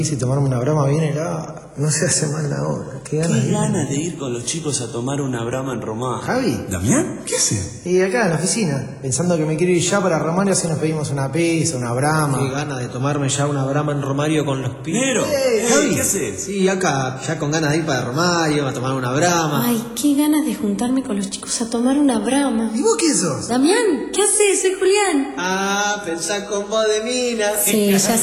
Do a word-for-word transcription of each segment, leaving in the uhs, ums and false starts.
Si tomarme una brama bien helada, no se hace mal la hora. Qué ganas, Qué de... ganas de ir con los chicos a tomar una brama en Román. ¿Javi? ¿Damián? ¿Qué hace? Y acá en la oficina, pensando que me quiero ir ya para Romario, así nos pedimos una pizza, una brama. Qué ganas de tomarme ya una brama en Romario con los pibes. Nero, Eh, hey, Javi. ¿qué haces? Sí, acá, ya con ganas de ir para Romario, a tomar una brama. Ay, qué ganas de juntarme con los chicos a tomar una brama. ¿Y vos qué sos? Damián, ¿qué haces? Soy Julián. Ah, pensá con voz de mina. Sí, ya sé.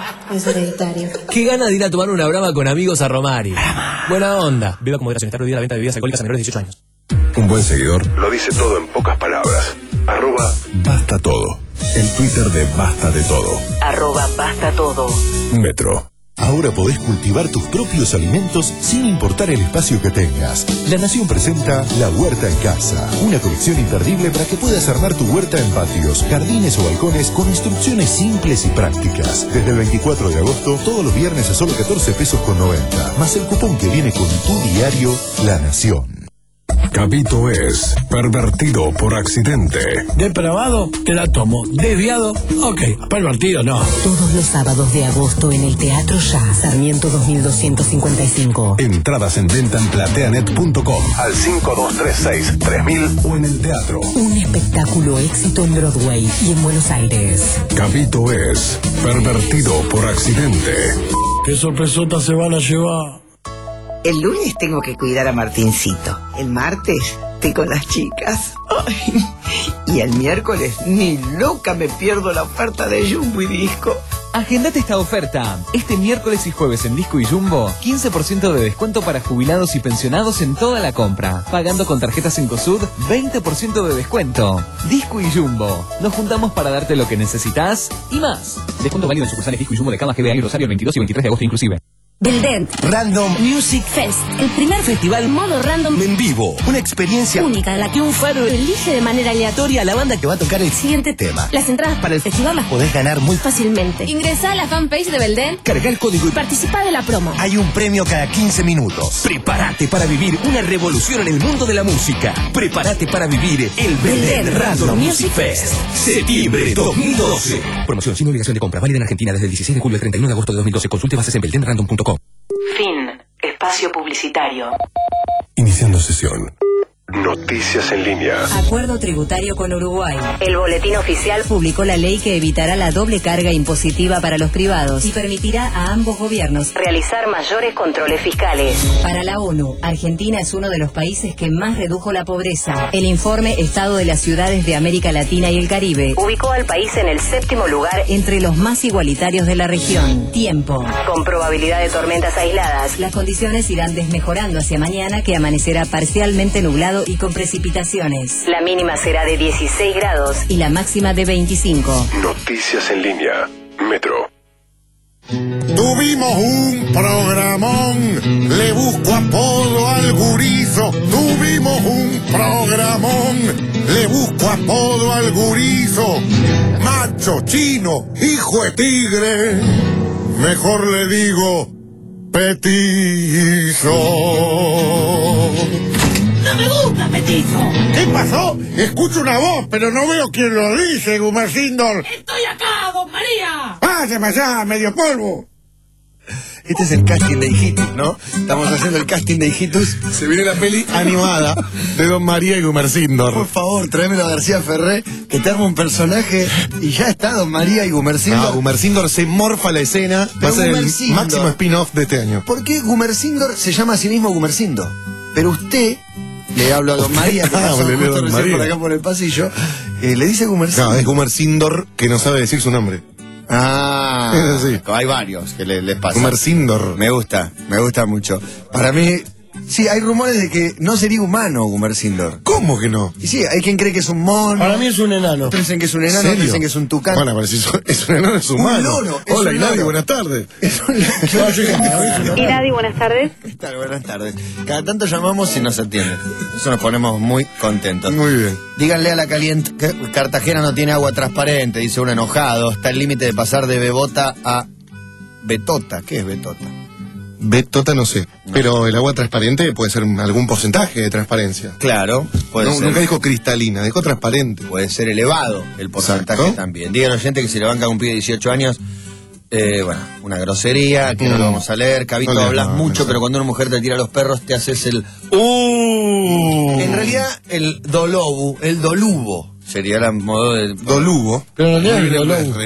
Es hereditario. Qué ganas de ir a tomar una brama con amigos a Romario. Buena onda. Viva con moderación. Está prohibida la venta de bebidas alcohólicas a menores de dieciocho años. Un buen seguidor lo dice todo en pocas palabras. Arroba Basta Todo. El Twitter de Basta de Todo. Arroba Basta Todo. Metro. Ahora podés cultivar tus propios alimentos sin importar el espacio que tengas. La Nación presenta La Huerta en Casa, una colección imperdible para que puedas armar tu huerta en patios, jardines o balcones con instrucciones simples y prácticas. Desde el veinticuatro de agosto, todos los viernes a solo catorce pesos con noventa, más el cupón que viene con tu diario La Nación. Capito es pervertido por accidente. Depravado, te la tomo. Desviado, ok. Pervertido, no. Todos los sábados de agosto en el Teatro Ya, Sarmiento dos mil doscientos cincuenta y cinco. Entradas en venta en plateanet punto com al cinco dos tres seis tres mil o en el teatro. Un espectáculo éxito en Broadway y en Buenos Aires. Capito es pervertido por accidente. ¿Qué sorpresota se van a llevar? El lunes tengo que cuidar a Martincito. El martes estoy con las chicas. Ay. Y el miércoles ni loca me pierdo la oferta de Jumbo y Disco. Agendate esta oferta. Este miércoles y jueves en Disco y Jumbo, quince por ciento de descuento para jubilados y pensionados en toda la compra. Pagando con tarjetas Encosud, veinte por ciento de descuento. Disco y Jumbo. Nos juntamos para darte lo que necesitas y más. Descuento válido en sucursales Disco y Jumbo de Cama, G B A y Rosario el veintidós y veintitrés de agosto inclusive. Belden Random Music Fest, el primer festival modo random en vivo, una experiencia única en la que un faro elige de manera aleatoria a la banda que va a tocar el siguiente tema. Las entradas para el festival las podés ganar muy fácilmente. Ingresá a la fanpage de Belden, carga el código y participa de la promo. Hay un premio cada quince minutos. Prepárate para vivir una revolución en el mundo de la música. Prepárate para vivir el Belden, Belden Random Music Fest, septiembre dos mil doce. Promoción sin obligación de compra, válida en Argentina desde el dieciséis de julio al treinta y uno de agosto de dos mil doce. Consulte bases en belden random punto com. Fin. Espacio publicitario. Iniciando sesión. Noticias en línea. Acuerdo tributario con Uruguay. El boletín oficial publicó la ley que evitará la doble carga impositiva para los privados y permitirá a ambos gobiernos realizar mayores controles fiscales. Para la ONU, Argentina es uno de los países que más redujo la pobreza. El informe Estado de las Ciudades de América Latina y el Caribe ubicó al país en el séptimo lugar entre los más igualitarios de la región. Tiempo. Con probabilidad de tormentas aisladas, las condiciones irán desmejorando hacia mañana, que amanecerá parcialmente nublado y con precipitaciones. La mínima será de dieciséis grados y la máxima de veinticinco. Noticias en línea. Metro. Tuvimos un programón, le busco apodo al gurizo. Tuvimos un programón, le busco apodo al gurizo. Macho, chino, hijo de tigre, mejor le digo petizo. ¡No me gusta, petizo! ¿Qué pasó? Escucho una voz, pero no veo quién lo dice, Gumercindor. ¡Estoy acá, don María! ¡Váyame allá, medio polvo! Este es el casting de Hijitus, ¿no? Estamos haciendo el casting de Hijitus. Se viene la peli animada de Don María y Gumercindor. Por favor, tráemelo a García Ferré, que te arma un personaje y ya está Don María y Gumercindor. No, Gumercindor se morfa la escena. Va a ser el máximo spin-off de este año. ¿Por qué Gumercindor se llama a sí mismo Gumercindor? Pero usted, le hablo a Don María, que pasó justo recién María. por acá por el pasillo, eh, le dice Gumercindor. No, es Gumercindor que no sabe decir su nombre. Ah, sí. Hay varios que le, les pasa. Gumercindor. Me gusta, me gusta mucho. Para mí, sí, hay rumores de que no sería humano Gumercindor. ¿Cómo que no? Y sí, hay quien cree que es un mono. Para mí es un enano. Otros dicen que es un enano, otros dicen que es un tucán. Bueno, pero si es un enano, es humano. Un loro, es Hola, un Inadi, loro. buenas tardes. Es un Inadi, buenas tardes. ¿Qué tal? Buenas tardes. Cada tanto llamamos y nos atienden. Eso nos ponemos muy contentos. Muy bien. Díganle a la caliente que Cartagena no tiene agua transparente, dice un enojado. Está el límite de pasar de bebota a betota. ¿Qué es betota? Betota no sé, no. Pero el agua transparente puede ser algún porcentaje de transparencia. Claro, puede no, ser. Nunca dijo cristalina, dijo transparente. Puede ser elevado el porcentaje. Exacto. También. Digan a la gente que si le banca un pibe de dieciocho años, Eh, bueno, una grosería, que mm. no lo vamos a leer. Cabito, no, hablas no, mucho, no, pero cuando una mujer te tira a los perros, te haces el... ¡Uh! En realidad, el dolobu, el dolubo, sería el modo de... Dolubo. Pero en realidad, el dolubo,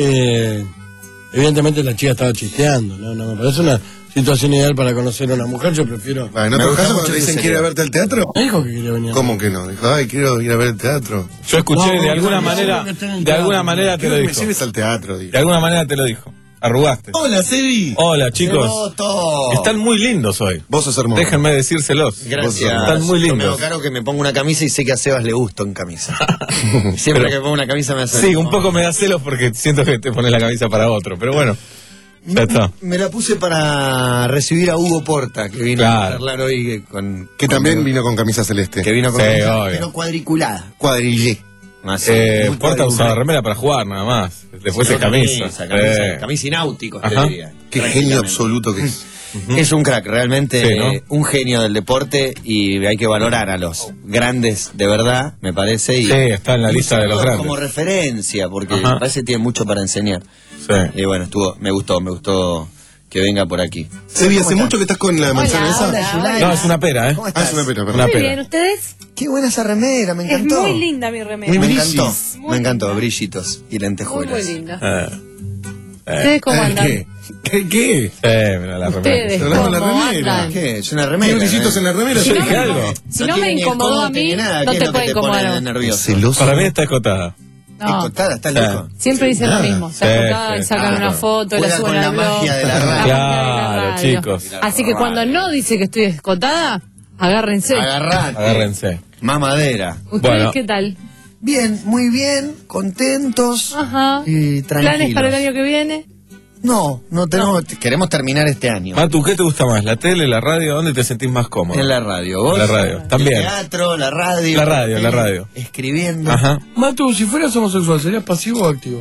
eh, evidentemente la chica estaba chisteando, ¿no? No, me parece una situación ideal para conocer a una mujer, yo prefiero... Ah, ¿en otro caso cuando te dicen quiere ir a verte al teatro? Me dijo que quería venir. ¿Cómo que no? Dijo, ay, quiero ir a ver el teatro. Yo escuché, no, de alguna no, manera, de alguna manera te lo dijo. Me lleves al teatro, digo. De alguna manera te lo dijo. Arrugaste. Hola, Sebi. Hola, chicos. Están muy lindos hoy. Vos sos hermoso. Déjenme decírselos. Gracias. Están muy lindos. Yo me claro que me pongo una camisa y sé que a Sebas le gusto en camisa. Siempre pero, que me pongo una camisa me hace... Sí, un poco me da celos porque siento que te pones la camisa para otro, pero bueno. Ya está. Me la puse para recibir a Hugo Porta, que vino claro. a charlar hoy con... Que con también vino con camisa celeste. Que vino con sí, camisa, obvio. pero cuadriculada. Cuadrillé. Así, eh, Porta usaba remera para jugar nada más. Después sí, es camisa. Camisa, camisa, eh. camisa y náutico, te diría. Qué genio absoluto que es. Uh-huh. Es un crack, realmente sí, ¿no? eh, un genio del deporte y hay que valorar a los grandes de verdad, me parece. Y, sí, está en la lista de los grandes. Como referencia, porque Ajá. me parece que tiene mucho para enseñar. Sí. Y bueno, estuvo, me gustó, me gustó que venga por aquí. Sebi, ¿hace mucho que estás con la manzana esa? Hola, no, es una pera, ¿eh? Ah, es una pera, perdón. Muy pera. bien, ¿ustedes? Qué buena esa remera, me encantó. Es muy linda mi remera. Muy me encantó, muy me encantó, linda. brillitos y lentejuelas. Muy, muy linda. Eh. ¿Ustedes cómo andan? ¿Qué? ¿Qué? ¿Qué? Eh, mira la ¿Ustedes remera. cómo la remera. andan? ¿Qué? Es una remera. ¿Qué brillitos en la remera? Si Yo no dije me- algo. Si no me incomodó a mí, no te puede incomodar. nervioso. Para mí está escotada. No. Escotada, está loco. Siempre dicen lo mismo. Se Sí, acostaba sí, y sacan claro. una foto, la Juega suben con la al blog. magia de la La radio. magia de la Claro, radio. chicos. Así que cuando no dice que estoy escotada, agárrense. Agarrate. Agárrense. Mamadera. ¿Ustedes Bueno. qué tal? Bien, muy bien, contentos Ajá. y tranquilos. ¿Planes para el año que viene? No, no tenemos, queremos terminar este año. Matu, ¿qué te gusta más? ¿La tele, la radio? ¿Dónde te sentís más cómodo? En la radio, ¿vos? La radio, también. El teatro, la radio. La radio, tele, la radio. Escribiendo. Ajá. Matu, si fueras homosexual, ¿serías pasivo o activo?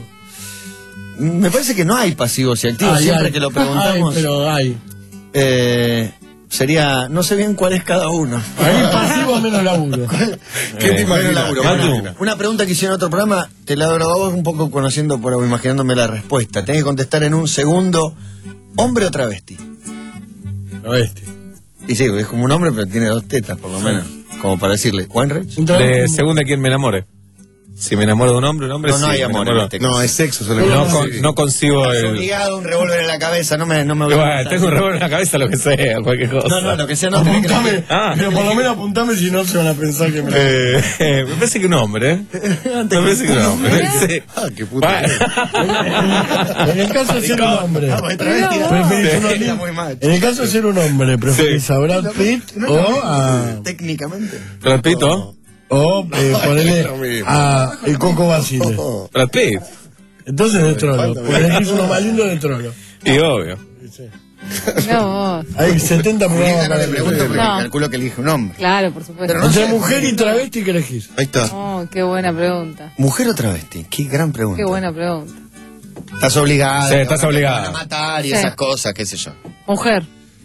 Me parece que no hay pasivos y activos. Ay, Siempre ay. que lo preguntamos. Ay, pero hay. eh, sería, no sé bien cuál es cada uno. Ahí pasivo menos laburo. ¿Qué te Eh, imaginas? laburo, Matu. bueno, una pregunta que hice en otro programa, te la hago a vos un poco conociendo por imaginándome la respuesta. Tenés que contestar en un segundo, ¿hombre o travesti? Travesti. Y sí, es como un hombre, pero tiene dos tetas, por lo menos. Como para decirle, ¿Weinreich? De según de quién me enamore. Si me enamoro de un hombre, un hombre No, no sí, hay me amor enamoro. en este caso. No, es sexo No, solamente. con- no concibo Estás el... obligado, un revólver en la cabeza, no me, no me voy a Bueno, matar. tengo un revólver en la cabeza, lo que sea, cualquier cosa. No, no, lo que sea, no tenés que... Apuntame, Ah. pero por lo menos apuntame si no se van a pensar que me... Eh, eh, me parece que un hombre, ¿eh? Me parece que un hombre. Sí. Ah, qué puta. Bueno. En el caso de ser un hombre, Ah, porque travesti, ¿no? preferís Sí, un está hombre- muy mal. en el caso de ser un hombre, preferís Sí. a Brad Pitt No, o no, a... técnicamente. Repito, O eh, ponerle a el Coco Basile. Brad Pitt. Entonces de trolo, porque elegís uno más lindo de trolo. Y obvio. No, vos. Hay setenta programas No para le pregunto elegir. porque No. calculo que elige un hombre. Claro, por supuesto. Pero no Entre sé. mujer y travesti, ¿qué elegís? Ahí está. Oh, qué buena pregunta. ¿Mujer o travesti? Qué gran pregunta. Qué buena pregunta. Estás obligada. Sí, estás te van a- obligada. te van a matar y Sí. esas cosas, qué sé yo. Mujer.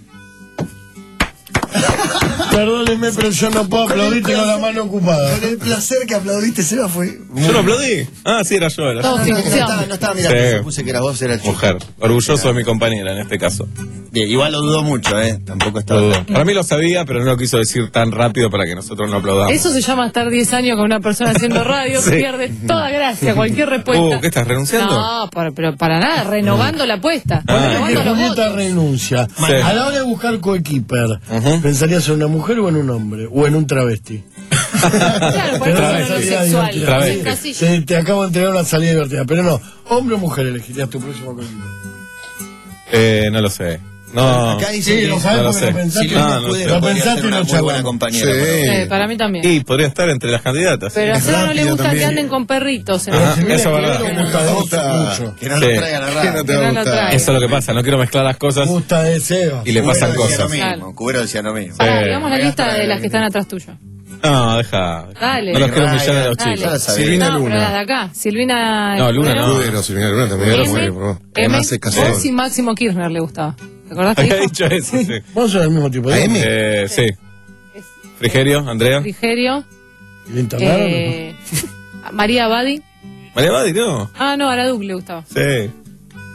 Perdónenme, pero yo no puedo aplaudir, tengo la mano ocupada. Con el placer que aplaudiste, Seba, fue... ¿Yo lo aplaudí? Ah, sí, era yo. Era Todo yo. No, no, no estaba, no estaba mirando, Sí. supuse que era vos, era el chico. Mujer. Orgulloso de mi compañera en este caso. Bien, igual lo dudó mucho, ¿eh? Tampoco estaba... Lo dudo. Para mí lo sabía, pero no lo quiso decir tan rápido para que nosotros no aplaudamos. Eso se llama estar diez años con una persona haciendo radio, Sí. pierde toda gracia, cualquier respuesta. Uh, ¿qué estás renunciando? No, para- pero para nada, renovando la apuesta. Ah. Que renovando los Julieta votos. renuncia. Sí. A la hora de buscar coequiper, Ujú. ¿pensarías en una mujer o en un hombre? ¿O en un travesti? Claro, por eso Travesti. no es sexual. Travesti. En casilla. Te, te acabo de entregar una salida divertida, pero no, hombre o mujer elegirías tu próximo coequiper. Eh, no lo sé. No. Acá dice Sí, que lo sabes no lo porque sé. lo pensaste. Silvina No, no Escudero sé. Lo podría pensaste ser y una lo muy buena charlamos. compañera. Sí. pero- Sí, para mí también. Y podría estar entre las candidatas. Pero a Seba no le rápido gusta que también. anden con perritos. En Ajá, el- eso es verdad. Me gusta de vos mucho. Que no Sí. lo traigan a la ¿Qué no radio. te va a Que no lo gustar? trae. Eso es lo que pasa, no quiero mezclar las cosas Me gusta de Seba. y le pasan Cubero decía cosas. lo Claro. mismo, Cubero decía lo mismo. Pará, Sí. digamos la Voy a lista estar de en las el- que están atrás tuyo. No, deja. Dale. No los quiero Ryan, humillar a los Dale. chicos. Ya la sabía. Silvina No, pero Luna. las de acá. Silvina. No, Luna no. Escudero, Silvina Luna también. M, Muy bien, por favor. M, Además se casó. vos y Máximo Kirchner le gustaba. ¿Te acordás que Había dijo? dicho eso, sí. Vos sos del mismo tipo de ¿A M? Eh, sí. Frigerio, Andrea. Frigerio. ¿Le internaron? Eh, María Abadi. María Badi, ¿no? Ah, no, a la Duc le gustaba. Sí.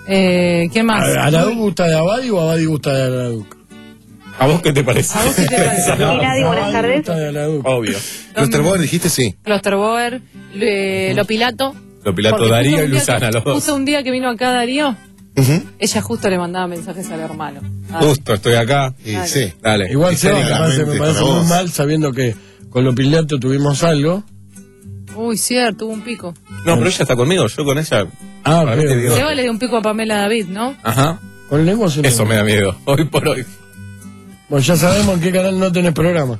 Eh, ¿Qué más? ¿Araduc gusta de Abadi o Abadi gusta de Araduc? ¿A vos qué te parece? ¿A vos qué te parece? Iradi, buenas tardes. Obvio. Klosterboer dijiste sí. Klosterboer, eh, Lo Pilato. Lo Pilato, Porque Darío justo y un día Luzana, que- los dos. Justo un día que vino acá Darío, Ujú. ella justo le mandaba mensajes al hermano. Ah, Justo, estoy acá. Y Dale. sí. Dale. Igual se me Históricamente, parece, me parece para muy vos. mal sabiendo que con Lo Pilato tuvimos algo. Uy, cierto, tuvo un pico. No, pero ella está conmigo, yo con ella. Ah, Para mí pero- te digo. Seba le dio un pico a Pamela David, ¿no? Ajá. Con lengua o sin Eso lengua? me da miedo, hoy por hoy. Bueno, ya sabemos en qué canal no tenés programa.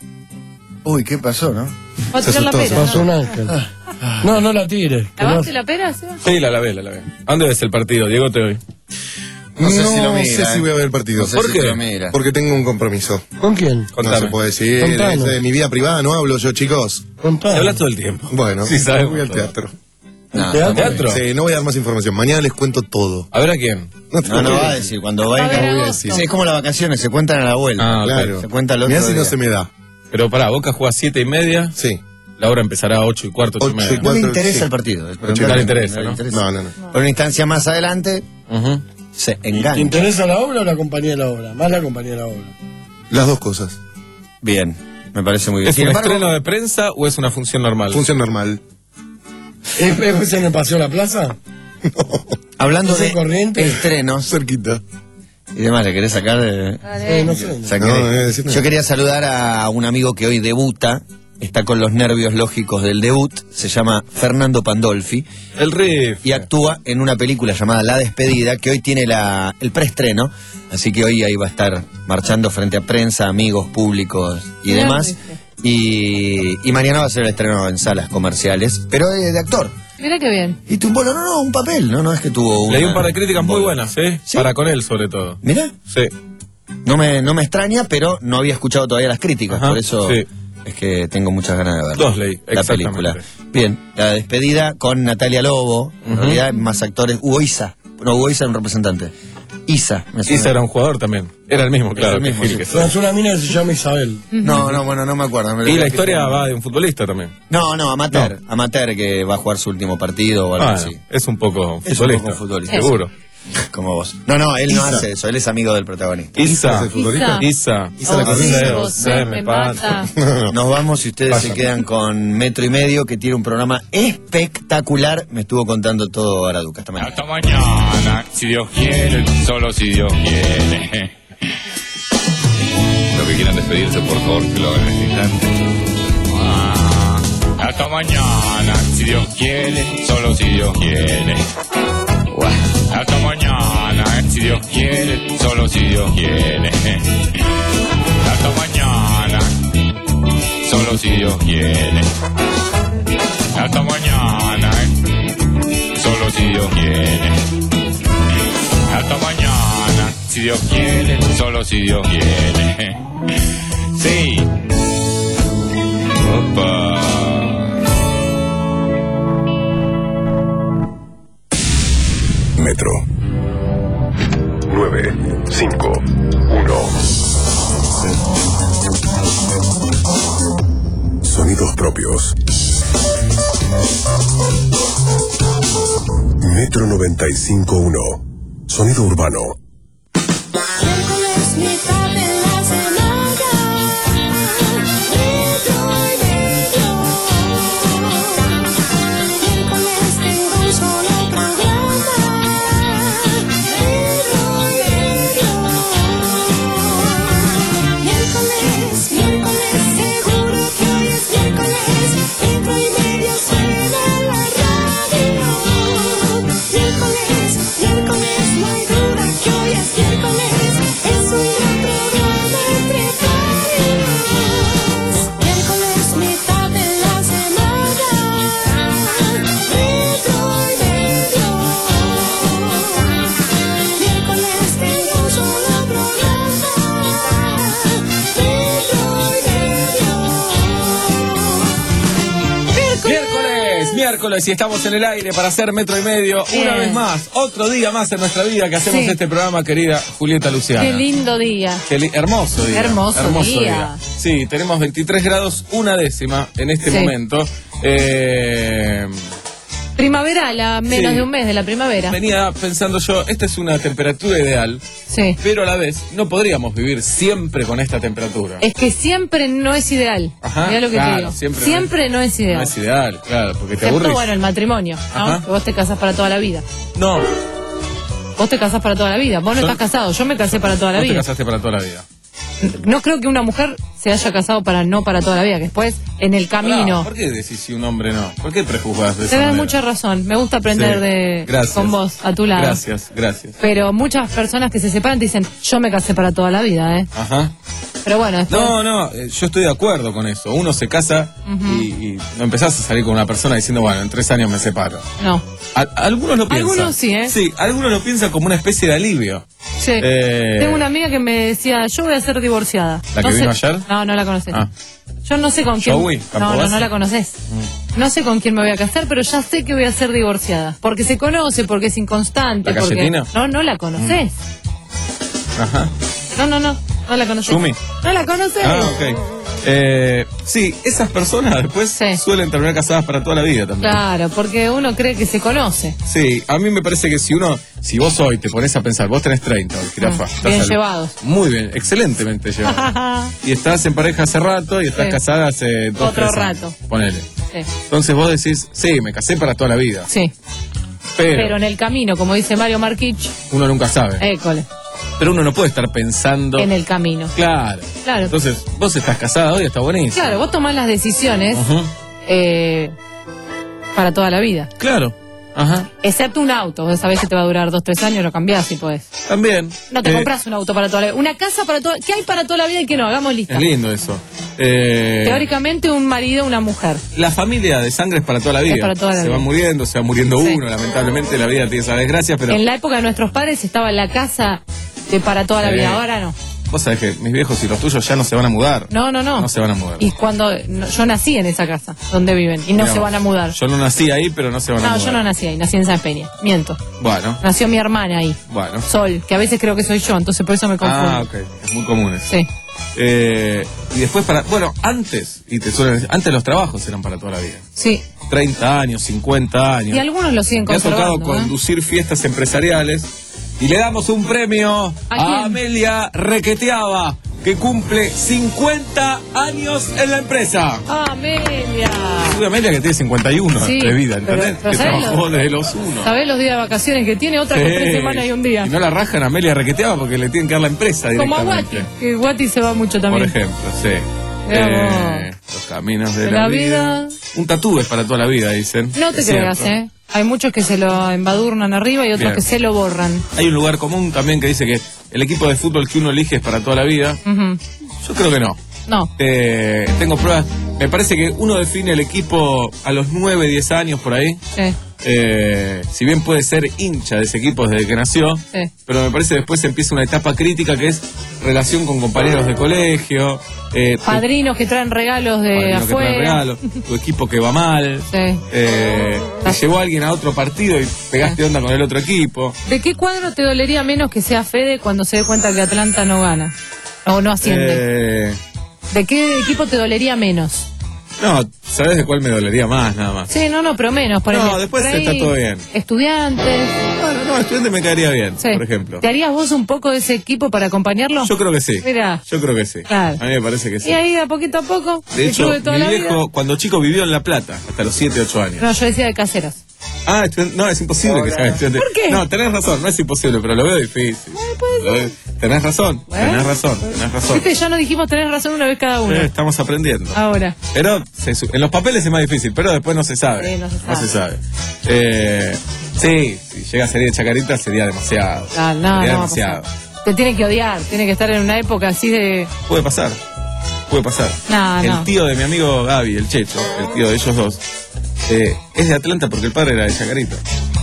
Uy, ¿qué pasó, no? Va a tirar la pera. Pasó un ¿no? ángel. No, no la tires. que ¿Lavaste no- la pera, Seba? Sí, la lavé, la lavé. ¿A dónde ves el partido? Diego, te doy. No sé si lo mira, sé si eh. voy a ver el partido. No sé ¿Por si qué? lo mira. Porque tengo un compromiso. ¿Con quién? No Contame. se puede decir. Contanos. Es de mi vida privada no hablo yo, chicos. Te Contá. hablas todo el tiempo. Bueno, Sí, sabemos voy al todo. teatro. No, ¿Teatro? ¿Teatro? Sí, no voy a dar más información. Mañana les cuento todo. ¿A ver a quién? no, no va a decir. Cuando Va a venga haber voy a agosto. decir. Sí, es como las vacaciones, se cuentan a la vuelta. Ah, ok. Claro. Se cuenta el otro Mirá si día. no se me da. Pero pará, Boca juega a siete y media. Sí. La hora empezará a ocho y cuarto, ocho y Ocho y media. No le Cuatro, interesa sí. el partido. el No le interesa, ¿no? No, no, no. Por una instancia más adelante, Ujú. se ¿Te engancha. interesa la obra o la compañía de la obra? Más la compañía de la obra. Las dos cosas. Bien, me parece muy bien. ¿Es Sin un embargo, estreno de prensa o es una función normal? Función normal. ¿Es, es en el Paseo de la Plaza? hablando ¿Es en de Corrientes? estrenos Cerquita. y demás, ¿le querés sacar? de- Dale. Eh, no sé. saqué? No, eh, decime. Yo quería saludar a un amigo que hoy debuta, está con los nervios lógicos del debut, se llama Fernando Pandolfi El riff. y actúa en una película llamada La Despedida, que hoy tiene la, el preestreno, así que hoy ahí va a estar marchando frente a prensa, amigos, públicos y Mirá, demás. viste. Y, y mañana va a ser el estreno en salas comerciales, pero de, de actor. Mira qué bien. Y tuvo, no, no, no, un papel, no, no es que tuvo un. Leí un par de críticas muy buenas, ¿eh? ¿Sí? Para con él, sobre todo. Mira, Sí. no me, no me extraña, pero no había escuchado todavía las críticas, Ajá, por eso sí. es que tengo muchas ganas de ver Dos leí, la exactamente. película. Bien, La Despedida con Natalia Lobo, en Ujú. realidad más actores, Hugo Isa, no, Hugo Isa era un representante. Isa, me suena. Isa era un jugador también. Era el mismo, claro. el mismo, que sí. Gil, que No, sea. es una mina que se llama Isabel. No, no, bueno, no me acuerdo. me lo Y voy la a historia fijar. va de un futbolista también. No, no, amateur, amateur que va a jugar su último partido o algo Ah, así. es un poco Es un futbolista. poco futbolista. Seguro. Como vos. No, no, él no Isa. hace eso, él es amigo del protagonista. Isa. ¿Es el futbolista? Isa. Isa la Oh, corrida. sí, Isa, vos, se me me mata. Nos vamos y ustedes Vayan. se quedan con Metro y Medio, que tiene un programa espectacular. Me estuvo contando todo Araduca. Hasta mañana. Hasta mañana, si Dios quiere, solo si Dios quiere. Los que quieran despedirse, por favor, que lo hagan en este instante. Ah, hasta mañana, si Dios quiere, solo si Dios quiere. Hasta mañana, si Dios quiere, solo si Dios quiere. Hasta mañana, solo si Dios quiere. Hasta mañana, solo si Dios quiere. Hasta mañana, si Dios quiere, solo si Dios quiere. Sí. Opa. Metro. nueve, cinco, uno. Sonidos propios. Metro noventa y cinco uno. Sonido urbano. Miércoles, mitad de la semana. Metro y medio. Miércoles tengo un solo programa. Metro y medio. Miércoles, miércoles, seguro que hoy es miércoles. Metro y medio suena la radio. Miércoles, miércoles, no hay duda que hoy es miércoles. Es un gran programa entre varios. Miércoles, mitad de la semana. Metro y medio. Miércoles tengo un solo programa. Metro y medio. Miércoles, miércoles, y estamos en el aire para hacer Metro y Medio. Bien. Una vez más, otro día más en nuestra vida que hacemos Sí. este programa, querida Julieta Luciana. Qué lindo día. Qué li- hermoso día. Hermoso día. Sí, tenemos veintitrés grados, una décima en este Sí. momento. Eh, Primaveral, a menos Sí. de un mes de la primavera. Venía pensando yo, esta es una temperatura ideal, Sí. pero a la vez no podríamos vivir siempre con esta temperatura. Es que siempre no es ideal. Ajá, Mirá lo que claro, te digo. siempre Siempre, no no es ideal. No es ideal, claro, porque te Excepto, aburrís. bueno, el matrimonio, ¿no? Ajá. Que vos te casás para toda la vida. No, Vos te casás para toda la vida. Vos no Yo- estás casado. Yo me casé para toda la vos te vida. casaste para toda la vida. No creo que una mujer se haya casado para no para toda la vida. Que después, en el camino. Pará, ¿por qué decís si un hombre no? ¿Por qué prejuzgas de esa Tenés manera? mucha razón. Me gusta aprender Sí. de Gracias. con vos, a tu lado. Gracias, gracias. Pero muchas personas que se separan te dicen, yo me casé para toda la vida, ¿eh? Ajá. Pero bueno, después... No, no, eh, yo estoy de acuerdo con eso. Uno se casa Ujú. y, y no empezás a salir con una persona diciendo, bueno, en tres años me separo. No. A- algunos lo piensan. Algunos sí, ¿eh? Sí, algunos lo piensan como una especie de alivio. Sí. Eh, Tengo una amiga que me decía, yo voy a ser divorciada. ¿La que No vino sé- ayer? No, no la conoces. Ah. Yo no sé con quién... Joey, no, Campobasso. no, no la conoces. No sé con quién me voy a casar, pero ya sé que voy a ser divorciada. Porque se conoce, porque es inconstante. ¿La porque... Cayetina? No, no la conoces. Ajá. No, no, no. No la conoces. Yumi. No la conoces. Ah, ok. Eh, sí, esas personas después suelen terminar casadas para toda la vida también. Claro, porque uno cree que se conoce. Sí, a mí me parece que si uno, si vos hoy te pones a pensar, vos tenés treinta, jirafa. estás Bien al- llevados. Muy bien, excelentemente llevados. Y estás en pareja hace rato y estás Sí. casada hace dos, Otro tres años, rato. ponele. Sí. Entonces vos decís, sí, me casé para toda la vida. Sí. Pero, Pero en el camino, como dice Mario Marquich, uno nunca sabe. école, Pero uno no puede estar pensando. en el camino. Claro. Claro. Entonces, vos estás casada hoy, está buenísimo. Claro, vos tomás las decisiones Ujú. eh, para toda la vida. Claro. Ajá. Excepto un auto, vos sabés que te va a durar dos, tres años, lo cambiás si podés. También. No te Eh, compras un auto para toda la vida. Una casa para toda... ¿Qué hay para toda la vida y qué no? Hagamos lista. Es lindo eso. Eh, Teóricamente un marido, una mujer. La familia de sangre es para toda la vida. Es para toda la se vida. va muriendo, se va muriendo Sí. uno. Lamentablemente la vida tiene esa desgracia, pero En la época de nuestros padres estaba la casa de para toda la Sí. vida, ahora no. vos sabés que mis viejos y los tuyos ya no se van a mudar. No, no, no. No se van a mudar. Y cuando no, yo nací en esa casa donde viven y no Mirá se vos. van a mudar. Yo no nací ahí, pero no se van a No, mudar. yo no nací ahí, nací en San Peña. Miento. Bueno, Nació mi hermana ahí, bueno. Sol, que a veces creo que soy yo, entonces por eso me confundo. Ah, ok. Es muy común eso. Sí. Eh, y después para... Bueno, antes, y te suelen decir, antes los trabajos eran para toda la vida. Sí. treinta años, cincuenta años. Y algunos lo siguen Me ha tocado conservando. ¿eh? conducir fiestas empresariales y le damos un premio ¿A a, quién? Amelia Requeteaba, que cumple cincuenta años en la empresa. Ah, Amelia. Es una Amelia que tiene cincuenta y uno Sí, de vida, pero- ¿entendés? pero que ¿sabés trabajó lo- desde los uno. ¿Sabés los días de vacaciones que tiene? Otra con Sí. tres semanas y un día. Y no la rajan a Amelia Requeteaba porque le tienen que dar la empresa Como a directamente. Guati, que Guati se va mucho Por también. ejemplo, sí. Mirá Eh, los caminos de, De la, la vida. vida. Un tatú es para toda la vida, dicen. No te Es creas, cierto. ¿eh? Hay muchos que se lo embadurnan arriba y otros Bien. que se lo borran. Hay un lugar común también que dice que el equipo de fútbol que uno elige es para toda la vida. Ujú. Yo creo que no. No. Eh, tengo pruebas. Me parece que uno define el equipo a los nueve, diez años por ahí. Sí, Eh, si bien puede ser hincha de ese equipo desde que nació, sí. pero me parece que después empieza una etapa crítica que es relación con compañeros de colegio, eh, tu- Padrinos que traen regalos de padrino que trae afuera. regalos, tu equipo que va mal, Sí. eh, te llevó alguien a otro partido y pegaste onda con el otro equipo. ¿De qué cuadro te dolería menos que sea Fede cuando se dé cuenta que Atlanta no gana? O no asciende. Eh, ¿De qué equipo te dolería menos? no, ¿sabes de cuál me dolería más nada más? Sí, no, no, pero menos. Por No, ejemplo, después por ahí, está todo bien. Estudiantes. Bueno, no, estudiante me caería bien, Sí. por ejemplo. ¿Te harías vos un poco de ese equipo para acompañarlo? Yo creo que sí. Mira. Yo creo que sí. Claro. A mí me parece que sí. Y ahí, a poquito a poco, De el hecho, club de toda mi la viejo, vida. cuando chico, vivió en La Plata, hasta los siete, ocho años. No, yo decía de caseras. Ah, estu- no, es imposible que sea estudiante. ¿Por qué? No, tenés razón, no es imposible, pero lo veo difícil. Lo veo- Tenés razón, tenés razón, tenés razón. Viste, ya nos dijimos tener razón una vez cada uno. Eh, estamos aprendiendo. Ahora. Pero se su- en los papeles es más difícil, pero después no se sabe. Sí, no se sabe. se sabe. Eh, sí, si llega a salir de Chacarita sería demasiado. Ah, no, sería no va a demasiado. Te tiene que odiar, tiene que estar en una época así de... Puede pasar, puede pasar. No, el no. tío de mi amigo Gaby, el Checho, el tío de ellos dos, eh, es de Atlanta porque el padre era de Chacarita.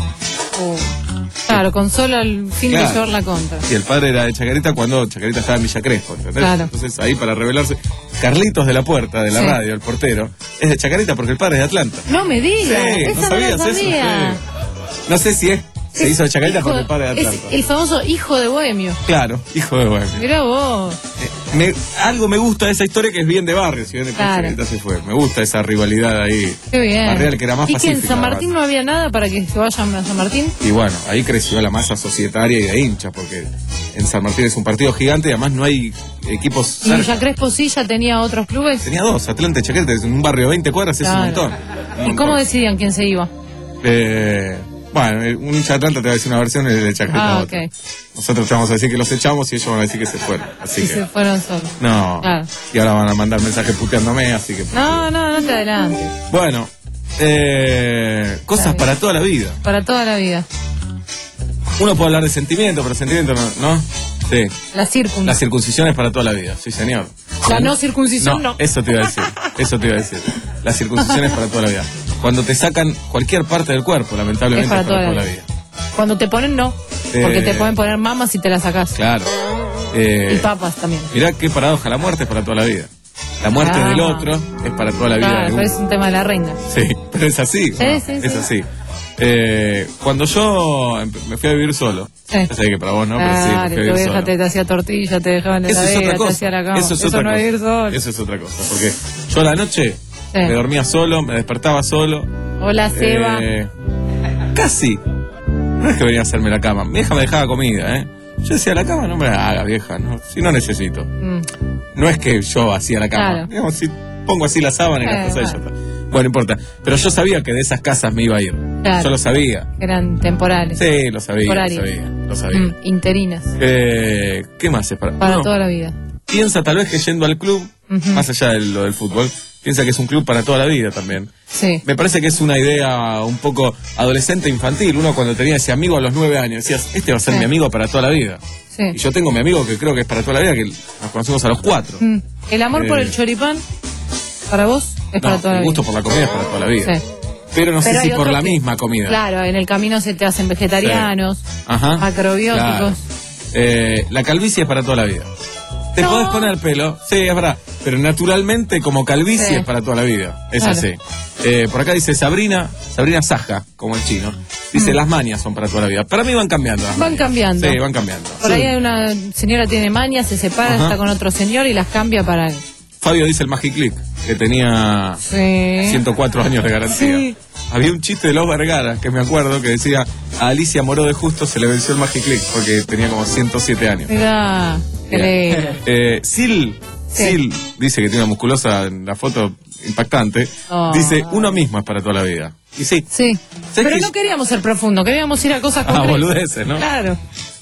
Uh, claro, con solo el fin Claro. de llevar la contra. Y el padre era de Chacarita cuando Chacarita estaba en Villa Crespo, ¿entendés? Claro. Entonces ahí para revelarse, Carlitos de la Puerta, de la Sí. radio, el portero, es de Chacarita porque el padre es de Atlanta. No me digas, Sí, esa ¿no no la sabías eso? sabía. Sí. No sé si es Se hizo Chacarita hijo- por el padre de es Atlanta. el famoso hijo de Bohemio. Claro, hijo de Bohemio. Mirá vos. Me- algo me gusta de esa historia que es bien de barrio, si bien de Claro. Chacarita se fue. Me gusta esa rivalidad ahí. Qué bien. Barrial, que era más ¿Y que en pacífica, San Martín no había nada para que se vayan a San Martín? Y bueno, ahí creció la masa societaria y de hinchas, porque en San Martín es un partido gigante y además no hay equipos ¿Y cerca. ya Crespo sí ya tenía otros clubes? Tenía dos, Atlanta y Chacarita, en un barrio de veinte cuadras es un Claro. montón. Un ¿Y montón. cómo decidían quién se iba? Eh, bueno, eh, un hincha de Atlanta te va a decir una versión y el de Chacarita Ah, otra. ok. Nosotros te vamos a decir que los echamos y ellos van a decir que se fueron. Así Y que, se fueron solos. no. Claro. Y ahora van a mandar mensajes puteándome, así que... No, no, no te adelantes. Bueno, eh, cosas para toda la vida. Para toda la vida. Uno puede hablar de sentimiento, pero sentimiento no, ¿no? Sí. La circun. La circuncisión es para toda la vida, sí señor. La no circuncisión no. Eso te iba a decir, eso te iba a decir. La circuncisión es para toda la vida. Cuando te sacan cualquier parte del cuerpo, lamentablemente Es para es para, toda toda la la vida. Cuando te ponen no. Porque Eh, te pueden poner mamas y te las sacás. Claro. Eh, Y papas también. mirá qué paradoja, la muerte es para toda la vida. La muerte Ah. del otro es para toda la vida. Claro, de pero uno. es un tema de la reina. Sí, pero es así. Sí, ¿no? sí, es sí. así. Eh, cuando yo empe- me fui a vivir solo, Sí. ya sé que para vos no, pero sí, me Claro, fui a tu vivir vieja solo. te, te hacía tortilla, te dejaba en la Eso es otra heladera, te cosa. hacía la cama. Eso es otra no cosa. es vivir solo. Eso es otra cosa. Porque yo a la noche Sí. me dormía solo, me despertaba solo. Hola, Seba. Eh, casi. No es que venía a hacerme la cama. Mi vieja me dejaba comida, ¿eh? Yo decía, la cama no me la haga, vieja. No, si no necesito. Mm. No es que yo hacía la cama. Claro. Digamos, si pongo así la sábana y Eh, las cosas y ya bueno. está. Bueno, no importa. Pero yo sabía que de esas casas me iba a ir. Claro. Yo lo sabía. Eran temporales. Sí, lo sabía, lo Temporarias. sabía, lo sabía. Mm, interinas. Eh, ¿Qué más es para...? Para No, toda la vida. piensa tal vez que yendo al club, Ujú. más allá de lo del fútbol, piensa que es un club para toda la vida también. Sí. Me parece que es una idea un poco adolescente infantil. Uno cuando tenía ese amigo a los nueve años, decías, este va a ser Sí. mi amigo para toda la vida. Sí. Y yo tengo mi amigo que creo que es para toda la vida, que nos conocemos a los cuatro. Mm. El amor por Eh, el choripán, para vos, es para No, toda la el vida. gusto por la comida es para toda la vida. Sí. Pero no Pero sé hay si por otros la que- misma comida. Claro, en el camino se te hacen vegetarianos, Ajá. macrobióticos. Claro. Eh, la calvicie es para toda la vida. Te No. podés poner pelo, sí, es verdad. Pero naturalmente, como calvicie, Sí. es para toda la vida. Es Claro. así. Eh, por acá dice Sabrina, Sabrina Saja, como el chino. Dice, Mm. las mañas son para toda la vida. Para mí van cambiando. las Van mañas. cambiando. Sí, van cambiando. Por ahí hay una señora tiene mañas, se separa, Ajá. está con otro señor y las cambia para él. Fabio dice el Magiclick, que tenía Sí. ciento cuatro años de garantía. Sí. Había un chiste de los Vergara, que me acuerdo, que decía, a Alicia Moró de Justo se le venció el Magiclick, porque tenía como ciento siete años. Mirá, qué lindo. Eh, Sil, Sí. Sil dice que tiene una musculosa en la foto impactante. Oh. Dice, uno mismo es para toda la vida. Y sí. Sí. Pero que- no queríamos ser profundo, queríamos ir a cosas Ah, concretas. boludeces, ¿no? Claro,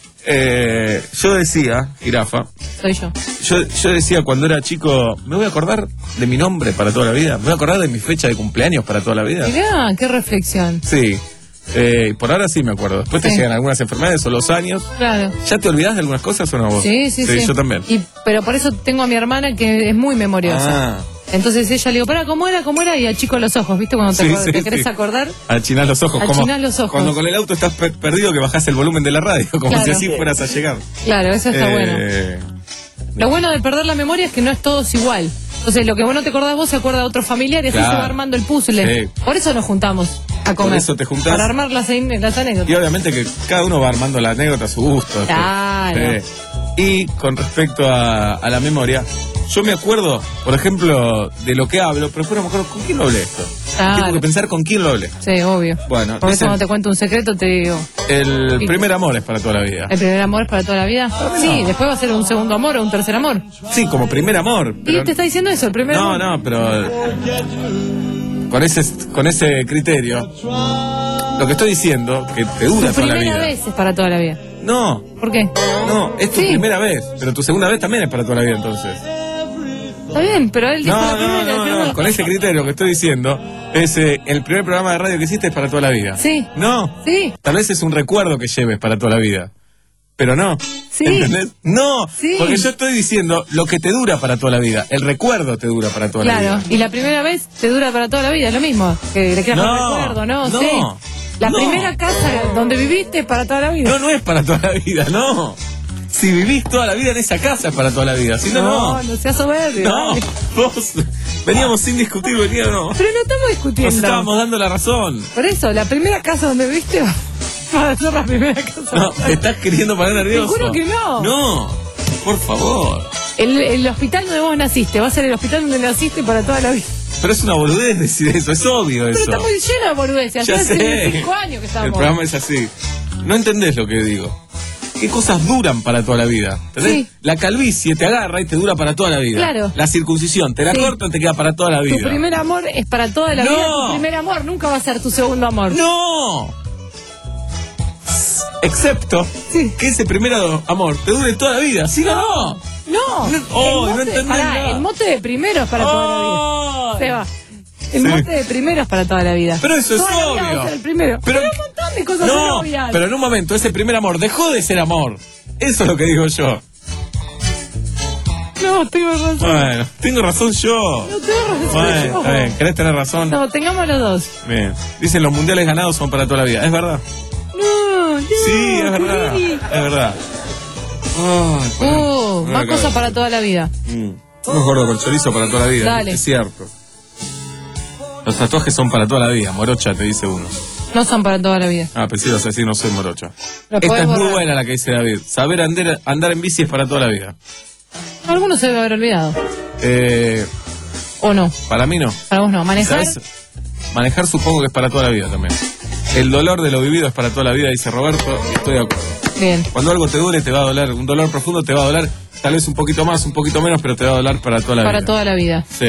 Eh, yo decía, jirafa, soy yo. yo, yo decía cuando era chico, me voy a acordar de mi nombre para toda la vida, me voy a acordar de mi fecha de cumpleaños para toda la vida. Mirá, qué reflexión. Sí. Eh, por ahora sí me acuerdo. Después te Sí. llegan algunas enfermedades o los años. Claro. ¿Ya te olvidás de algunas cosas o no vos? Sí, sí, sí. Yo también. Y, pero por eso tengo a mi hermana que es muy memoriosa. Ah, Entonces ella le digo, para, ¿cómo era? ¿Cómo era? Y achico los ojos, ¿viste? Cuando te, Sí, acuer- sí, te querés sí. acordar. achinás los ojos. como Achinás los ojos. Cuando con el auto estás per- perdido que bajás el volumen de la radio, como Claro. si así fueras a llegar. Claro, eso está Eh, bueno. Lo bueno de perder la memoria es que no es todo igual. Entonces, lo que vos no te acordás vos se acuerda de otro familiar y así Claro. se va armando el puzzle. Sí. Por eso nos juntamos a comer. Por eso te juntás. Para armar las, las anécdotas. Y obviamente que cada uno va armando la anécdota a su gusto. Claro. Eh, y con respecto a, a la memoria, yo me acuerdo, por ejemplo, de lo que hablo, pero después no me acuerdo con quién lo hablé esto. Claro. Tengo que pensar con quién lo hablé. Sí, obvio. Bueno, Por eso dicen, cuando te cuento un secreto te digo, el primer amor es para toda la vida. ¿el primer amor es para toda la vida? Sí, después va a ser un segundo amor o un tercer amor. Sí, como primer amor. ¿Y pero- te está diciendo eso, el primer No, amor? no, pero con ese, con ese criterio, lo que estoy diciendo, que te dura Tu toda la primera vida. vez es para toda la vida. No, ¿Por qué? no, es tu Sí. primera vez, pero tu segunda vez también es para toda la vida entonces. Está bien, pero él dijo No, la no, primera, no, la no, primera. con ese criterio que estoy diciendo, es eh, el primer programa de radio que hiciste es para toda la vida. Sí. No, Sí, tal vez es un recuerdo que lleves para toda la vida. Pero no. Sí. ¿Entendés? No, Sí. porque yo estoy diciendo lo que te dura para toda la vida. El recuerdo te dura para toda la claro. vida. Y la primera vez te dura para toda la vida, es lo mismo. Que le quieras No, más recuerdo, ¿no? no, Sí. La no. primera casa donde viviste es para toda la vida. No, no es para toda la vida, no. Si vivís toda la vida en esa casa es para toda la vida. Si no, no. no, no seas soberbio. No, dale. vos veníamos sin discutir, veníamos. Pero no estamos discutiendo. Nos estábamos dando la razón. Por eso, la primera casa donde viviste Para hacer la primera casa. No, te estás queriendo poner nervioso. Te juro que no. No, por favor. El, el hospital donde vos naciste va a ser el hospital donde naciste para toda la vida. Pero es una boludez decir eso, es obvio Pero eso. está muy lleno de boludeces. Ya Hace sé. cinco años que estamos. El programa es así. No entendés lo que digo. ¿Qué cosas duran para toda la vida? ¿Entendés? Sí. La calvicie te agarra y te dura para toda la vida. Claro. La circuncisión, te la Sí. cortan, te queda para toda la vida. Tu primer amor es para toda la No. vida. Tu primer amor nunca va a ser tu segundo amor. ¡No! Excepto que ese primer amor te dure toda la vida. ¿Sí o no? No. No, oh, el no mote, entendés pará, nada. el mote de primero es para toda la vida. Se va. El Sí. mote de primero es para toda la vida. Pero eso es Toda la vida obvio. va a ser el primero. Pero- Pero, hay un montón de cosas son No, obvias. pero en un momento ese primer amor dejó de ser amor. Eso es lo que digo yo. No, tengo razón. Bueno, tengo razón yo. No tengo razón. Bueno, yo. está bien, ¿querés tener razón? No, tengamos los dos. Bien. Dicen los mundiales ganados son para toda la vida. ¿Es verdad? No, no. Sí, es verdad. Juli. Es verdad. Ay, bueno, Uh, no más me cosas cabe. para toda la vida. Mm. Unos gordos con chorizo para toda la vida. Dale. Es cierto. Los tatuajes son para toda la vida. Morocha, te dice uno. No son para toda la vida. Ah, pensé que ibas a decir no soy morocha. Lo Esta podés es muy borrar. buena la que dice David. Saber andar, andar en bici es para toda la vida. Algunos se debe haber olvidado. Eh, ¿O no? para mí no. Para vos no. Manejar. ¿Sabes? Manejar supongo que es para toda la vida también. El dolor de lo vivido es para toda la vida, dice Roberto, y estoy de acuerdo. Bien. Cuando algo te duele, te va a doler. Un dolor profundo te va a doler, tal vez un poquito más, un poquito menos, pero te va a doler para toda la Para vida. toda la vida. Sí,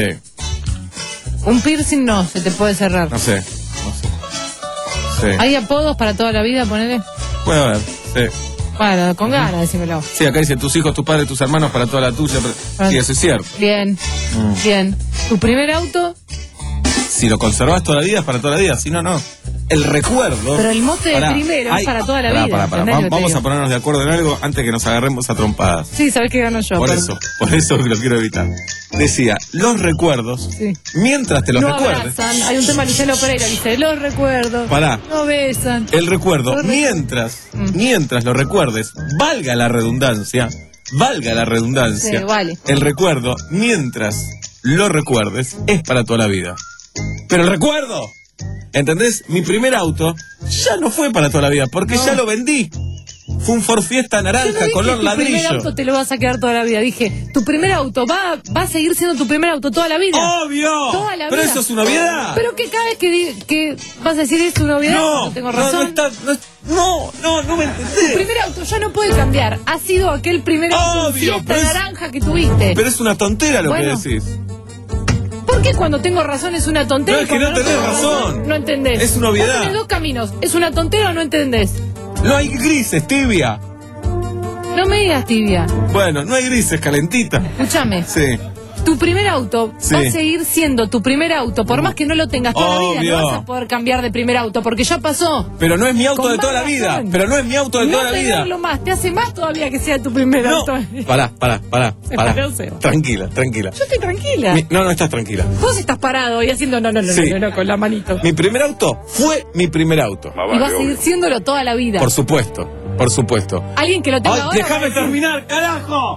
Un piercing no, se te puede cerrar. no sé, no sé. Sí. ¿Hay apodos para toda la vida, ponele? Puede haber, sí. Bueno, con ganas, decímelo. Sí, acá dice tus hijos, tus padres, tus hermanos para toda la tuya. pero- Para- Sí, eso es cierto. Bien, Mm. bien. ¿Tu primer auto? Si lo conservas toda la vida, es para toda la vida. Si no, no. El recuerdo. Pero el mote de Pará, primero es hay- para toda la pará, vida. pará, pará. ¿entendés Va- lo que te Vamos digo? a ponernos de acuerdo en algo antes que nos agarremos a trompadas. Sí, sabés que gano yo. Por pero- eso, por eso lo quiero evitar. Decía, los recuerdos, Sí. mientras te los no recuerdes. abrazan. Hay un tema de Luciano Pereira, dice, los recuerdo. Pará. No besan. El recuerdo, Los recu- mientras, mientras lo recuerdes, valga la redundancia, valga la redundancia. Sí, vale. El recuerdo, mientras lo recuerdes, es para toda la vida. Pero el recuerdo, ¿entendés? Mi primer auto ya no fue para toda la vida, porque ya lo vendí. Fue un Ford Fiesta Yo no naranja, dije color tu primer ladrillo. auto te lo vas a quedar toda la vida. Dije, tu primer auto va, va a seguir siendo tu primer auto toda la vida. ¡Obvio! Toda la Pero vida. eso es una obviedad. Pero que cada vez que, di- que vas a decir es una obviedad, No, no tengo no, razón. no está- no, no, no, no me entendés. Tu primer auto ya no puede cambiar. Ha sido aquel primer auto Obvio, Fiesta pero es- naranja que tuviste. Pero es una tontera lo Bueno. que decís. ¿Por qué cuando tengo razón es una tontera? No, es que y cuando no tenés tengo razón. No entendés. Es una obviedad. Vos tenés dos caminos. ¿Es una tontera o no entendés? No hay grises, tibia. No me digas tibia. Bueno, no hay grises, calentita. Escúchame. Sí. Tu primer auto Sí. va a seguir siendo tu primer auto, por más que no lo tengas toda la vida, Obvio. no vas a poder cambiar de primer auto, porque ya pasó. Pero no es mi auto Con de toda más la vida. razón. Pero no es mi auto de no toda la vida. tenerlo más, te hace más todavía que sea tu primer No. auto. Pará, pará, pará, Se pará. paró, Seba. Tranquila, tranquila. Yo estoy tranquila. Mi- no, no estás tranquila. Vos estás parado y haciendo no, no, no, Sí. no, no, no, con la manito. Mi primer auto fue mi primer auto. Y va a seguir siéndolo toda la vida. Por supuesto, por supuesto. Alguien que lo tenga Ay, ahora. déjame va a decir, terminar, carajo.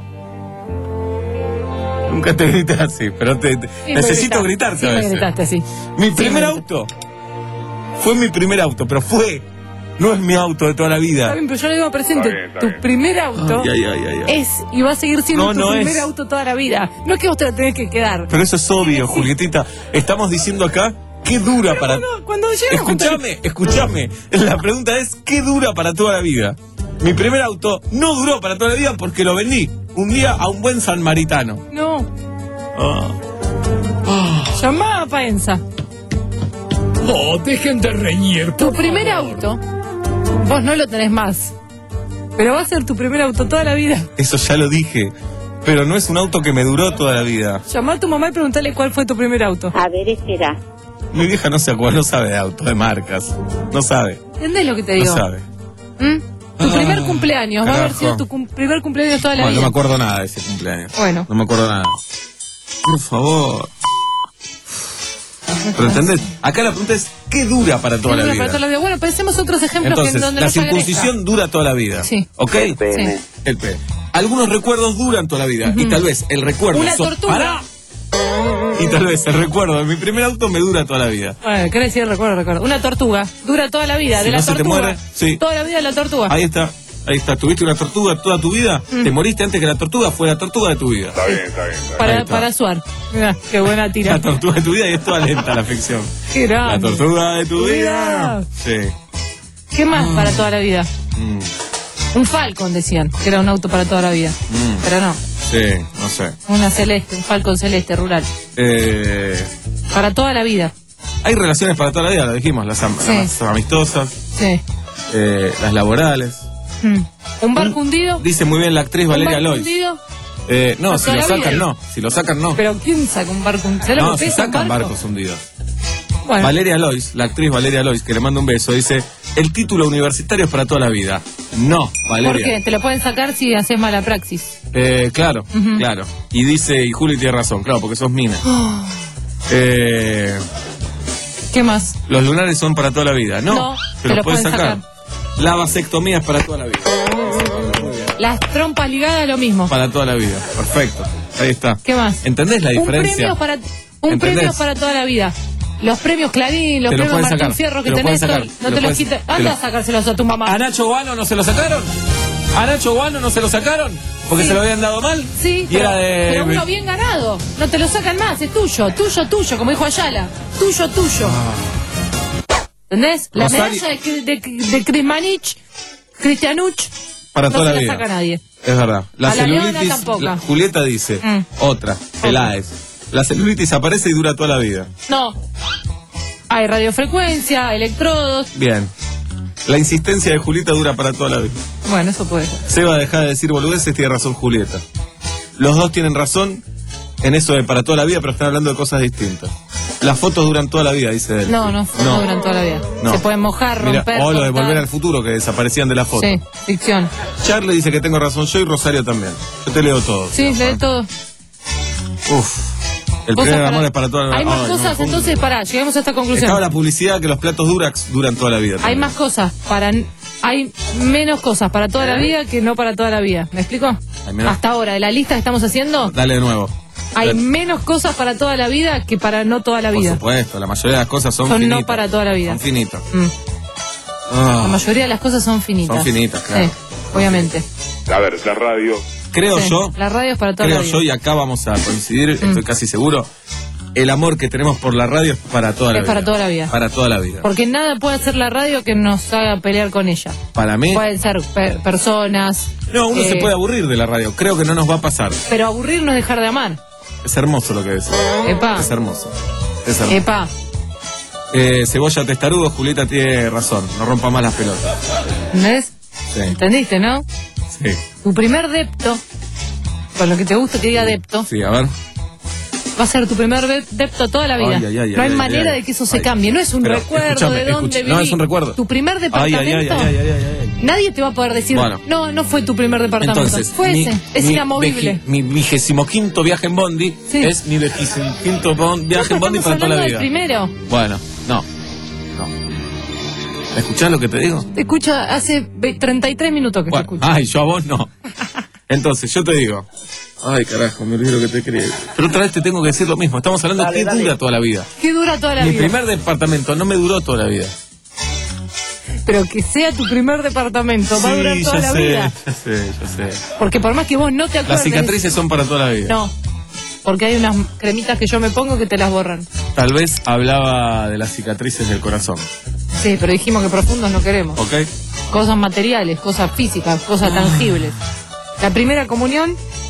Nunca te grité así, pero te, te- sí, me necesito gritaste, gritarte sí, a me veces. gritaste, sí. Mi Sí, primer me auto fue mi primer auto, pero fue. No es mi auto de toda la vida. Está bien, pero yo le digo presente, tu primer auto Ay, ay, ay, ay, ay. es y va a seguir siendo No, tu no primer es. auto toda la vida. No es que vos te lo tenés que quedar. Pero eso es obvio, Julietita. Estamos diciendo acá qué dura para. Cuando, cuando llegamos Escúchame, escúchame. La pregunta es ¿qué dura para toda la vida? Mi primer auto no duró para toda la vida porque lo vendí un día a un buen sanmaritano. No, Ah. llamá a Paenza. Oh, dejen de reñir. Tu primer auto, vos no lo tenés más. Pero va a ser tu primer auto toda la vida. Eso ya lo dije. Pero no es un auto que me duró toda la vida. Llamá a tu mamá y preguntale cuál fue tu primer auto. A ver, espera. Mi vieja no se acuerda, no sabe de autos, de marcas. No sabe. ¿Entendés lo que te No digo? sabe. ¿Mm? Tu Ah, primer cumpleaños va a haber carajo. sido tu cum- primer cumpleaños toda la Bueno, no vida. me acuerdo nada de ese cumpleaños. Bueno. No me acuerdo nada. Por favor. Pero entendés, acá la pregunta es ¿qué dura para toda la Para vida? toda la vida. Bueno, pensemos otros ejemplos que Entonces, en donde la no se agrega. circuncisión dura toda la vida. Sí. ¿Ok? El pene. Sí. El pene. Algunos recuerdos duran toda la vida. Y tal vez el recuerdo. Una so- tortuga. ¡Pará! Y tal vez el recuerdo de mi primer auto me dura toda la vida. Bueno, ¿qué decir? Recuerdo, recuerdo. Una tortuga. Dura toda la vida. Si de no la se te tortuga. muere, sí. Toda la vida de la tortuga. Ahí está. Ahí está, tuviste una tortuga toda tu vida, Mm. te moriste antes que la tortuga fue la tortuga de tu vida. Está bien, está bien. Está Para, para Suar. Mirá, qué buena tira. La tortuga de tu vida y es toda lenta la ficción. Qué grande. La tortuga de tu Tu vida. vida. Sí. ¿Qué más para toda la vida? Mm, Un Falcon, decían, que era un auto para toda la vida. mm, Pero no. sí, no sé. Una celeste, un Falcon celeste rural. Eh, Para toda la vida. hay relaciones para toda la vida, lo dijimos, las, am- Sí. las amistosas, Sí. eh, las laborales. Mm. ¿Un barco hundido? Dice muy bien la actriz ¿Un Valeria barco Lois. hundido? Eh, no, ¿Para si toda lo la sacan vida? no, si lo sacan no. ¿Pero quién saca un barco hundido? ¿Sabes lo No, que si pesa un sacan barco? barcos hundidos. Bueno. Valeria Lois, la actriz Valeria Lois, que le manda un beso, dice, el título universitario es para toda la vida. No, Valeria. ¿Por qué? Te lo pueden sacar si haces mala praxis. Eh, claro, Ujú. claro. Y dice, y Juli tiene razón, claro, porque sos mina. Oh, Eh, ¿Qué más? los lunares son para toda la vida. No, No, te los puedes sacar. La vasectomía es para toda la vida. Las trompas ligadas, lo mismo. Para toda la vida, perfecto. Ahí está. ¿Qué más? ¿Entendés la Un diferencia? premio para, un ¿Entendés? premio para toda la vida. Los premios Clarín, los Te lo premios pueden Martín sacar, Fierro que te lo tenés, pueden no, sacar, no te te lo los pueden- quites. te Anda lo- a sacárselos a tu mamá. ¿A Nacho Guano no se lo sacaron? ¿A Nacho Guano no se lo sacaron? ¿Porque Sí. se lo habían dado mal? Sí, Y pero, era de... pero uno bien ganado. No te lo sacan más, es tuyo, tuyo, tuyo, como dijo Ayala. Tuyo, tuyo. ¿Entendés? La Rosario- medalla de, de, de Krismanich, Cristianuch, Para no toda se la la vida. saca nadie. Es verdad. La A la Leona celulitis, tampoco. la- Julieta dice, Mm. otra, el A E S. La celulitis aparece y dura toda la vida. No. Hay radiofrecuencia, electrodos. Bien. La insistencia de Julieta dura para toda la vida. Bueno, eso puede ser. Seba, deja de decir boludeces, tiene razón Julieta. Los dos tienen razón en eso de para toda la vida, pero están hablando de cosas distintas. Las fotos duran toda la vida, dice él. No, no, no, duran toda la vida. No. Se pueden mojar, Mira, romper. o lo de cortar. Volver al Futuro, que desaparecían de la foto. Sí, ficción. Charlie dice que tengo razón yo y Rosario también. Yo te leo todo. Sí, lee todo. Uf. El Cosas primer para- amor es para toda la vida. Hay más Ay, no, cosas, ¿cómo? entonces, pará, lleguemos a esta conclusión. Estaba la publicidad que los platos Durax duran toda la vida. Hay también. más cosas para... Hay menos cosas para toda la vida que no para toda la vida. ¿Me explico? Hay menos- Hasta ahora, de la lista que estamos haciendo, Dale de nuevo. hay Dale. menos cosas para toda la vida que para no toda la Por vida. supuesto, la mayoría de las cosas son, Son finitas. no para toda la vida. Son finitas. Mm. Ah, La mayoría de las cosas son finitas. Son finitas, claro. Sí, obviamente. A ver, la radio. Creo Sí, yo, La radio es para toda creo la vida. yo, y acá vamos a coincidir, Mm. estoy casi seguro, el amor que tenemos por la radio es para toda la Es vida. para toda la vida. Para toda la vida. Porque nada puede hacer la radio que nos haga pelear con ella. Para mí, Pueden ser pe- personas. no, uno eh, se puede aburrir de la radio. Creo que no nos va a pasar. Pero aburrir no es dejar de amar. Es hermoso lo que decís. Epa. Es hermoso. Es hermoso. Epa. Eh, Cebolla testarudo, Julieta tiene razón. No rompa más las pelotas. ¿Entendés? Sí, ¿Entendiste, no? sí. Tu primer depto, con lo que te gusta que diga depto, Sí, a ver. va a ser tu primer de- depto toda la vida. Ay, ay, ay, no hay ay, manera ay, de que eso se ay. cambie. No es un Pero, recuerdo escúchame, de dónde escucha- viví. no, es un recuerdo. Tu primer Ay, departamento, ay, ay, ay, ay, ay, ay. nadie te va a poder decir, Bueno. no, no fue tu primer departamento. Entonces, fue mi, ese. Es mi inamovible. veji- mi vigésimo quinto viaje en Bondi Sí. es mi vigésimo quinto bon- viaje en Bondi Estamos para toda hablando la del vida. primero. Bueno, no. No. ¿Escuchás lo que te digo? Te escucho hace ve- treinta y tres minutos que Bueno, te escucho. ay, yo a vos no. Entonces, yo te digo. Ay, carajo, me olvidé lo que te quería. Pero otra vez te tengo que decir lo mismo. Estamos hablando de que dura toda la vida. Que dura toda la Mi vida. primer departamento no me duró toda la vida. Pero que sea tu primer departamento, va a durar Sí, toda ya la sé, vida. ya sé, ya sé. Porque por más que vos no te acuerdes. Las cicatrices son para toda la vida. No. Porque hay unas cremitas que yo me pongo que te las borran. Tal vez hablaba de las cicatrices del corazón. Sí, pero dijimos que profundos no queremos. ¿Ok? Cosas materiales, cosas físicas, cosas tangibles. La primera comunión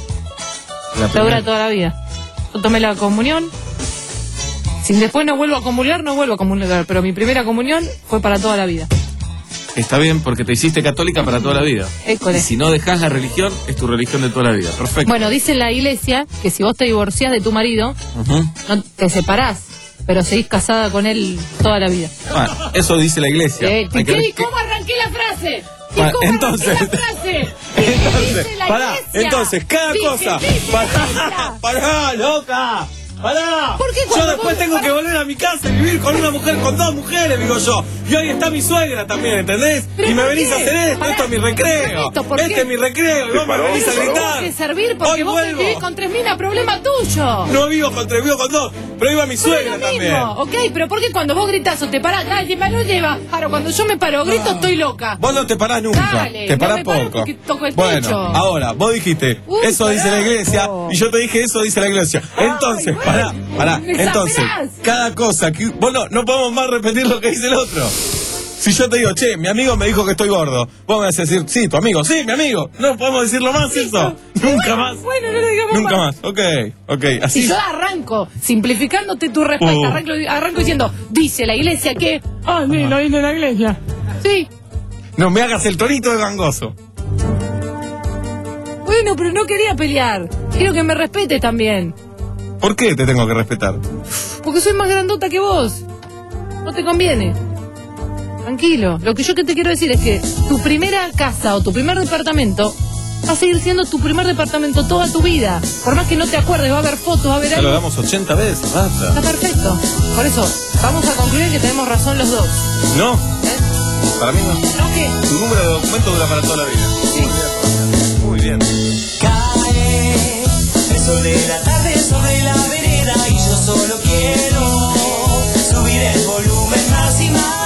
La te primera- dura toda la vida. Yo tomé la comunión. Si después no vuelvo a comulgar, no vuelvo a comulgar. Pero mi primera comunión fue para toda la vida. Está bien, porque te hiciste católica para toda la vida. École. Y si no dejas la religión, es tu religión de toda la vida. Perfecto. Bueno, dice la iglesia que si vos te divorciás de tu marido, Ujú. no te separás, pero seguís casada con él toda la vida. Bueno, eso dice la iglesia. Eh, Hay que ¿qué? ver ¿Y cómo arranqué la frase? ¿Y Bueno, cómo entonces- arranqué la frase? Entonces, Dice la pará, iglesia. entonces, cada Dice, cosa. dice la Pará, iglesia. pará, loca. ¡Pará! ¿Por qué Yo cuando después vos- tengo que volver a mi casa y vivir con una mujer, con dos mujeres, digo yo. Y hoy está mi suegra también, ¿entendés? ¿Pero Y me por venís qué? a hacer esto, Pará, esto es mi recreo. esto, ¿por Este qué? es mi recreo, y vos me venís a Pero yo gritar. tengo que servir porque Hoy vos vuelvo. vivís con tres minas, problema tuyo. No vivo con tres, vivo con dos. Pero iba mi Pero es suegra lo también. mismo, ok, pero ¿por qué cuando vos gritás o te parás, dale, lleva, no lleva? Ahora, cuando yo me paro, grito, estoy loca. Vos no te parás nunca. Dale, te no parás me paro poco. porque toco el Bueno, techo. ahora, vos dijiste, Uy, eso dice la pará. iglesia, y yo te dije, eso dice la iglesia. Entonces, bueno, pará, pará. me Entonces, exagerás. cada cosa que. Vos no, no podemos más repetir lo que dice el otro. Si yo te digo, che, mi amigo me dijo que estoy gordo, vos me vas a decir, sí, tu amigo, sí, mi amigo. No podemos decirlo más eso. Nunca más. Bueno, no lo digamos Nunca más. más. Ok, ok, así. Si yo arranco, simplificándote tu respuesta, Uh. arranco, arranco diciendo, dice la iglesia que... Ay, sí, lo dice la iglesia. Sí. No me hagas el torito de gangoso. Bueno, pero no quería pelear. Quiero que me respetes también. ¿Por qué te tengo que respetar? Porque soy más grandota que vos. No te conviene. Tranquilo. Lo que yo que te quiero decir es que tu primera casa o tu primer departamento va a seguir siendo tu primer departamento toda tu vida. Por más que no te acuerdes, va a haber fotos, va a haber Ya lo algo. damos ochenta veces, basta. Está perfecto. Por eso, vamos a concluir que tenemos razón los dos. No, para mí no. ¿No qué? Tu número de documento dura para toda la vida. Sí. Muy bien. Cae el sol de la tarde sobre la vereda y yo solo quiero subir el volumen más y más.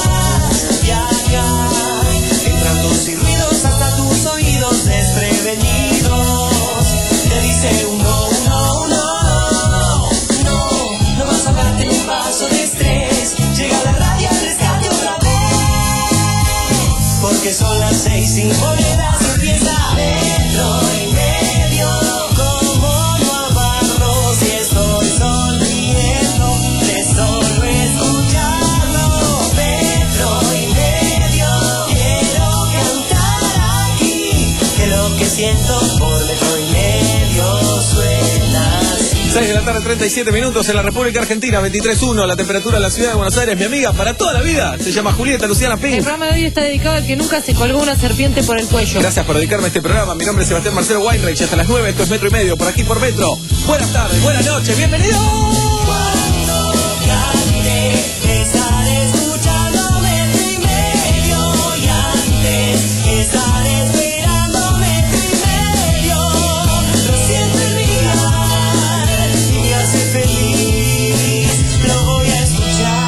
Viajar, entrando y ruidos hasta tus oídos desprevenidos. Te dice uno, uno, uno. No, no vas a darte un paso de estrés. Llega la radio al rescate otra vez. Porque son las seis y monedas y empieza metro y medio. Como no amarro si estoy sonriendo de solo escucharlo. Metro y medio. Quiero cantar aquí que lo que siento por metro y medio suena así. seis de la tarde, treinta y siete minutos en la República Argentina, veintitrés uno, la temperatura en la ciudad de Buenos Aires. Mi amiga para toda la vida se llama Julieta Luciana El Pink. programa de hoy está dedicado al que nunca se colgó una serpiente por el cuello. Gracias por dedicarme a este programa. Mi nombre es Sebastián Marcelo Weinreich. Hasta las nueve, esto es Metro y Medio, por aquí por Metro. Buenas tardes, buenas noches, bienvenidos. Cuando cante, estaré escuchando metro y medio y antes estaré esperando metro y medio. Lo siento en mi mirar y me hace feliz, lo voy a escuchar.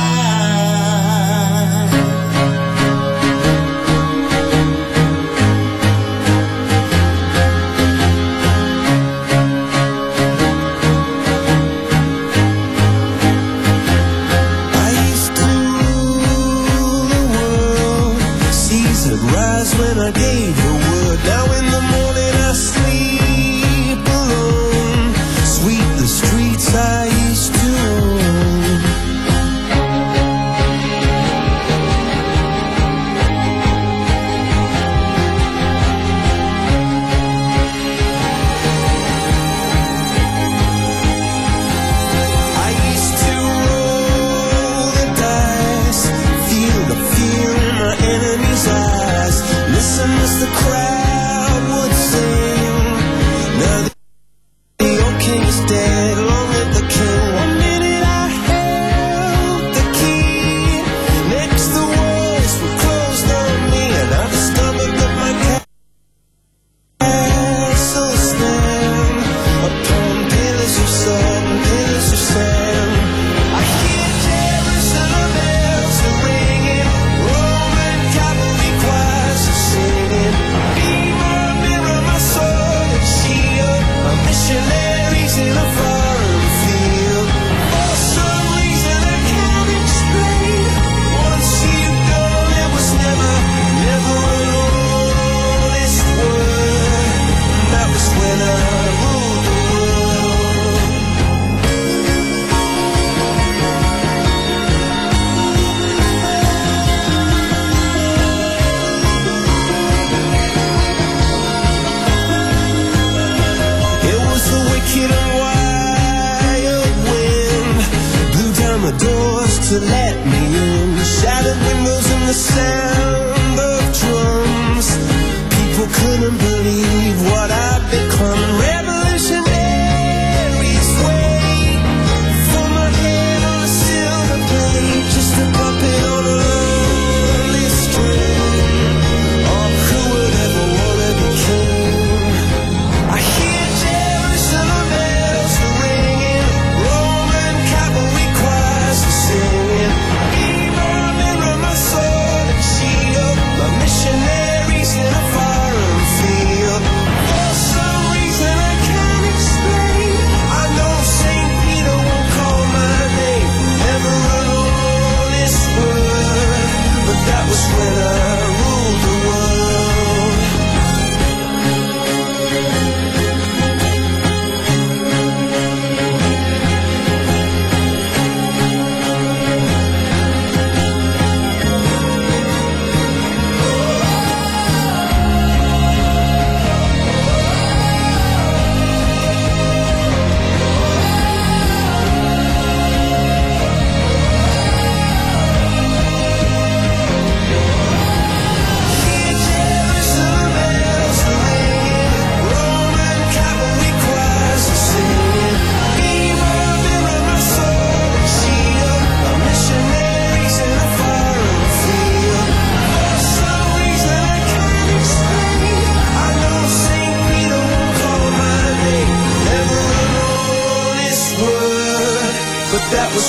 I used to rule the world. Seas had rise when I gave the word. Now in the morning I sleep alone. Sweep the streets I used to own. I used to roll the dice, feel the fear in my enemy's eyes. Listen as the crowd would sing. Now the old king is dead, long live the king. One minute I held the key, next the walls were closed on me, and I discovered that my castle stand upon pillars of sun, pillars of sand. I hear Jerusalem bells are ringing, Roman cavalry choirs are singing. Be my mirror, my sword and shield, my missionaries in a foreign field. For some reason I can't explain, once you go there was never, never an honest word. That was when I ruled the world. It was the wicked and wild wind blew down the doors to let me in. Shattered windows and the sound of drums. People couldn't believe what I'd become. Revolutionaries wait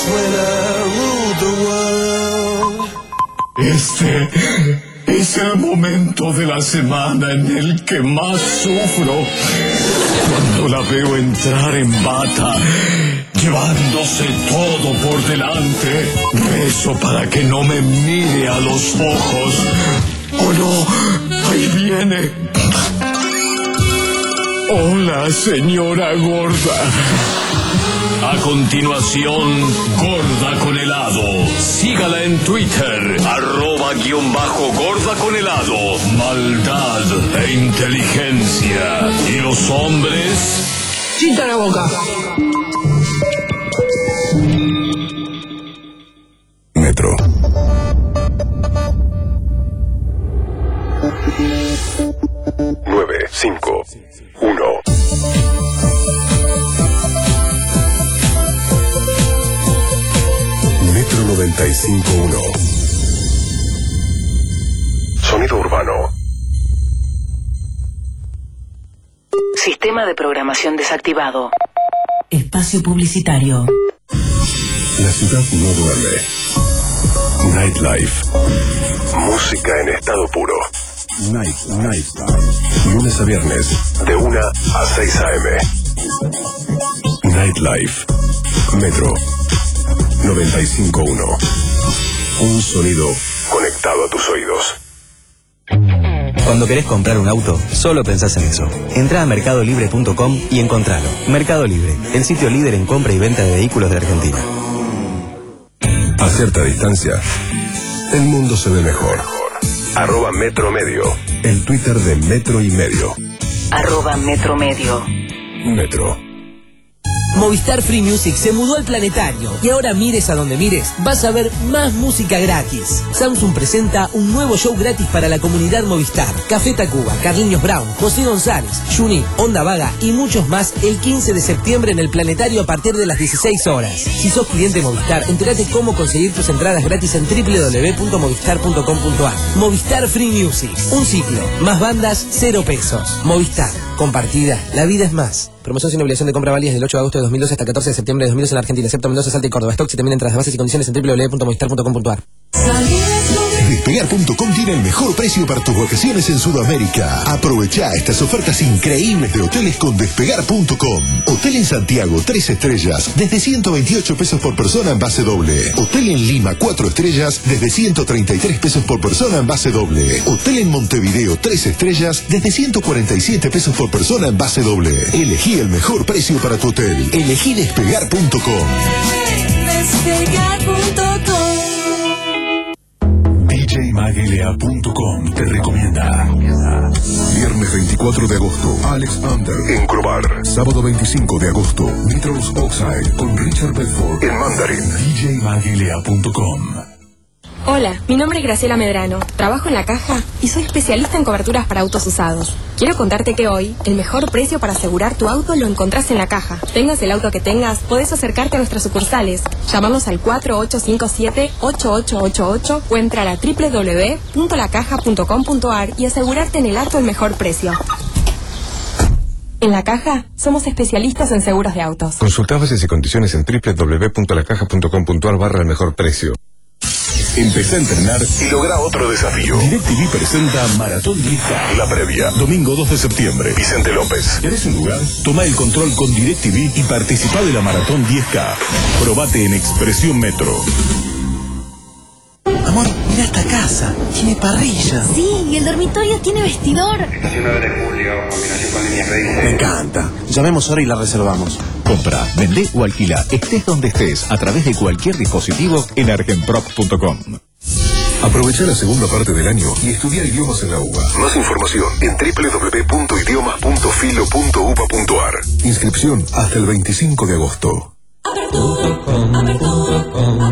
when I ruled the world. Este es el momento de la semana en el que más sufro. Cuando la veo entrar en bata, llevándose todo por delante, rezo para que no me mire a los ojos. ¡Oh no! ¡Ahí viene! Hola, señora gorda. A continuación, Gorda con helado. Sígala en Twitter, arroba guión bajo gorda con helado. Maldad e inteligencia. ¿Y los hombres? Chita la boca. Metro. nueve cinco uno. Metro noventa y cinco punto uno. Sonido urbano. Sistema de programación desactivado. Espacio publicitario. La ciudad no duerme. Nightlife. Música en estado puro. Night, Nightlife. Lunes a viernes, de una a seis a eme. Nightlife. Metro noventa y cinco punto uno. Un sonido conectado a tus oídos. Cuando querés comprar un auto, solo pensás en eso. Entrá a mercado libre punto com y encontralo. Mercado Libre, el sitio líder en compra y venta de vehículos de Argentina. A cierta distancia, el mundo se ve mejor. Arroba Metro Medio. El Twitter de Metro y Medio. Arroba Metro Medio. Metro. Movistar Free Music se mudó al planetario y ahora mires a donde mires, vas a ver más música gratis. Samsung presenta un nuevo show gratis para la comunidad Movistar. Café Tacuba, Carliños Brown, José González, Juni, Onda Vaga y muchos más el quince de septiembre en el planetario a partir de las dieciséis horas. Si sos cliente Movistar, entérate cómo conseguir tus entradas gratis en doble u doble u doble u punto movistar punto com punto a r. Movistar Free Music, un ciclo, más bandas, cero pesos. Movistar, compartida, la vida es más. Promoción sin obligación de compra válida desde el ocho de agosto de dos mil doce hasta el catorce de septiembre de dos mil doce en Argentina, excepto Mendoza, Salta y Córdoba. Stock si termina entre las bases y condiciones en doble u doble u doble u punto movistar punto com punto a r. Despegar punto com tiene el mejor precio para tus vacaciones en Sudamérica. Aprovecha estas ofertas increíbles de hoteles con Despegar punto com. Hotel en Santiago, tres estrellas, desde ciento veintiocho pesos por persona en base doble. Hotel en Lima, cuatro estrellas, desde ciento treinta y tres pesos por persona en base doble. Hotel en Montevideo, tres estrellas, desde ciento cuarenta y siete pesos por persona en base doble. Elegí el mejor precio para tu hotel. Elegí Despegar punto com. Despegar punto com. D J Magelea punto com te recomienda. Viernes veinticuatro de agosto, Alex Under en Crobar. Sábado veinticinco de agosto, Nitrous Oxide con Richard Bedford en Mandarin. D J Magelea punto com. Hola, mi nombre es Graciela Medrano, trabajo en La Caja y soy especialista en coberturas para autos usados. Quiero contarte que hoy, el mejor precio para asegurar tu auto lo encontrás en La Caja. Tengas el auto que tengas, podés acercarte a nuestras sucursales. Llámanos al cuatro ocho cinco siete, ocho ocho ocho ocho o entrar a doble u doble u doble u punto la caja punto com punto a r y asegurarte en el auto el mejor precio. En La Caja, somos especialistas en seguros de autos. Consulta bases y condiciones en doble u doble u doble u punto la caja punto com punto a r barra el mejor precio. Empecé a entrenar y logra otro desafío. DirecTV presenta Maratón diez K. La previa, domingo dos de septiembre. Vicente López. ¿Querés un lugar? Toma el control con DirecTV y participa de la Maratón diez K. Probate en Expresión Metro. Amor, mira esta casa. Tiene parrilla. Sí, y el dormitorio tiene vestidor. Estación nueve de julio, combinación con líneas B. Me encanta. Llamemos ahora y la reservamos. Compra, vende o alquila, estés donde estés, a través de cualquier dispositivo en argenprop punto com. Aprovecha la segunda parte del año y estudia idiomas en la U B A. Más información en doble u doble u doble u punto idiomas punto filo punto u b a punto a r. Inscripción hasta el veinticinco de agosto. Apertura punto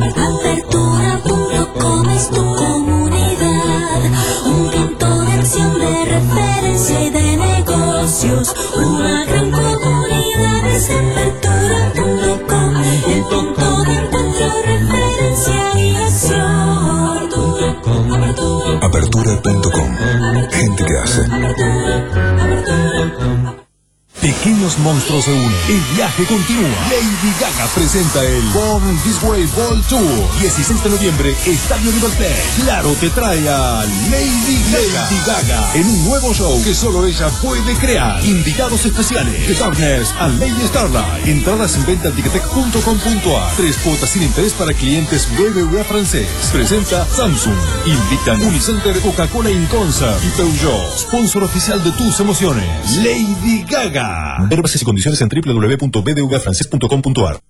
com es tu comunidad, un punto de acción de referencia y de negocios, una gran comunidad es apertura punto com, el punto de encuentro, referencia y acción. Apertura punto com. Gente que hace. Pequeños Dos monstruos se unen. El viaje continúa. Lady Gaga presenta el Born This Way Ball Tour. dieciséis de noviembre, Estadio Liberté. Claro te trae a Lady Gaga. Lady Gaga en un nuevo show que solo ella puede crear. Invitados especiales: The Darkness a Lady Starlight. Entradas en venta en ticketek punto com punto a. Tres cuotas sin interés para clientes B B V A francés. Presenta Samsung. Invitan Unicenter, Coca-Cola in Concert y Peugeot. Sponsor oficial de tus emociones. Lady Gaga. Ver bases y condiciones en doble u doble u doble u punto b d v a francés punto com punto a r.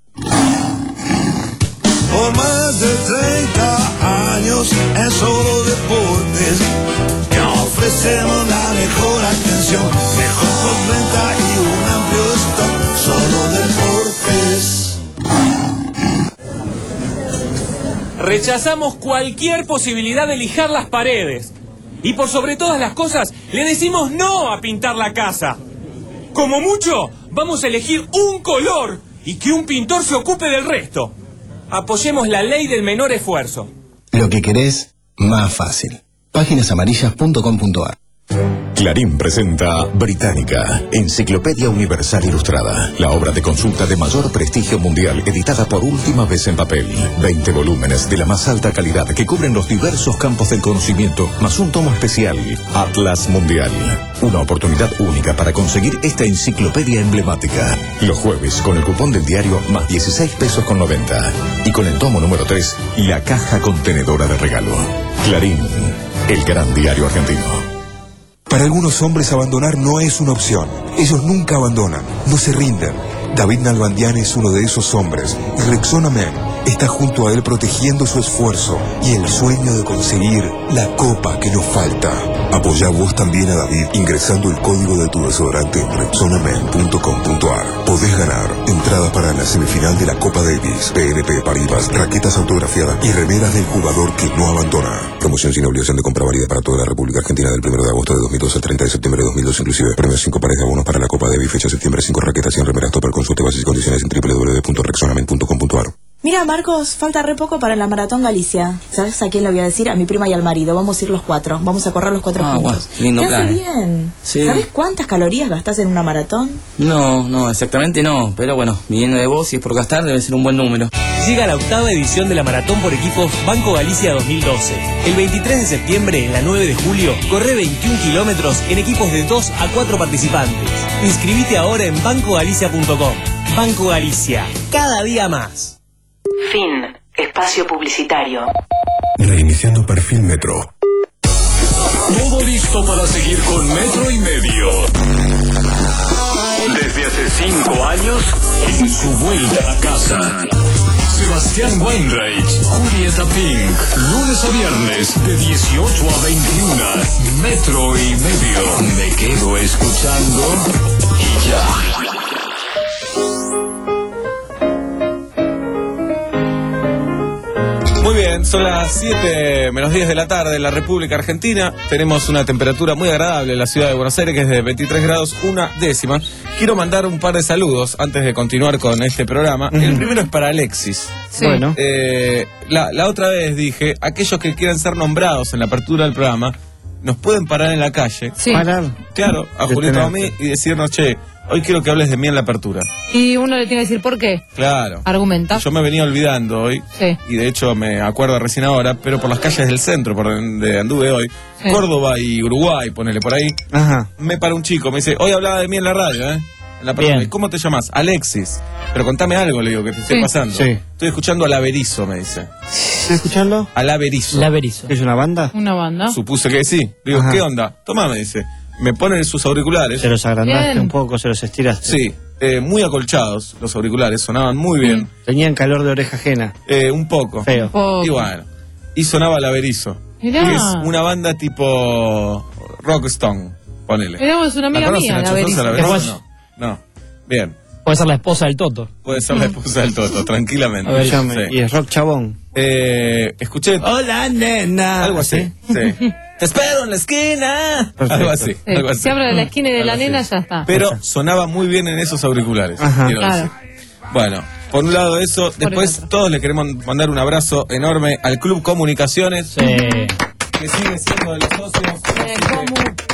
Por más de treinta años en solo deportes, te ofrecemos la mejor atención, mejor postventa y un amplio stock. Solo deportes. Rechazamos cualquier posibilidad de lijar las paredes. Y por sobre todas las cosas, le decimos no a pintar la casa. Como mucho, vamos a elegir un color y que un pintor se ocupe del resto. Apoyemos la ley del menor esfuerzo. Lo que querés, más fácil. páginas amarillas punto com punto a r. Clarín presenta Británica, Enciclopedia Universal Ilustrada, la obra de consulta de mayor prestigio mundial, editada por última vez en papel. veinte volúmenes de la más alta calidad que cubren los diversos campos del conocimiento, más un tomo especial, Atlas Mundial. Una oportunidad única para conseguir esta enciclopedia emblemática. Los jueves, con el cupón del diario, más dieciséis pesos con noventa. Y con el tomo número tres, la caja contenedora de regalo. Clarín, el gran diario argentino. Para algunos hombres abandonar no es una opción. Ellos nunca abandonan, no se rinden. David Nalbandian es uno de esos hombres y Rexona Men está junto a él protegiendo su esfuerzo y el sueño de conseguir la copa que nos falta. Apoyá vos también a David ingresando el código de tu desodorante en rexona men punto com punto a r. Podés ganar entradas para la semifinal de la Copa Davis, P N P Paribas, raquetas autografiadas y remeras del jugador que no abandona. Promoción sin obligación de compra válida para toda la República Argentina del primero de agosto de dos mil dos al treinta de septiembre de dos mil dos inclusive. Premios cinco pares de abonos para la Copa Davis, fecha septiembre, cinco raquetas, cien remeras, topper. Consulte bases y condiciones en doble u doble u doble u punto rexona men punto com punto a r. Mira, Marcos, falta re poco para la Maratón Galicia. ¿Sabes a quién le voy a decir? A mi prima y al marido. Vamos a ir los cuatro. Vamos a correr los cuatro ah, juntos. Bueno, lindo ¿Te plan. hace bien? Sí. ¿Sabes cuántas calorías gastás en una maratón? No, no, exactamente no. Pero bueno, viniendo de vos, si es por gastar, debe ser un buen número. Llega la octava edición de la Maratón por Equipos Banco Galicia dos mil doce. El veintitrés de septiembre, en la nueve de julio, corre veintiún kilómetros en equipos de dos a cuatro participantes. Inscribite ahora en banco galicia punto com. Banco Galicia, cada día más. Fin. Espacio publicitario. Reiniciando perfil Metro. Todo listo para seguir con Metro y Medio. Desde hace cinco años, en su vuelta a casa. Sebastián Weinreich, Julieta Pink, lunes a viernes de dieciocho a veintiuna. Metro y Medio. Me quedo escuchando y ya. Muy bien, son las siete menos diez de la tarde en la República Argentina. Tenemos una temperatura muy agradable en la ciudad de Buenos Aires, que es de veintitrés grados, una décima. Quiero mandar un par de saludos antes de continuar con este programa. Uh-huh. El primero es para Alexis. Sí. Bueno. Eh, la, la otra vez dije, aquellos que quieran ser nombrados en la apertura del programa, nos pueden parar en la calle. Sí. Parar. Claro, a Julieta o a mí y decirnos, che, hoy quiero que hables de mí en la apertura. Y uno le tiene que decir por qué. Claro. Argumenta. Yo me venía olvidando hoy, sí. Y de hecho me acuerdo recién ahora, pero por las calles del centro, por donde anduve hoy, sí. Córdoba y Uruguay, ponele por ahí, Ajá. me para un chico, me dice, hoy hablaba de mí en la radio, ¿eh? En la apertura. ¿Cómo te llamas? Alexis. Pero contame algo, le digo, que te esté sí. pasando. Sí. Estoy escuchando a Laverizo, me dice. ¿Estás escuchando? A Laverizo. Laverizo. ¿Es una banda? Una banda. Supuse que sí. Le digo, Ajá. ¿qué onda? Tomá, me dice. Me ponen sus auriculares. Se los agrandaste bien. un poco, se los estiraste. Sí, eh, muy acolchados los auriculares, sonaban muy bien. Mm. Tenían calor de oreja ajena. Eh, un poco. Feo. Y bueno, y sonaba Laverizo. Mirá. Que es una banda tipo Rockstone, ponele. Mirá, es una amiga ¿La mía, conocen, Laverizo. Laverizo? No, no. Bien. Puede ser la esposa del Toto. Puede ser la esposa del Toto, tranquilamente. A ver, Sí. y es rock chabón. Eh, escuché. Hola, nena. Algo así. Sí. Te espero en la esquina. Perfecto. Algo así. Sí. Algo así. Se habla de la esquina y de la Algo así. nena, ya está. Pero sonaba muy bien en esos auriculares. Ajá. quiero Claro. decir. Bueno, por un lado eso, Por después el otro. todos le queremos mandar un abrazo enorme al Club Comunicaciones, Sí. que sigue siendo de los socios. Eh, ¿cómo?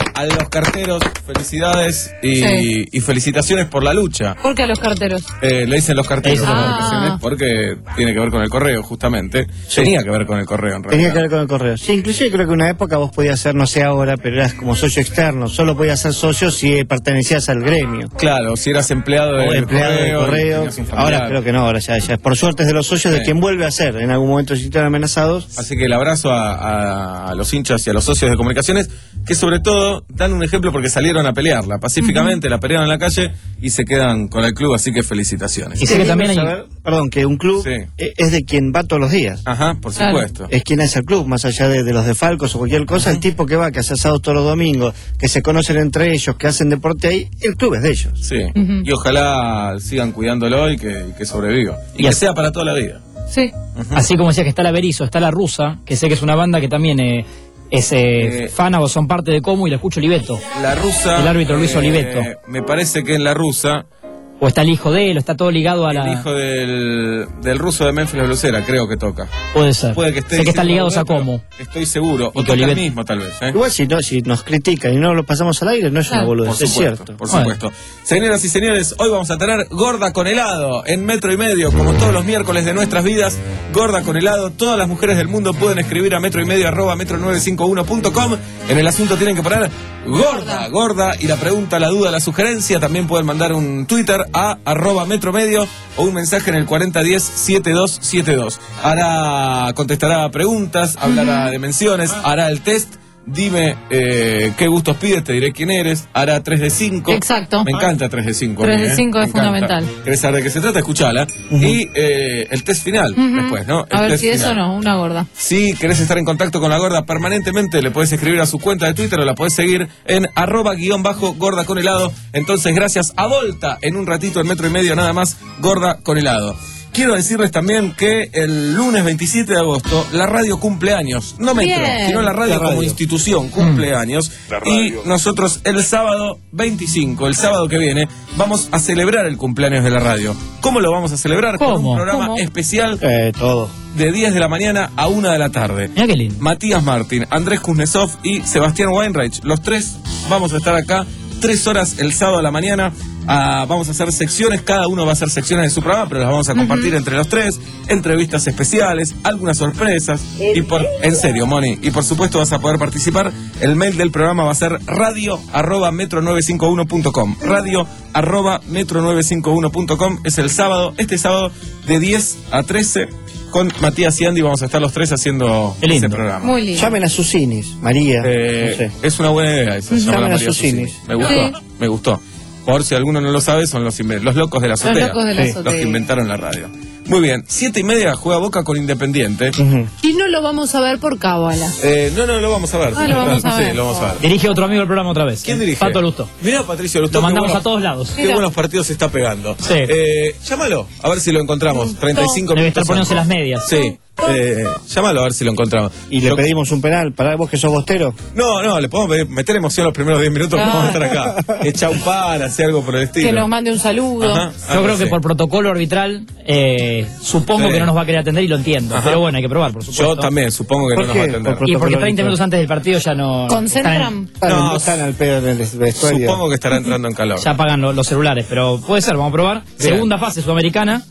a los carteros, felicidades y, Sí. y felicitaciones por la lucha. ¿Por qué a los carteros? Eh, le dicen los carteros Ah. en las ocasiones porque tiene que ver con el correo, justamente. Tenía que ver con el correo, en realidad. Tenía que ver con el correo. Sí, inclusive creo que una época vos podías ser, no sé ahora, pero eras como socio externo. Solo podías ser socio si pertenecías al gremio. Claro, si eras empleado del O empleado correo, del y correo. tenías un familiar. Ahora creo que no, ahora ya, ya es por suerte es de los socios de Sí. quien vuelve a ser. En algún momento si están amenazados. Así que el abrazo a, a- a los hinchas y a los socios de comunicaciones, que sobre todo dan un ejemplo porque salieron a pelearla pacíficamente, la pelearon en la calle y se quedan con el club, así que felicitaciones. Y sé que también hay... saber, perdón, que un club e- es de quien va todos los días. Ajá, por supuesto. Es quien es el club, más allá de, de los defalcos o cualquier cosa, el tipo que va, que hace asados todos los domingos, que se conocen entre ellos, que hacen deporte ahí, el club es de ellos. Sí, Ujú. y ojalá sigan cuidándolo y que, y que sobreviva. Y, Y que así- sea para toda la vida. Sí. Así como decía que está la Berizo, está la Rusa, que sé que es una banda que también eh, es eh, Eh, fan o son parte de Como y la escucho Oliveto. La rusa... El árbitro Luis eh, Oliveto. Me parece que en la rusa... O está el hijo de él, o está todo ligado a la... El hijo del, del ruso de Memphis la Blusera, creo que toca. Puede ser. Puede que esté sé que están diciendo ligados a algo, Como. pero Estoy seguro. Y O que toca el Olivet- mismo, tal vez. ¿eh? Igual si, no, si nos critican y no lo pasamos al aire, no es una boludez, Por es supuesto, cierto. por supuesto. Señoras y señores, hoy vamos a tener Gorda con helado en Metro y Medio, como todos los miércoles de nuestras vidas. Gorda con helado. Todas las mujeres del mundo pueden escribir a metro y medio arroba metro nueve cinco uno punto com. En el asunto tienen que poner gorda, gorda. Y la pregunta, la duda, la sugerencia, también pueden mandar un Twitter a arroba metro medio o un mensaje en el cuarenta diez setenta y dos setenta y dos. Hará, contestará preguntas, hablará de menciones, hará el test. Dime eh, qué gustos pides, te diré quién eres. Hará tres de cinco. Exacto. Me encanta tres de cinco. a tres mí, de ¿eh? cinco Me es encanta. fundamental. ¿Querés saber de qué se trata? Escuchala. Y eh, el test final, Ujú. después, ¿no? El A ver test si eso final. no, una gorda. Si querés estar en contacto con la gorda permanentemente, le puedes escribir a su cuenta de Twitter o la podés seguir en arroba guión bajo gorda con helado. Entonces, gracias a Volta, en un ratito, en metro y medio, nada más, gorda con helado. Quiero decirles también que el lunes veintisiete de agosto la radio cumple años, no Metro, Bien. sino la radio, La radio. como institución cumple años. Y nosotros el sábado veinticinco, el sábado que viene, vamos a celebrar el cumpleaños de la radio. ¿Cómo lo vamos a celebrar? Con ¿Cómo? un programa ¿Cómo? especial Eh, todo. de diez de la mañana a una de la tarde. Mirá qué lindo. Matías Martín, Andrés Kuznetsov y Sebastián Weinreich. Los tres vamos a estar acá tres horas el sábado a la mañana. Ah, vamos a hacer secciones, cada uno va a hacer secciones de su programa, pero las vamos a compartir entre los tres, entrevistas especiales, algunas sorpresas, y por, en serio, Moni, y por supuesto vas a poder participar. El mail del programa va a ser radio arroba metro nueve cinco uno punto com, radio arroba metro nueve cinco uno punto com. Es el sábado, este sábado de diez a trece, con Matías y Andy vamos a estar los tres haciendo Qué lindo. ese programa. Muy lindo. Llamen a Susinis, María. Eh, no sé. Es una buena idea esa, Ujú. llamar a Llamen a María Susinis. Susini. Me gustó, Sí. me gustó. Por si alguno no lo sabe, son los, inve- los locos de la azotea. locos de la Sí. azotea. Los que inventaron la radio. Muy bien, siete y media juega Boca con Independiente. Y no lo vamos a ver por cábala. Eh, no, no, lo vamos a ver. Ah, lo vamos a Sí, ver. lo vamos a ver. Dirige otro amigo del programa otra vez. ¿Quién dirige? Pato Lusto. Mirá, Patricio Lustó. Lo mandamos qué a todos lados. Qué buenos partidos se está pegando. Sí. Eh, llámalo, a ver si lo encontramos. treinta y cinco Debe minutos. estar poniéndose antes. las medias. Sí. Eh, llámalo a ver si lo encontramos. Y le pedimos un penal. Para vos que sos bostero. No, no, le podemos pedir- meter emoción los primeros diez minutos que vamos a estar acá. Echa un par, hace algo por el estilo. Que nos mande un saludo. Ajá. Yo Ah, creo no que sé. por protocolo arbitral, eh, supongo Sí. que no nos va a querer atender y lo entiendo. Ajá. Pero bueno, hay que probar, por supuesto. Yo también, supongo que ¿Por no nos va a qué? atender. Por Y porque protocolo treinta minutos arbitral. antes del partido ya no... ¿Concentran? Están, No, están al pedo en el vestuario. Supongo que estará entrando en calor. Ya apagan lo- los celulares, pero puede ser, vamos a probar. Bien. Segunda fase sudamericana,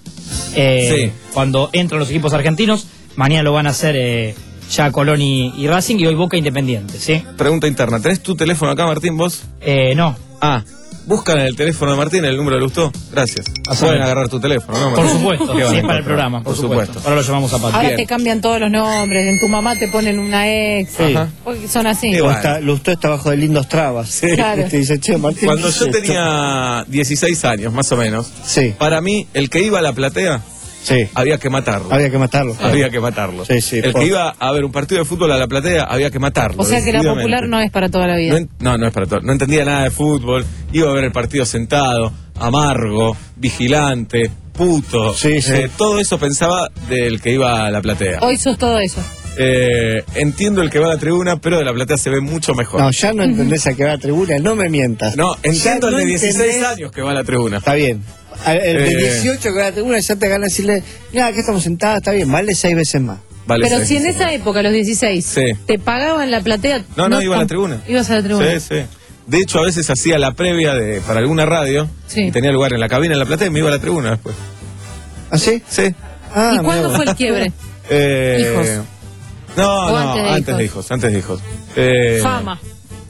eh, Sí. cuando entran los equipos argentinos, mañana lo van a hacer eh, ya Colón y, y Racing y hoy Boca Independiente, ¿sí? Pregunta interna, ¿tenés tu teléfono acá, Martín, vos? Eh, no, Ah, buscan en el teléfono de Martín el número de Lustó. Gracias. Así Pueden es. agarrar tu teléfono, ¿no, por Martín? supuesto, ¿Qué van sí, a es para el encontrar? programa, por, Por supuesto. Ahora lo llamamos a Pato. Ahora Bien. te cambian todos los nombres. En tu mamá te ponen una ex. Sí. Ajá. Porque son así. Igual. Está, Lustó está bajo de lindos trabas. Claro. Te dice, che, Martín. Cuando ¿qué yo es esto? tenía dieciséis años, más o menos, Sí, para mí, el que iba a la platea, sí. había que matarlo. Había que matarlo. Había que matarlo. Sí, sí, el por- que iba a ver un partido de fútbol a la platea, había que matarlo. O sea que la decididamente. popular no es para toda la No, vida. en- no, no es para todo. No entendía nada de fútbol. Iba a ver el partido sentado, amargo, vigilante, puto. Sí, sí. Eh, todo eso pensaba del que iba a la platea. Hoy sos todo eso. Eh, entiendo el que va a la tribuna, pero de la platea se ve mucho mejor. No, ya no entendés a qué va la tribuna, no me mientas. No, entiendo Ya el de no dieciséis entendés- años que va a la tribuna. Está bien. A- El de Eh. dieciocho que va a la tribuna ya te gana decirle, mira, aquí estamos sentados, está bien, vale seis veces más. vale Pero seis si en quince. esa época, a los dieciséis, Sí. te pagaban la platea. No, no, iba a la com- tribuna. Ibas a la tribuna. Sí, sí. De hecho, a veces hacía la previa de para alguna radio Sí. y tenía lugar en la cabina en la platea y me iba a la tribuna después. ¿Ah, sí? Sí. Ah, ¿Y mirá cuándo vos. fue el quiebre? Eh, Hijos. No, ¿O no, antes de antes hijos? de hijos, antes de hijos. Eh, Fama.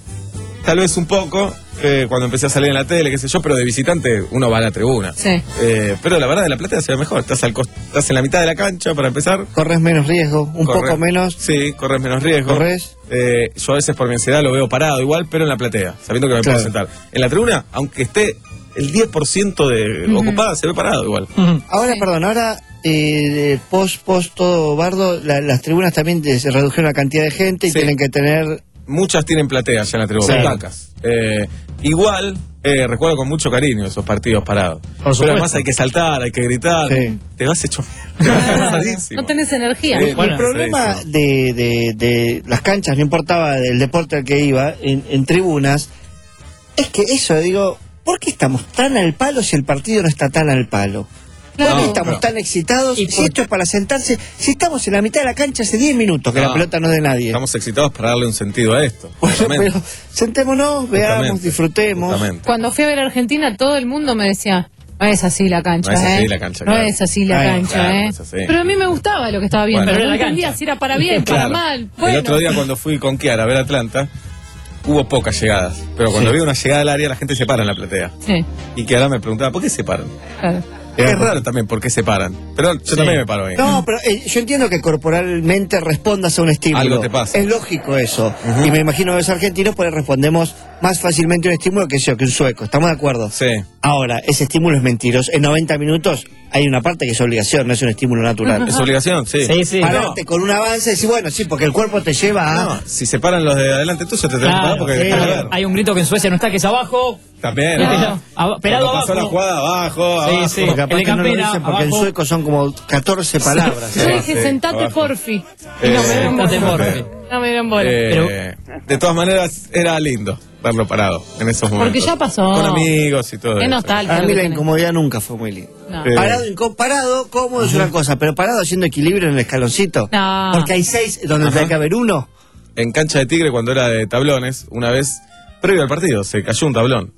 Tal vez un poco, eh, cuando empecé a salir en la tele, qué sé yo, pero de visitante uno va a la tribuna. Sí. Eh, pero la verdad de la platea se ve mejor. Estás, al cos- estás en la mitad de la cancha para empezar. Corres menos riesgo, un Corre- poco menos. Sí, corres menos riesgo. Corres. Eh, yo a veces por mi ansiedad lo veo parado igual, pero en la platea, sabiendo que me Claro. puedo sentar. En la tribuna, aunque esté el diez por ciento de Ujú. ocupada, se ve parado igual. Ahora, perdón, ahora eh, post, post todo bardo, la- las tribunas también de- se redujeron la cantidad de gente y Sí. tienen que tener... Muchas tienen platea ya en la tribuna, Sí. butacas. Eh, igual, eh, recuerdo con mucho cariño esos partidos parados. Pero supuesto. además hay que saltar, hay que gritar. Sí. Te vas hecho. Te vas cansadísimo. No tenés energía. Sí. Bueno, el problema sí, de, de, de las canchas, no importaba del deporte al que iba, en, en tribunas, es que eso, digo, ¿por qué estamos tan al palo si el partido no está tan al palo? ¿Por qué Claro. estamos No. tan excitados? Y Si por- esto es para sentarse, si estamos en la mitad de la cancha hace diez minutos que No. la pelota no es de nadie. Estamos excitados para darle un sentido a esto. Bueno, justamente. pero sentémonos, veamos, Justamente, disfrutemos. justamente. Cuando fui a ver a Argentina, todo el mundo me decía, no es así la cancha, No es así ¿eh? la cancha, No claro. es así la Ay, cancha, claro, ¿eh? no es así. Pero a mí me gustaba lo que estaba viendo. Bueno, no pero era la entendía cancha. si era para bien, para Claro. mal. Bueno. El otro día cuando fui con Kiara a ver Atlanta, hubo pocas llegadas. Pero cuando Sí. había una llegada al área, la gente se para en la platea. Sí, Y Kiara me preguntaba, ¿por qué se paran? claro. Es raro también por qué se paran. Pero yo también me paro ahí. No, pero eh, yo entiendo que corporalmente respondas a un estímulo. Algo te pasa. Es lógico eso. Ujú. Y me imagino que los argentinos pues respondemos más fácilmente a un estímulo que yo, que un sueco. ¿Estamos de acuerdo? Sí. Ahora, ese estímulo es mentiroso. En noventa minutos hay una parte que es obligación, no es un estímulo natural. ¿Es obligación? Sí. Sí, sí. Pararte con un avance y decir, bueno, sí, porque el cuerpo te lleva a... No, si se paran los de adelante tuyo, te tenés que parar Claro, porque sí. dejás de hay, ver. hay un grito que en Suecia no está, que es abajo. También. Claro. ¿no? Ab- pelado Cuando pasó abajo. la jugada abajo, Sí, abajo. sí. Porque capaz el de que no lo Campera, dicen porque en abajo. sueco son como catorce palabras. Yo Sí, dije, sí, sentate abajo. porfi. Y Eh, no me dieron sentate, bola. porfi. No me dieron bola. Eh, de todas maneras, era lindo verlo parado en esos momentos. Porque ya pasó. Con amigos y todo Qué eso. nostalgia. A lo mí que la tenés. incomodidad nunca fue muy linda. No. Eh, Parado, inco- parado, cómodo es una cosa, pero parado haciendo equilibrio en el escaloncito. No. Porque hay seis donde Ajá. tiene que haber uno. En cancha de Tigre, cuando era de tablones, una vez, previo al partido, se cayó un tablón.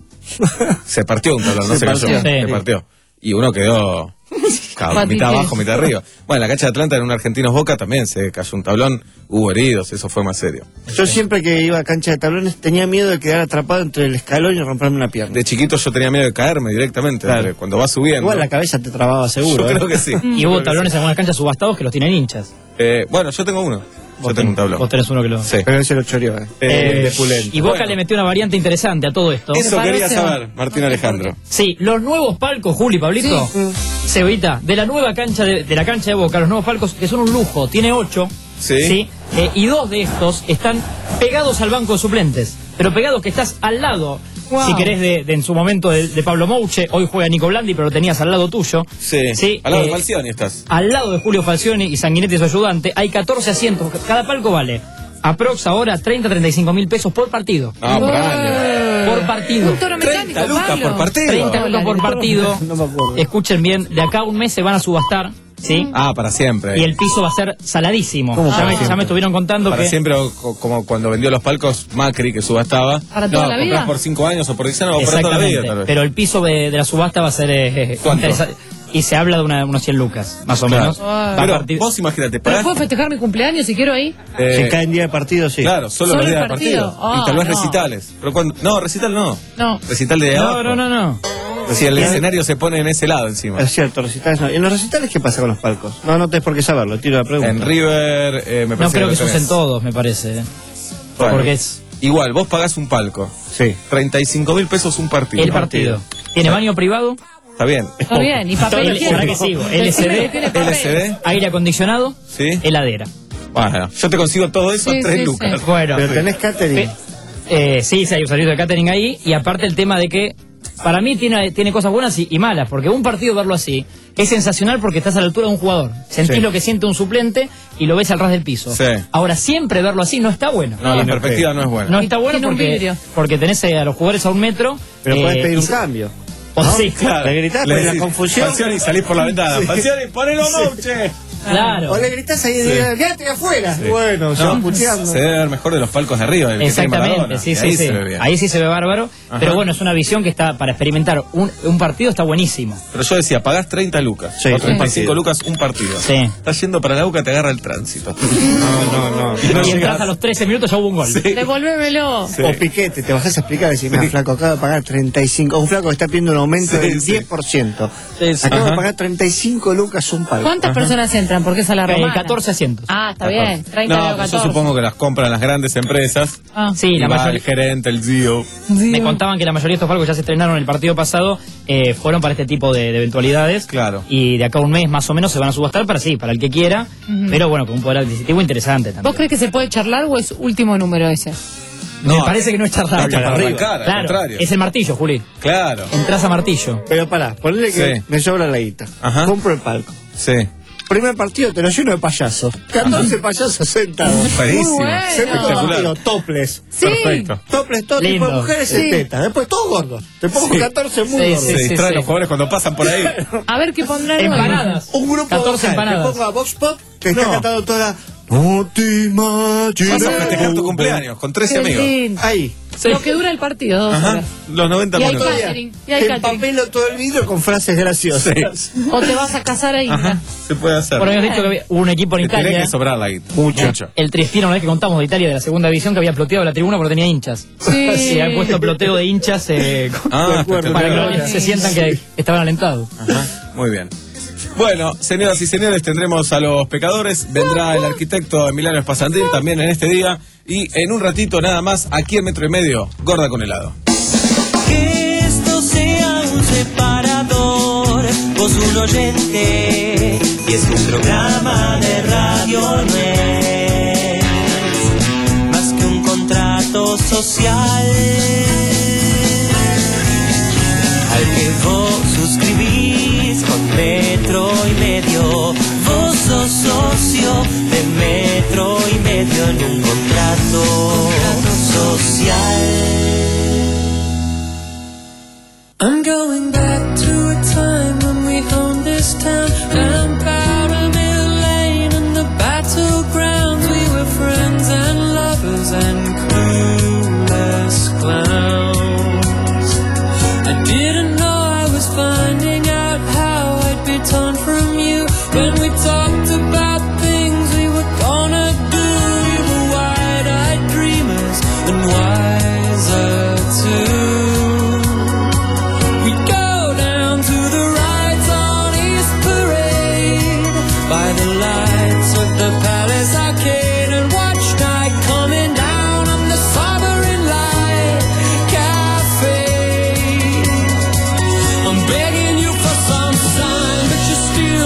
Se partió un tablón, no Se se, partió. cayó. Sí. Se partió. Y uno quedó ca- Patiche. mitad abajo, mitad arriba. Bueno, en la cancha de Atlanta, en un Argentinos Boca, también se cayó un tablón. Hubo heridos, eso fue más serio. Yo siempre que iba a cancha de tablones tenía miedo de quedar atrapado entre el escalón y romperme una pierna. De chiquito yo tenía miedo de caerme directamente. Claro. entre- Cuando va subiendo. Igual la cabeza te trababa seguro. Yo ¿eh? creo que sí. Y hubo tablones en algunas canchas subastados que los tienen hinchas. Eh, bueno, yo tengo uno. Yo tengo un tablón. Vos tenés uno que lo... Sí. Pero ese lo choreó. ¿eh? Eh, Eh, de Pulento. y Boca Bueno, le metió una variante interesante a todo esto. Eso Me quería parece- saber, Martín Alejandro. Sí, los nuevos palcos, Juli, Pablito. Cebita, de la nueva cancha de, de la cancha de Boca, los nuevos palcos que son un lujo, tiene ocho. Sí. Eh, y dos de estos están pegados al banco de suplentes. Pero pegados que estás al lado, Wow. si querés, de, de en su momento de, de Pablo Mouche. Hoy juega Nico Blandi, pero lo tenías al lado tuyo. Sí. Sí, Al lado eh, de Falcioni estás. Al lado de Julio Falcioni y Sanguinetti, su ayudante, hay catorce asientos. Cada palco vale aprox ahora treinta a treinta y cinco mil pesos por partido. No, por año. Por partido. Un toro mecánico, treinta lucas Pablo. por partido. treinta lucas por partido. No me acuerdo. Escuchen bien, de acá a un mes se van a subastar, ¿sí? Ah, para siempre. Y el piso va a ser saladísimo. ¿Cómo Ya para me, ya siempre? me estuvieron contando Para que... siempre, o- co- como cuando vendió los palcos Macri, que subastaba. ¿Para toda no, la comprás vida? por cinco años o por diez años o para toda la Exactamente, vida, tal vez. pero el piso de, de la subasta va a ser eh, ¿Cuánto? interesante. Y se habla de una- unos cien lucas, más o Claro. menos. Ah. Va a Pero partir- vos imagínate, ¿Pero para. puedo festejar mi cumpleaños si quiero ahí? eh, Si cae en día de partido, sí. Claro, solo, ¿Solo los días el de partido? partido. Ah, y tal vez no. recitales. Pero cuando, no, recital no. No. Recital de No, abajo. no, no, no. Si el escenario se pone en ese lado encima. Es cierto, recitales no. ¿En los recitales qué pasa con los palcos? No, no tenés por qué saberlo, tiro la pregunta. En River, eh, me No parece creo que lo se tenés. usen todos, me parece. eh. Bueno, Porque es igual, vos pagás un palco. Sí. treinta y cinco mil pesos un partido. el partido. ¿Tiene baño privado? Está bien. Está bien, y papel L- higiénico. ¿Será que sigo? Decime L C D, que tiene papel. L C D. aire acondicionado, Sí. heladera. Bueno, yo te consigo todo eso Sí, a tres sí, lucas. sí. Bueno, Pero tenés catering. Pe- eh, sí, sí, hay un servicio de catering ahí. Y aparte el tema de que, para mí, tiene, tiene cosas buenas y, y malas. Porque un partido verlo así es sensacional porque estás a la altura de un jugador. Sentís Sí. lo que siente un suplente y lo ves al ras del piso. Sí. Ahora, siempre verlo así no está bueno. No, la no, perspectiva no es buena. No está bueno Tiene un porque, vidrio. porque tenés eh, a los jugadores a un metro. Pero eh, podés pedir y un se- cambio. o ¿no? sí, Le gritás, Le ponés la decís, confusión. Falcioni, salís por la ventana. Sí. Falcioni, ponelo Mouche. Claro. O le gritás ahí y Sí. digas, quédate afuera. Sí. Bueno, se No, van puteando. se debe ver mejor de los palcos de arriba. el que tiene Exactamente, Maradona, sí, y sí, ahí sí. se ve bien. Ahí sí se ve bárbaro. Ajá. Pero bueno, es una visión que está para experimentar. Un, un partido está buenísimo. Pero yo decía, pagás treinta lucas. Sí, o un treinta y cinco partido. lucas un partido. Sí. Estás yendo para la Boca, te agarra el tránsito. No, no, no. Y no y entras llegas. a los trece minutos ya hubo un gol. Sí. Devolvémelo. Sí. O Piquete, te bajás a explicar y decís, mira, Sí. flaco, acaba de pagar treinta y cinco. O un flaco que está pidiendo un aumento Sí, del sí. diez por ciento. Sí, sí. Acaba Ajá. de pagar treinta y cinco lucas un palco. ¿Cuántas personas entran? Porque es a la Eh, romana. catorce asientos. Ah, está bien. treinta No, veo pero yo catorce. supongo que las compran las grandes empresas. Ah. Sí, y la va mayoría. el gerente, el C E O. Me contaban que la mayoría de estos palcos ya se estrenaron el partido pasado, eh, fueron para este tipo de, de eventualidades. Claro. Y de acá a un mes más o menos se van a subastar para sí, para el que quiera. Ujú. Pero bueno, con un poder adquisitivo interesante también. ¿Vos crees que se puede charlar o es último número ese? Me parece que no es charlar. Hay que para arrancar, al Claro, contrario. es el martillo, Juli. Claro. Entras a martillo. Pero pará, ponle que Sí. me sobra la guita. Ajá. Compro el palco. Sí. Primer partido te lo lleno de payasos. catorce payasos sentados. Buenísimo. Bueno. Segundo Espectacular. partido, topless. Sí. Perfecto. Topless, todo tipo Lindo. de mujeres Sí. en teta. Después todos gordos. Te pongo Sí. catorce muy Sí, gordos. Se sí, distraen sí. los jugadores cuando pasan por ahí. A ver qué pondrán hoy. Empanadas. Un grupo catorce vocal. empanadas. Te pongo a Vox Pop que está No. cantando toda la... No te imagines. Vas a festejar tu cumpleaños con trece Qué amigos. lindo. Ahí. Lo que dura el partido, dos Ajá. horas. Los noventa Y hay minutos. catering. Y hay catering. Empapelo todo el vidrio con frases graciosas. O te vas a casar ahí. Ajá. Se puede hacer. Por habías dicho que había un equipo en Te tenés Italia. que sobrar la guita. Mucho. El Triestino, una vez que contamos de Italia de la segunda división, que había ploteado la tribuna porque tenía hinchas. Sí. Se habían puesto ploteo de hinchas eh, con- Ah, acuerdo. para que espectacular. los se sientan que estaban alentados. Ajá. Muy bien. Bueno, señoras y señores, tendremos a los pecadores. Vendrá el arquitecto Emiliano Espasantín también en este día. Y en un ratito nada más, aquí en Metro y Medio, Gorda con helado. Que esto sea un separador, vos un oyente, y es un programa de radio, no es más que un contrato social al que vos suscribís con Metro y Medio. Vos sos socio de Metro y Medio en un contrato social. I'm going back to a time when we owned this town, down Powder Mill Lane and the battlegrounds. We were friends and lovers and clueless clowns. I didn't know I was finding out how I'd be torn from you when we talked about things we were gonna do. We were wide-eyed dreamers and wiser too. We go down to the rides on East Parade by the lights of the Palace Arcade and watch night coming down on the Sovereign Light Cafe. I'm begging you for some sign, but you're still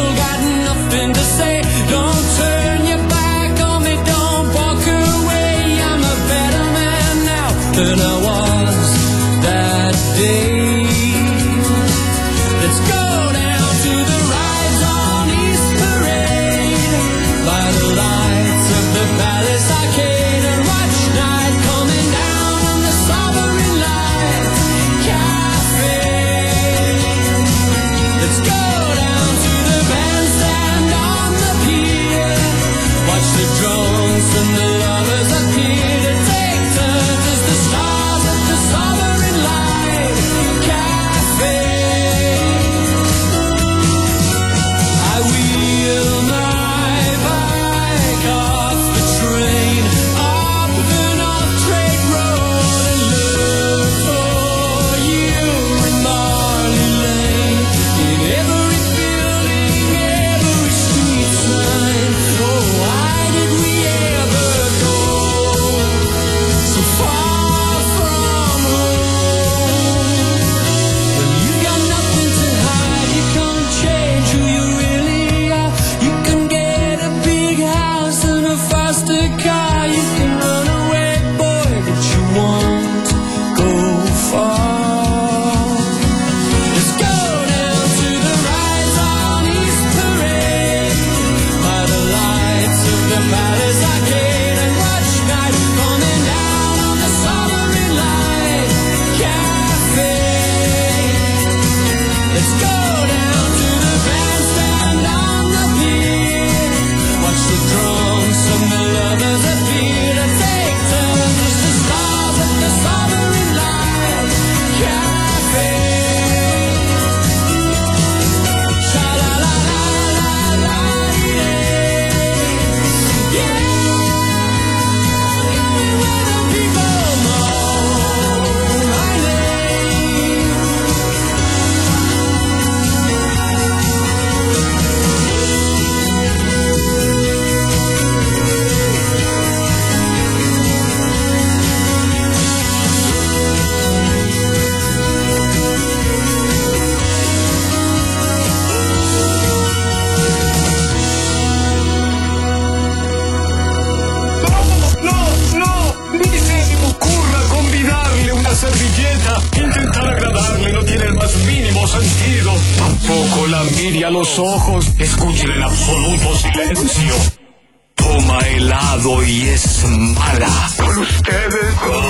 sentido. Tampoco la mire a los ojos. Escuchen en absoluto silencio. Toma helado y es mala. Con ustedes.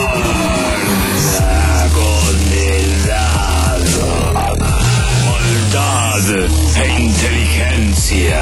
Gorda con helado. Maldad e inteligencia.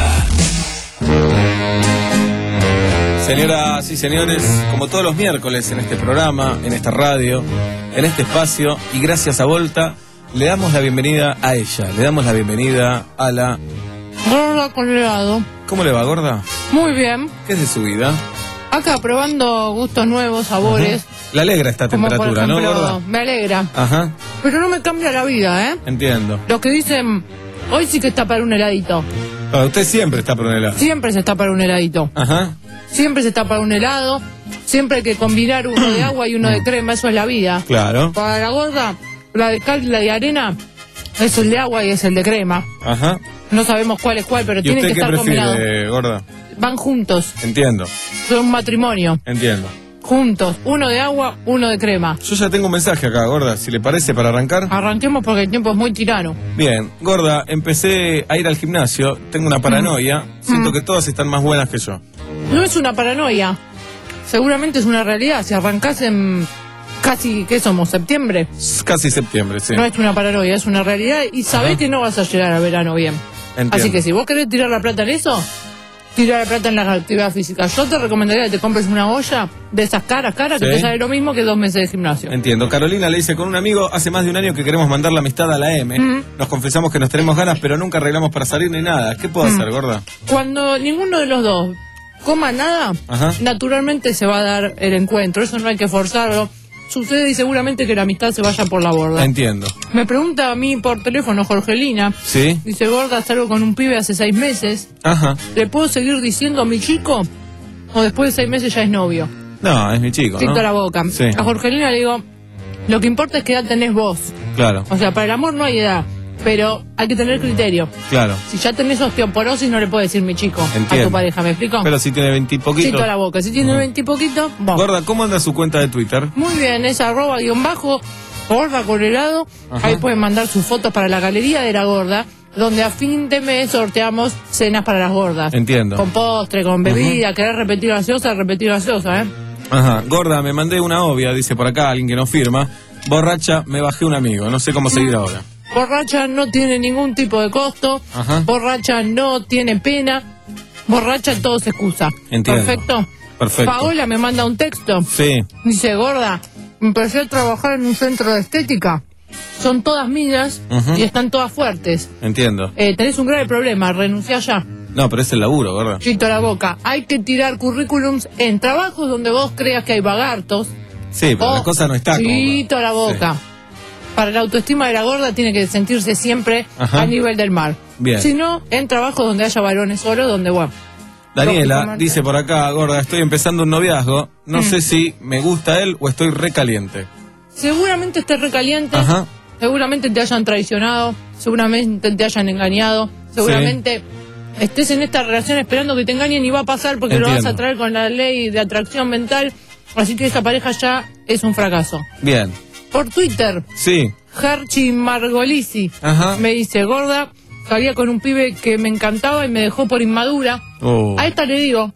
Señoras y señores, como todos los miércoles en este programa, en esta radio, en este espacio, y gracias a Volta, le damos la bienvenida a ella, le damos la bienvenida a la... Gorda con helado. ¿Cómo le va, Gorda? Muy bien. ¿Qué es de su vida? Acá probando gustos nuevos, sabores. Uh-huh. Le alegra esta como temperatura, por ejemplo, ¿no, Gorda? Me alegra. Ajá, Pero no me cambia la vida, ¿eh? entiendo. Los que dicen, hoy sí que está para un heladito. Ah, usted siempre está por un helado. Siempre se está para un heladito. Ajá. Siempre se está para un helado. Siempre hay que combinar uno de agua y uno de crema. Eso es la vida. Claro. Para la gorda, la de cal y la de arena es el de agua y es el de crema. Ajá. No sabemos cuál es cuál, pero ¿Y tienen usted que qué estar combinados. prefiere, Gorda? Van juntos. Entiendo, Son un matrimonio. entiendo. Juntos. Uno de agua, uno de crema. Yo ya tengo un mensaje acá, Gorda, si le parece, para arrancar. Arranquemos porque el tiempo es muy tirano. Bien, Gorda, empecé a ir al gimnasio, tengo una paranoia, siento que todas están más buenas que yo. No es una paranoia. Seguramente es una realidad. Si arrancás en casi, ¿qué somos? ¿Septiembre? Es casi septiembre, sí. No es una paranoia, es una realidad. Y sabés Ajá. que no vas a llegar al verano bien. Entiendo. Así que si vos querés tirar la plata en eso, tirar la plata en la actividad física. Yo te recomendaría que te compres una olla de esas caras, caras, Sí. que te sale lo mismo que dos meses de gimnasio. Entiendo. Carolina le dice, con un amigo hace más de un año que queremos mandar la amistad a la M. Mm. Nos confesamos que nos tenemos ganas, pero nunca arreglamos para salir ni nada. ¿Qué puedo Mm. hacer, Gorda? Cuando ninguno de los dos coma nada, Ajá. naturalmente se va a dar el encuentro. Eso no hay que forzarlo. Sucede y seguramente que la amistad se vaya por la borda. Entiendo. Me pregunta a mí por teléfono Jorgelina. ¿Sí? Dice, gorda, salgo con un pibe hace seis meses. Ajá. ¿Le puedo seguir diciendo a mi chico? ¿O después de seis meses ya es novio? No, es mi chico, Chito ¿no? la boca. Sí. A Jorgelina le digo, lo que importa es qué edad tenés vos. Claro, O sea, para el amor no hay edad, pero hay que tener criterio. claro. Si ya tenés osteoporosis no le puedo decir mi chico a Entiendo. tu pareja, ¿me explico? Pero si tiene veintipoquito. Chito la boca. Si tiene veinte y poquito, vos. Gorda, ¿cómo anda su cuenta de Twitter? Muy bien, es arroba guión bajo, gorda con helado. Ajá. Ahí pueden mandar sus fotos para la galería de la gorda, donde a fin de mes sorteamos cenas para las gordas. Entiendo. Con postre, con bebida, querés repetir gaseosa, repetir gaseosa, ¿eh? Ajá. Gorda, me mandé una obvia, dice por acá alguien que no firma. Borracha, me bajé un amigo, no sé cómo seguir ahora. Borracha no tiene ningún tipo de costo. Ajá. Borracha no tiene pena. Borracha todo se excusa. Entiendo. Perfecto. Perfecto. Paola me manda un texto. Sí. Dice, gorda, empecé a trabajar en un centro de estética. Son todas mías Ujú. y están todas fuertes. Entiendo. Eh, tenés un grave problema, renuncia ya. No, pero es el laburo, Gorda. Chito la boca. Hay que tirar currículums en trabajos donde vos creas que hay vagartos. Sí, pero o- la cosa no está como... Chito la boca. Para la autoestima de la gorda tiene que sentirse siempre Ajá. a nivel del mar. Bien. Si no, en trabajos donde haya varones solo, donde bueno. Daniela lógicamente- dice por acá, Gorda, estoy empezando un noviazgo. No Mm. sé si me gusta él o estoy recaliente. Seguramente estés recaliente. Ajá. Seguramente te hayan traicionado. Seguramente te hayan engañado. Seguramente estés en esta relación esperando que te engañen y va a pasar porque lo vas Entiendo. a traer con la ley de atracción mental. Así que esa pareja ya es un fracaso. Bien. Por Twitter, Sí. Herchi Margolisi Ajá. me dice, gorda, salía con un pibe que me encantaba y me dejó por inmadura. Oh. A esta le digo,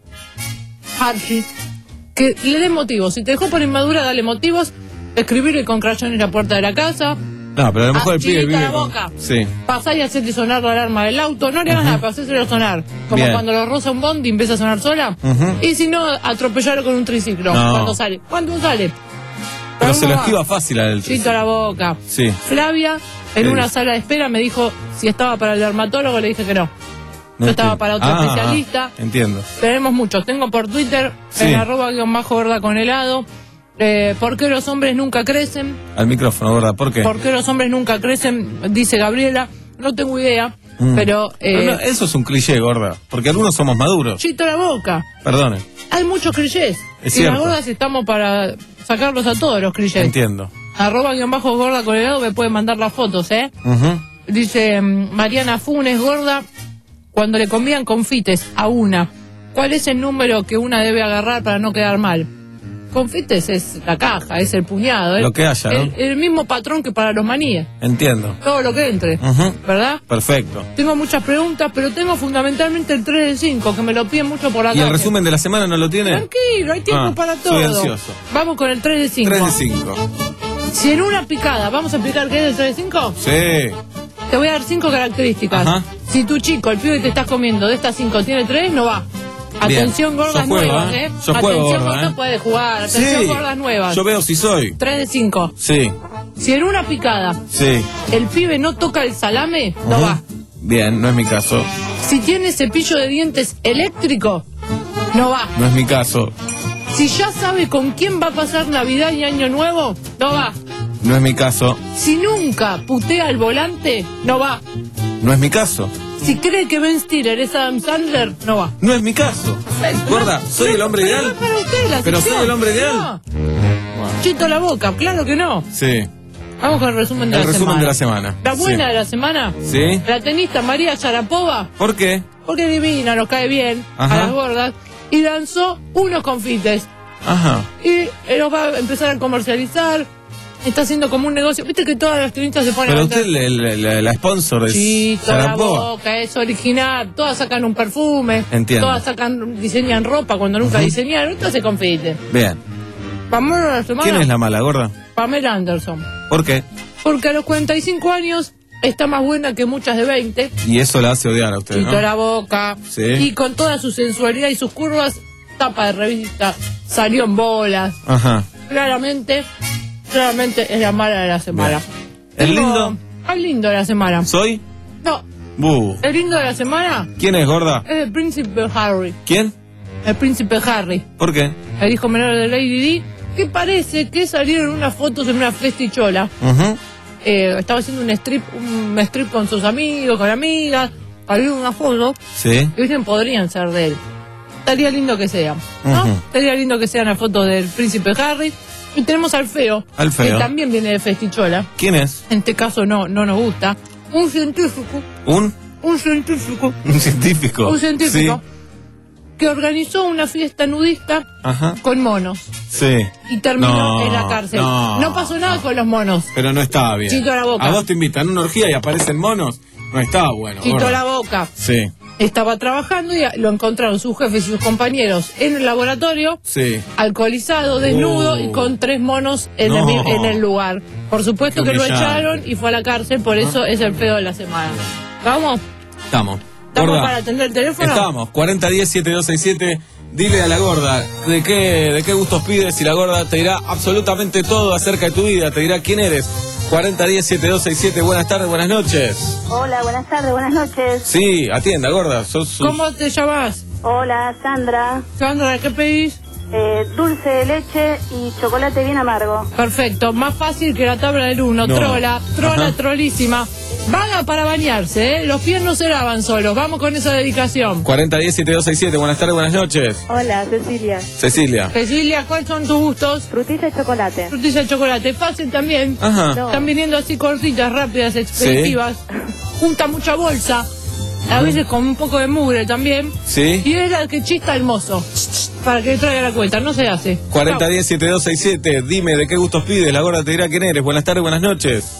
Herchi, que le dé motivos. Si te dejó por inmadura, dale motivos. Escribirle con crayón en la puerta de la casa. No, pero a lo mejor el pibe Achita vive la con- boca. Sí. Pasá y hacerte sonar la alarma del auto. No le hagas Ujú. nada, pero hacéselo sonar. Como Bien. cuando lo roza un bondi y empieza a sonar sola. Ujú. Y si no, atropellarlo con un triciclo. No. Cuando sale. ¿Cuándo sale? Pero se lo ¿Cómo va? esquiva fácil a él. Chito a la boca. Sí. Flavia, en ¿Qué una dice? sala de espera, me dijo si estaba para el dermatólogo. Le dije que no. No Yo estaba entiendo. para otro Ah, especialista. ah, entiendo. Tenemos muchos. Tengo por Twitter, Sí. en arroba guión bajo gorda con helado. Eh, ¿Por qué los hombres nunca crecen? Al micrófono, Gorda, ¿por qué? ¿Por qué los hombres nunca crecen? Dice Gabriela. No tengo idea, Mm. pero... Pero Eh, no, eso es un cliché, Gorda. Porque algunos somos maduros. Chito la boca. Perdone. Hay muchos clichés. Es y las cierto. gordas estamos para sacarlos a todos los clichés. Entiendo. Arroba guión bajo gorda con helado me pueden mandar las fotos, ¿eh? Ujú. Dice mm, Mariana Funes, gorda, cuando le comían confites a una, ¿cuál es el número que una debe agarrar para no quedar mal? Confites es la caja, es el puñado. El, Lo que haya, ¿no? el, el mismo patrón que para los maníes. Entiendo. Todo lo que entre, Ujú. ¿verdad? Perfecto. Tengo muchas preguntas, pero tengo fundamentalmente el tres del cinco, que me lo piden mucho por acá. ¿Y el resumen de la semana no lo tiene? Tranquilo, hay tiempo Ah, para todo. soy ansioso. Vamos con el tres de cinco. tres de cinco. Si en una picada, ¿vamos a explicar qué es el tres de cinco? Sí. Te voy a dar cinco características. Ajá. Si tu chico, el pibe que te estás comiendo, de estas cinco tiene tres, no va. Bien. Atención, gordas Yo juego, nuevas, ¿eh? ¿eh? Yo juego, Atención, gorda, gordas ¿eh? puede jugar. Atención, Sí. gordas nuevas. Yo veo si soy. tres de cinco. Sí. Si en una picada Sí. el pibe no toca el salame, no Ujú. va. Bien, no es mi caso. Si tiene cepillo de dientes eléctrico, no va. No es mi caso. Si ya sabe con quién va a pasar Navidad y Año Nuevo, no va. No es mi caso. Si nunca putea al volante, no va. No es mi caso. Si cree que Ben Stiller es Adam Sandler, no va. No es mi caso. Gorda, ¿soy el hombre Pero ideal? no para usted la Pero soy sección. el hombre ideal. No. Chito la boca, claro que no. Sí. Vamos con el resumen de El la resumen semana. de la semana. La buena Sí. de la semana, Sí. la tenista María Sharapova, ¿Por qué? porque es divina, nos cae bien Ajá. a las gordas, y lanzó unos confites. Ajá. Y los va a empezar a comercializar. Está haciendo como un negocio. Viste que todas las tenistas se ponen Pero a usted, vender. le- le- le- la sponsor es Chito la Sharapova. boca, es original. Todas sacan un perfume. Entiendo. Todas sacan, diseñan ropa cuando nunca Ujú. diseñaron. Entonces confite. Bien. Vamos a la semana. ¿Quién es la mala, gorda? Pamela Anderson. ¿Por qué? Porque a los cuarenta y cinco años está más buena que muchas de veinte. Y eso la hace odiar a usted, Chito ¿no? la boca. Sí. Y con toda su sensualidad y sus curvas, tapa de revista, salió en bolas. Ajá. Claramente, claramente es la mala de la semana. ¿El Tengo lindo? al lindo de la semana. ¿Soy? No, Bu. el lindo de la semana ¿Quién es, gorda? es el príncipe Harry. ¿Quién? El príncipe Harry, ¿Por qué? el hijo menor de Lady Di, que parece que salieron unas fotos en una festichola. Ujú. Eh, estaba haciendo un strip, un strip con sus amigos, con amigas, salieron una foto Sí. y dicen podrían ser de él. Estaría lindo que sean, ¿no? Ujú. Estaría lindo que sean las fotos del príncipe Harry. Y tenemos al feo, Al feo. que también viene de festichola. ¿Quién es? En este caso no, no nos gusta. Un científico, ¿Un? un científico, Un científico. un científico Sí. que organizó una fiesta nudista Ajá. con monos Sí. y terminó No, en la cárcel. no. pasó nada con los monos. Pero no estaba bien. Chito la boca. A vos te invitan a una orgía y aparecen monos. No estaba bueno. Quitó gorda. la boca. Sí. Estaba trabajando y lo encontraron sus jefes y sus compañeros en el laboratorio, Sí. alcoholizado, desnudo Uh. y con tres monos en, No. el, mi- en el lugar. Por supuesto Qué que lo humillante. echaron y fue a la cárcel, por eso es el feo de la semana. ¿Vamos? Estamos. ¿Estamos Gorda, para atender el teléfono? Estamos. cuarenta diez setenta y dos sesenta y siete. Dile a la gorda de qué, de qué gustos pides y la gorda te dirá absolutamente todo acerca de tu vida. Te dirá quién eres. cuarenta diez setenta y dos sesenta y siete. Buenas tardes, buenas noches. Hola, buenas tardes, buenas noches. Sí, atienda, gorda. Sos sus- ¿Cómo te llamas? Hola, Sandra. Sandra, ¿qué pedís? Eh, dulce de leche y chocolate bien amargo. Perfecto, más fácil que la tabla del uno. No. Trola, trola, Ajá. trolísima. Vaga para bañarse, ¿eh? Los pies no se lavan solos. Vamos con esa dedicación. cuarenta diez setenta y dos sesenta y siete. Buenas tardes, buenas noches. Hola, Cecilia. Cecilia. Cecilia, ¿cuáles son tus gustos? Frutilla y chocolate. Frutilla de chocolate, fácil también. Ajá. No. Están viniendo así cortitas, rápidas, expeditivas. Junta mucha bolsa. A veces con un poco de mugre también. Sí. Y es la que chista el mozo. Para que le traiga la cuenta, no se hace. cuarenta diez setenta y dos sesenta y siete. Dime de qué gustos pides. La gorda te dirá quién eres. Buenas tardes, buenas noches.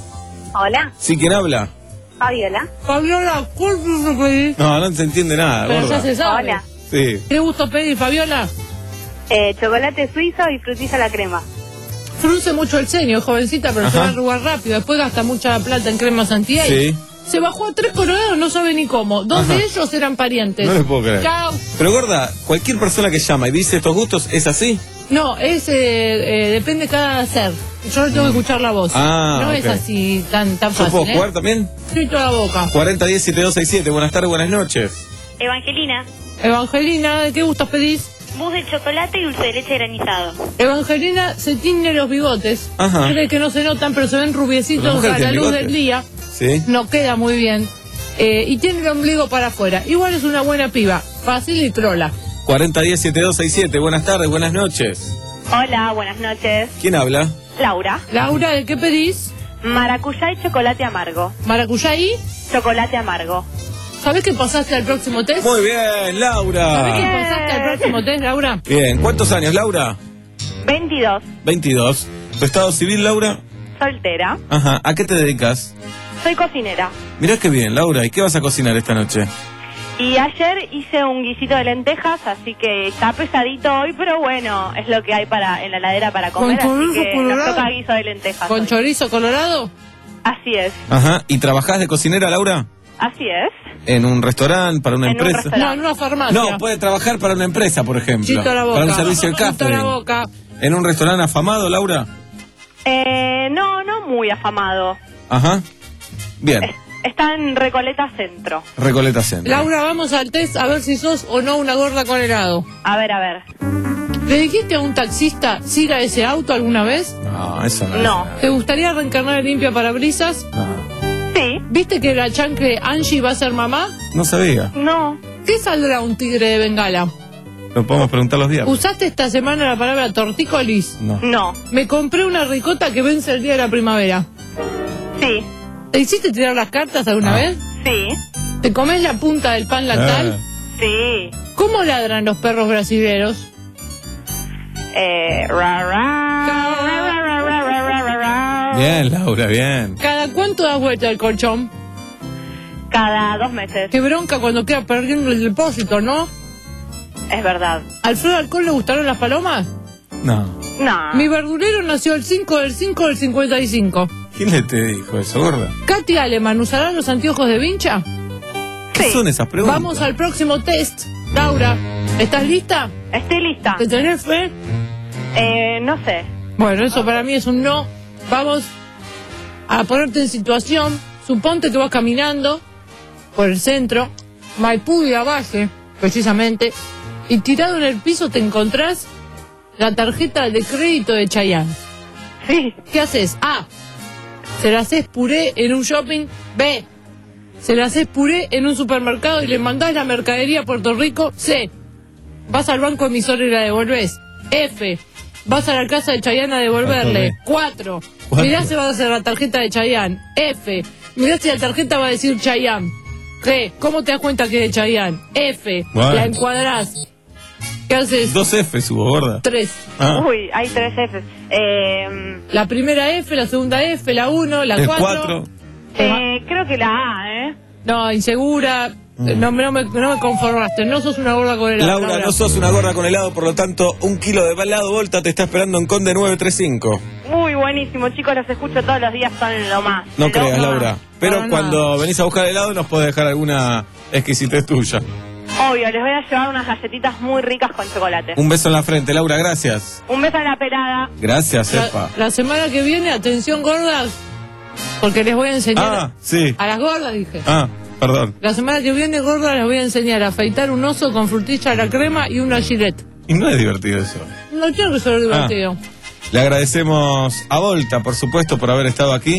Hola, ¿Sí, quién habla? Fabiola. Fabiola, ¿cuál gusto pedís? No, no se entiende nada, Pero gorda. ya se sabe. Hola. Sí. ¿Qué gusto pedís, Fabiola? Eh, chocolate suizo y frutilla a la crema. Frunce mucho el ceño, jovencita, pero se Ajá. va a arrugar rápido. Después gasta mucha plata en cremas anti-age. Sí. Se bajó a tres colorados, no sabe ni cómo. Dos Ajá. de ellos eran parientes. No les puedo creer. Chao. Pero gorda, cualquier persona que llama y dice estos gustos, ¿es así? No, es, eh, eh, depende cada ser. Yo no tengo que escuchar la voz. Ah, no ok. es así tan, tan ¿Yo fácil. puedo ¿eh? jugar también? Sí, toda la boca. cuarenta diez setenta y dos sesenta y siete. Buenas tardes, buenas noches. Evangelina. Evangelina, ¿de qué gustos pedís? Mousse de chocolate y dulce de leche granizado. Evangelina se tiñe los bigotes. Ajá. Cree que no se notan, pero se ven La rubiecitos mujer a la tiene luz bigotes. del día. Sí. No queda muy bien. Eh, y tiene el ombligo para afuera. Igual es una buena piba. Fácil y trola. cuarenta diez setenta y dos sesenta y siete. Buenas tardes, buenas noches. Hola, buenas noches. ¿Quién habla? Laura. Laura, ¿de qué pedís? Maracuyá y chocolate amargo. ¿Maracuyá y? Chocolate amargo. ¿Sabés que pasaste al próximo test? Muy bien, ¿Sabés que Laura. pasaste al próximo test, Laura? Bien, ¿cuántos años, Laura? veintidós. veintidós. ¿Tu estado civil, Laura? Soltera. Ajá. ¿A qué te dedicas? Soy cocinera. Mirá qué bien, Laura. ¿Y qué vas a cocinar esta noche? Y ayer hice un guisito de lentejas, así que está pesadito hoy, pero bueno, es lo que hay para en la heladera para comer, ¿Con así chorizo que nos colorado? toca guiso de lentejas. ¿Con hoy. chorizo colorado? Así es, Ajá. ¿Y trabajás de cocinera, Laura? así es. ¿En un restaurante, para una En un empresa? restaurante. No, en una farmacia. No, puede trabajar para una empresa, por ejemplo. Chito a la boca. Para un servicio de Chito a la catering. boca. ¿En un restaurante afamado, Laura? Eh, no, no muy afamado. Ajá. Bien. Está en Recoleta Centro. Recoleta Centro. Laura, vamos al test a ver si sos o no una gorda con helado. A ver, a ver. ¿Le dijiste a un taxista, siga ese auto alguna vez? No, eso no. No. ¿Te gustaría reencarnar en limpia parabrisas? Sí. ¿Viste que la chancre Angie va a ser mamá? No sabía. No. ¿Qué saldrá un tigre de Bengala? Lo podemos preguntar los días. ¿Usaste esta semana la palabra tortícolis? No. No. Me compré una ricota que vence el día de la primavera. Sí. ¿Te hiciste tirar las cartas alguna Ah. vez? Sí. ¿Te comes la punta del pan lactal? Sí. ¿Cómo ladran los perros brasileros? Eh, ra, ra, ra, ra, ra, ra, ra, ra, ra. Bien, Laura, bien. ¿Cada cuánto das vuelta el colchón? Cada dos meses. Qué bronca cuando queda perdiendo el depósito, ¿no? Es verdad. ¿Alfredo Alcón le gustaron las palomas? No. No. Mi verdulero nació el cinco del cinco del cincuenta y cinco. ¿Quién le te dijo eso, gorda? Katy Aleman, ¿usará los anteojos de vincha? ¿Qué son esas preguntas? Vamos al próximo test. Laura, ¿estás lista? Estoy lista. ¿Te tenés fe? Eh, no sé. Bueno, eso para mí es un no. Vamos a ponerte en situación. Suponte que vas caminando por el centro, Maipú y Lavalle, precisamente, y tirado en el piso te encontrás la tarjeta de crédito de Chayanne. Sí. ¿Qué haces? A. Se la haces puré en un shopping. B. Se la haces puré en un supermercado y le mandás la mercadería a Puerto Rico. C. Vas al banco emisor y la devolvés. F. Vas a la casa de Chayanne a devolverle. Cuatro. Mirá si va a hacer la tarjeta de Chayanne. F. Mirá si la tarjeta va a decir Chayanne. G. ¿Cómo te das cuenta que es de Chayanne? F. Bueno. La encuadrás. ¿Qué haces? Dos F hubo, gorda. Tres. Ah. Uy, hay tres Fs. Eh, La primera F, la segunda F, la uno, la El cuatro. cuatro. eh, creo que la A, ¿eh? No, insegura. Mm. No, no me, no me conformaste. No sos una gorda con helado. Laura, no sos una gorda con helado, por lo tanto, un kilo de helado Volta te está esperando en Conde nueve tres cinco. Muy buenísimo, chicos, los escucho todos los días, son lo más. No Lo creas, más. Laura. Pero Para cuando venís a buscar helado nos podés dejar alguna exquisitez tuya. Obvio, les voy a llevar unas galletitas muy ricas con chocolate. Un beso en la frente, Laura, gracias. Un beso en la pelada. Gracias, Epa. La, la semana que viene, atención gordas, porque les voy a enseñar. Ah, sí. A las gordas dije. Ah, perdón. La semana que viene, gordas, les voy a enseñar a afeitar un oso con frutilla a la crema y una gilet. Y no es divertido eso. No quiero que sea divertido. Le agradecemos a Volta, por supuesto, por haber estado aquí.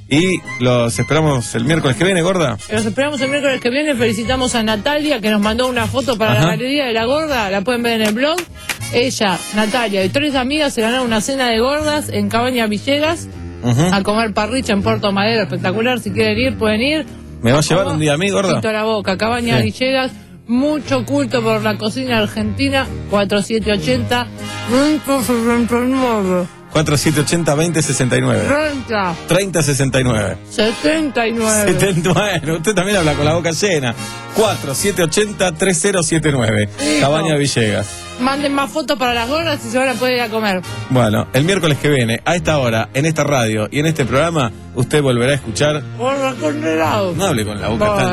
Y los esperamos el miércoles que viene, gorda. Los esperamos el miércoles que viene. Felicitamos a Natalia, que nos mandó una foto para Ajá. la galería de la gorda. La pueden ver en el blog. Ella, Natalia y tres amigas se ganaron una cena de gordas en Cabaña Villegas. Ujú. A comer parrilla en Puerto Madero. Espectacular. Si quieren ir, pueden ir. ¿Me va a llevar un día a mí, gorda? Quito la boca. Cabaña Sí. Villegas. Mucho culto por la cocina argentina. cuatro siete ochenta. Renta sesenta y nueve. cuatro siete ochenta, veinte sesenta y nueve. Renta treinta sesenta y nueve. setenta y nueve. setenta y nueve. Usted también habla con la boca llena. cuatro siete ochenta, treinta setenta y nueve. Hijo. Cabaña Villegas. Manden más fotos para las gordas y se van a poder ir a comer. Bueno, el miércoles que viene, a esta hora, en esta radio y en este programa, usted volverá a escuchar. Gordas con helado. No hable con la boca tan.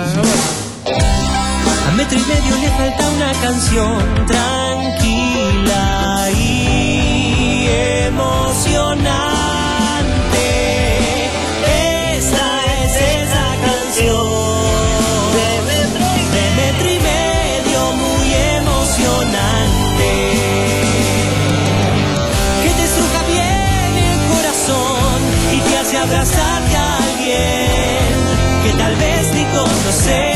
A metro y medio le falta una canción tranquila y emocionante. Esa es esa canción de metro y, de metro y medio, muy emocionante, que te estruja bien el corazón y te hace abrazarte a alguien que tal vez ni conoces.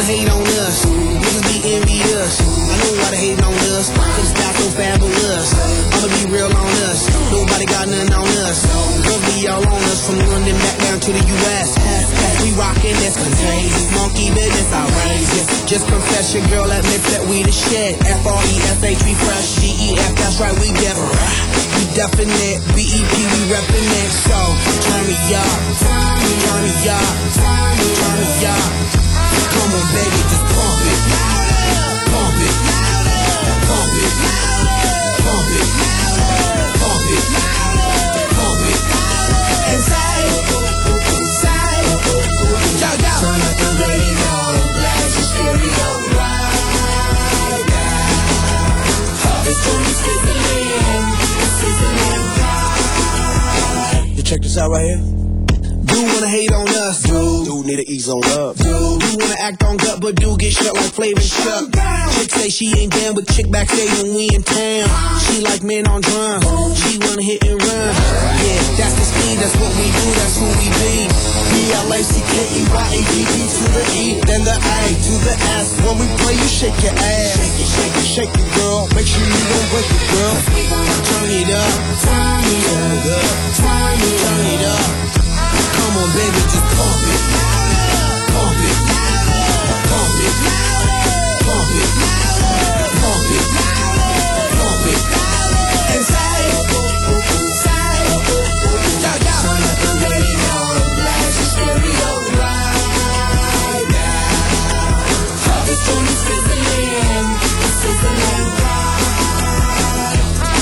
wanna hate on us. Niggas be envious. I know why they hating on us. Cause style so fabulous. I'ma be real on us. Nobody got nothing on us. Girls be all on us from London back down to the U S We rockin' this contagious. Monkey business outrageous. Just confess your girl admits that we the shit. F R E S H we fresh. G E F that's right we different. We definite. B E P we reppin' it. So turn me up. Turn me up. Turn me up. Come on baby just pump it. Pump it. Pump it. Pump it. Pump it. Pump it. And say, say, yo, yo. Turn up the radio, blast your stereo right now. It's Tony Sizzling, Sizzling right. You check this out right here. Do wanna hate on us, dude. Do need to ease on up, dude. Do wanna act on gut, but do get shut like Flavor Chuck. Chick say she ain't down, but chick backstage when we in town. She like men on drums. She wanna hit and run. Yeah, that's the speed, that's what we do, that's who we be. B L A C K E Y A D E to the E, then the A to the S. When we play, you shake your ass. Shake it, shake it, shake it, girl. Make sure you don't break it, girl. Turn it up, turn it up, turn it, turn it up. Come on, baby, just pump it. Pump it. Pump it. Pump it. Pump it. Pump it. And say, say, yo, yo. Turn up the radio, blast your stereo right now. It's Tony Sizzling, Sizzling right.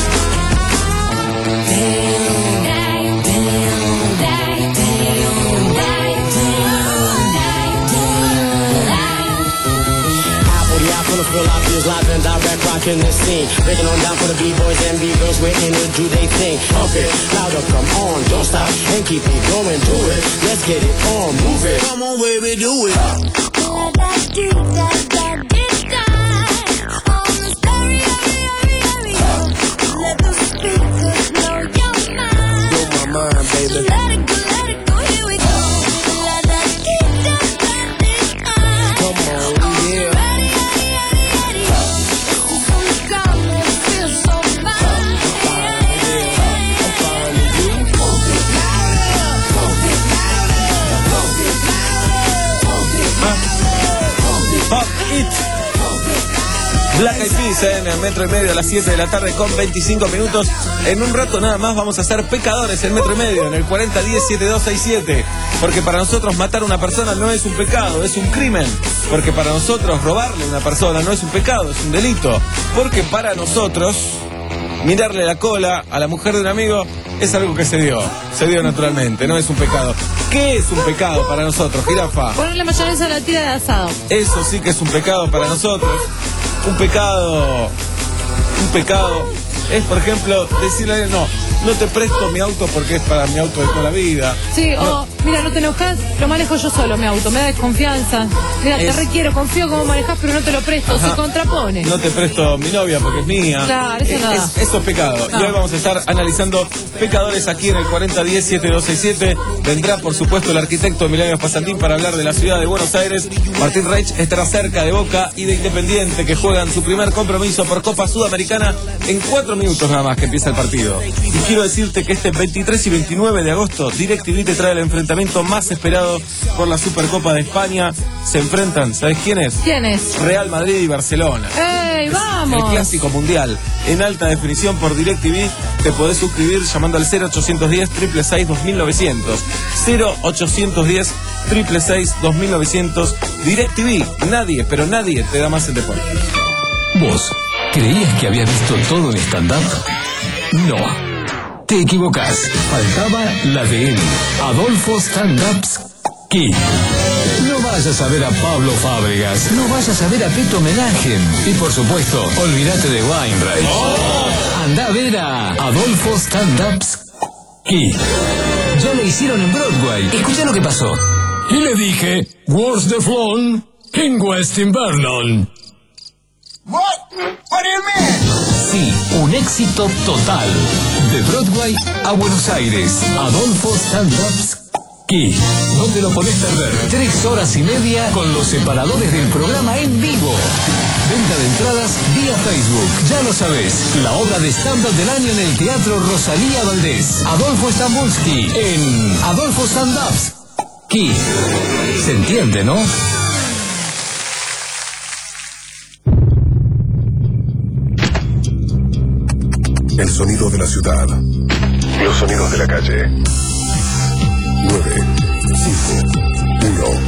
Damn, damn, damn, Full obvious live and direct rocking the scene. Breaking on down for the B-boys and B-girls. We're in it, do they think? Pump it, louder, come on, don't stop. And keep it going, do it. Let's get it on, move it. Come on, baby, do it. Let the speakers know your mind. Blow my mind, baby. Let it go, let it go, here we go. Let that keep that bandit on. Come on, yeah. Pop It. Black Eyed Peas en el Metro y Medio a las siete de la tarde con veinticinco minutos. En un rato nada más vamos a ser pecadores en Metro y Medio, en el cuarenta diez setenta y dos sesenta y siete. Porque para nosotros matar a una persona no es un pecado, es un crimen. Porque para nosotros robarle a una persona no es un pecado, es un delito. Porque para nosotros mirarle la cola a la mujer de un amigo es algo que se dio, se dio naturalmente, no es un pecado. ¿Qué es un pecado para nosotros, Jirafa? Ponerle mayonesa a la tira de asado. Eso sí que es un pecado para nosotros. Un pecado, un pecado es, por ejemplo, decirle, no, no te presto mi auto porque es para mi auto de toda la vida. Sí, no. o, mira, no te enojas, lo manejo yo solo mi auto, me da desconfianza. Mira, Es- te requiero, confío cómo manejas, pero no te lo presto, Ajá. se contrapone. No te presto mi novia porque es mía. Claro, eso Es- nada. es- eso es pecado. No. Y hoy vamos a estar analizando pecadores aquí en el cuarenta diez setenta y dos sesenta y siete. Vendrá, por supuesto, el arquitecto Emiliano Pasantín para hablar de la ciudad de Buenos Aires. Martín Reich estará cerca de Boca y de Independiente, que juegan su primer compromiso por Copa Sudamericana en cuatro minutos nada más que empieza el partido. Y quiero decirte que este veintitrés y veintinueve de agosto, DirecTV te trae el enfrentamiento más esperado por la Supercopa de España. Se enfrentan, ¿sabes quién es? ¿Quién es? Real Madrid y Barcelona. ¡Ey, vamos! El clásico mundial en alta definición por DirecTV. Te podés suscribir llamando al cero ochocientos diez, seiscientos sesenta y seis, dos mil novecientos. cero ochocientos diez, seiscientos sesenta y seis, dos mil novecientos. DirecTV. Nadie, pero nadie te da más el deporte. ¿Vos creías que habías visto todo en stand-up? No. Te equivocás. Faltaba la de él. Adolfo Stand-Ups Kid. No vayas a ver a Pablo Fábregas. No vayas a ver a Peto Homenagen. Y por supuesto, olvídate de Weinreich. Anda a ver a Adolfo Stand-Ups Kid. Ya lo hicieron en Broadway. Escucha lo que pasó. Y le dije, where's the phone? In West Invernon. What? What do you mean? Sí, un éxito total. De Broadway a Buenos Aires. Adolfo Stand-Ups Ki. No te lo podés perder. Tres horas y media con los separadores del programa en vivo. Venta de entradas vía Facebook. Ya lo sabés. La obra de stand-up del año en el Teatro Rosalía Valdés. Adolfo Stambulski en Adolfo Stand-Ups. Ki. Se entiende, ¿no? El sonido de la ciudad. Los sonidos de la calle. nueve, cinco, uno.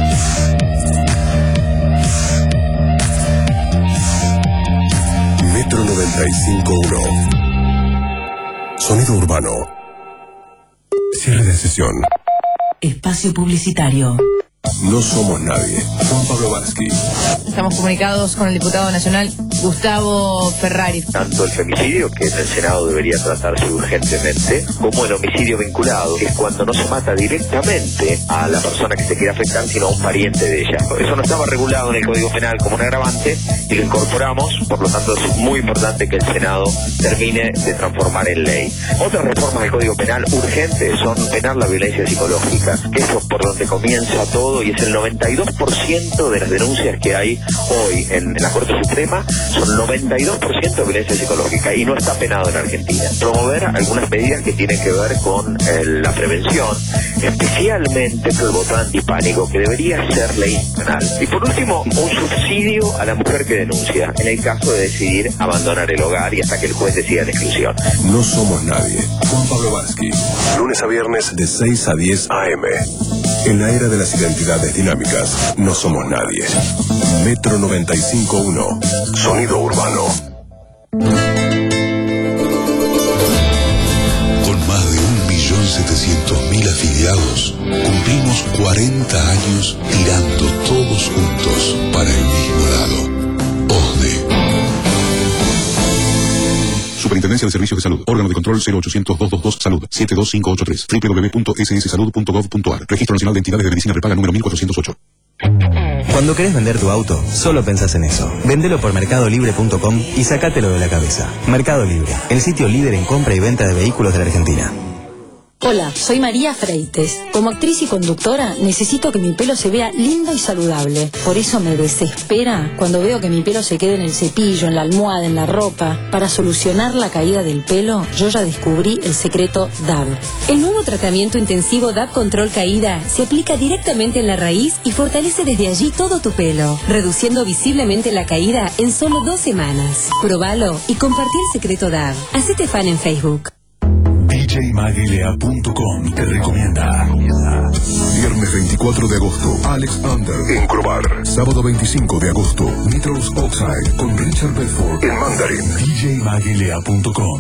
Metro noventa y cinco punto uno. Sonido urbano. Cierre de sesión. Espacio publicitario. No somos nadie. Juan Pablo Varsky. Estamos comunicados con el diputado nacional Gustavo Ferrari. Tanto el femicidio, que en el Senado debería tratarse urgentemente, como el homicidio vinculado, que es cuando no se mata directamente a la persona que se quiere afectar, sino a un pariente de ella. Eso no estaba regulado en el Código Penal como un agravante y lo incorporamos, por lo tanto es muy importante que el Senado termine de transformar en ley. Otras reformas del Código Penal urgentes son penar la violencia psicológica, que eso es por donde comienza todo y es el noventa y dos por ciento de las denuncias que hay hoy en la Corte Suprema, son noventa y dos por ciento de violencia psicológica y no está penado en Argentina. Promover algunas medidas que tienen que ver con eh, la prevención, especialmente el botón antipánico, que debería ser ley penal. Y por último, un subsidio a la mujer que denuncia, en el caso de decidir abandonar el hogar y hasta que el juez decida la exclusión. No somos nadie. Juan Pablo Varsky. Lunes a viernes de seis a diez a eme. En la era de las identidades dinámicas, no somos nadie. Metro noventa y cinco punto uno. Sonido urbano. Con más de un millón setecientos mil afiliados, cumplimos cuarenta años tirando todos juntos para el mismo lado. O S D E. Superintendencia de Servicios de Salud. Órgano de control cero ochocientos, doscientos veintidós, Salud. siete dos cinco ocho tres. doble u doble u doble u punto ese ese salud punto gov punto a r. Registro Nacional de Entidades de Medicina Prepaga número mil cuatrocientos ocho. Cuando querés vender tu auto, solo pensás en eso. Vendelo por mercado libre punto com y sacátelo de la cabeza. Mercado Libre, el sitio líder en compra y venta de vehículos de la Argentina. Hola, soy María Freites. Como actriz y conductora, necesito que mi pelo se vea lindo y saludable. Por eso me desespera cuando veo que mi pelo se queda en el cepillo, en la almohada, en la ropa. Para solucionar la caída del pelo, yo ya descubrí el secreto D A B. El nuevo tratamiento intensivo D A B Control Caída se aplica directamente en la raíz y fortalece desde allí todo tu pelo, reduciendo visiblemente la caída en solo dos semanas. Probalo y compartí el secreto D A B. Hacete fan en Facebook. D J Maguilea punto com te recomienda. Viernes veinticuatro de agosto, Alex Under en Crobar. Sábado veinticinco de agosto, Nitrous Oxide con Richard Bedford en Mandarin. D J Maguilea punto com.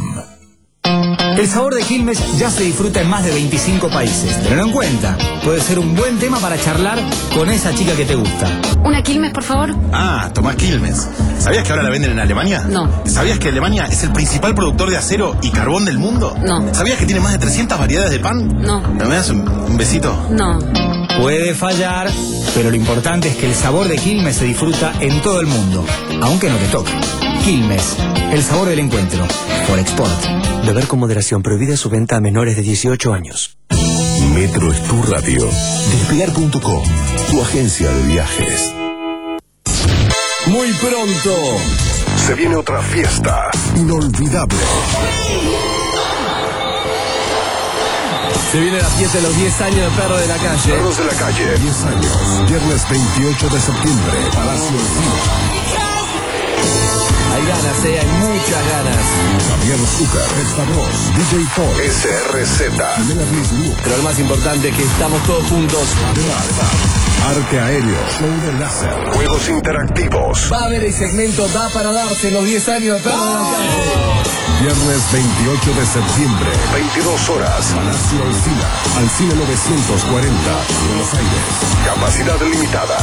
El sabor de Quilmes ya se disfruta en más de veinticinco países. Tenlo en cuenta. Puede ser un buen tema para charlar con esa chica que te gusta. Una Quilmes, por favor. Ah, tomás Quilmes. ¿Sabías que ahora la venden en Alemania? No. ¿Sabías que Alemania es el principal productor de acero y carbón del mundo? No. ¿Sabías que tiene más de trescientas variedades de pan? No. ¿Me das un, un besito? No. Puede fallar, pero lo importante es que el sabor de Quilmes se disfruta en todo el mundo, aunque no te toque. Quilmes, el sabor del encuentro. Por Export. Beber con moderación, prohibida su venta a menores de dieciocho años. Metro es tu radio. Despegar punto com, tu agencia de viajes. Muy pronto se viene otra fiesta inolvidable. Se viene la fiesta de los diez años de Perros de la Calle. Perros de la Calle, diez años. Viernes veintiocho de septiembre, Palacio Encina. Hay ganas, eh, hay muchas ganas. Javier Zucker, esta voz, D J Paul, S R Z. Pero lo más importante es que estamos todos juntos. Arte aéreo, show de láser, juegos interactivos. Va a haber el segmento Da para darse los diez años de Perros de la Calle. Viernes veintiocho de septiembre, veintidós horas, Palacio Encina, al Cine novecientos cuarenta, Buenos Aires. Capacidad limitada.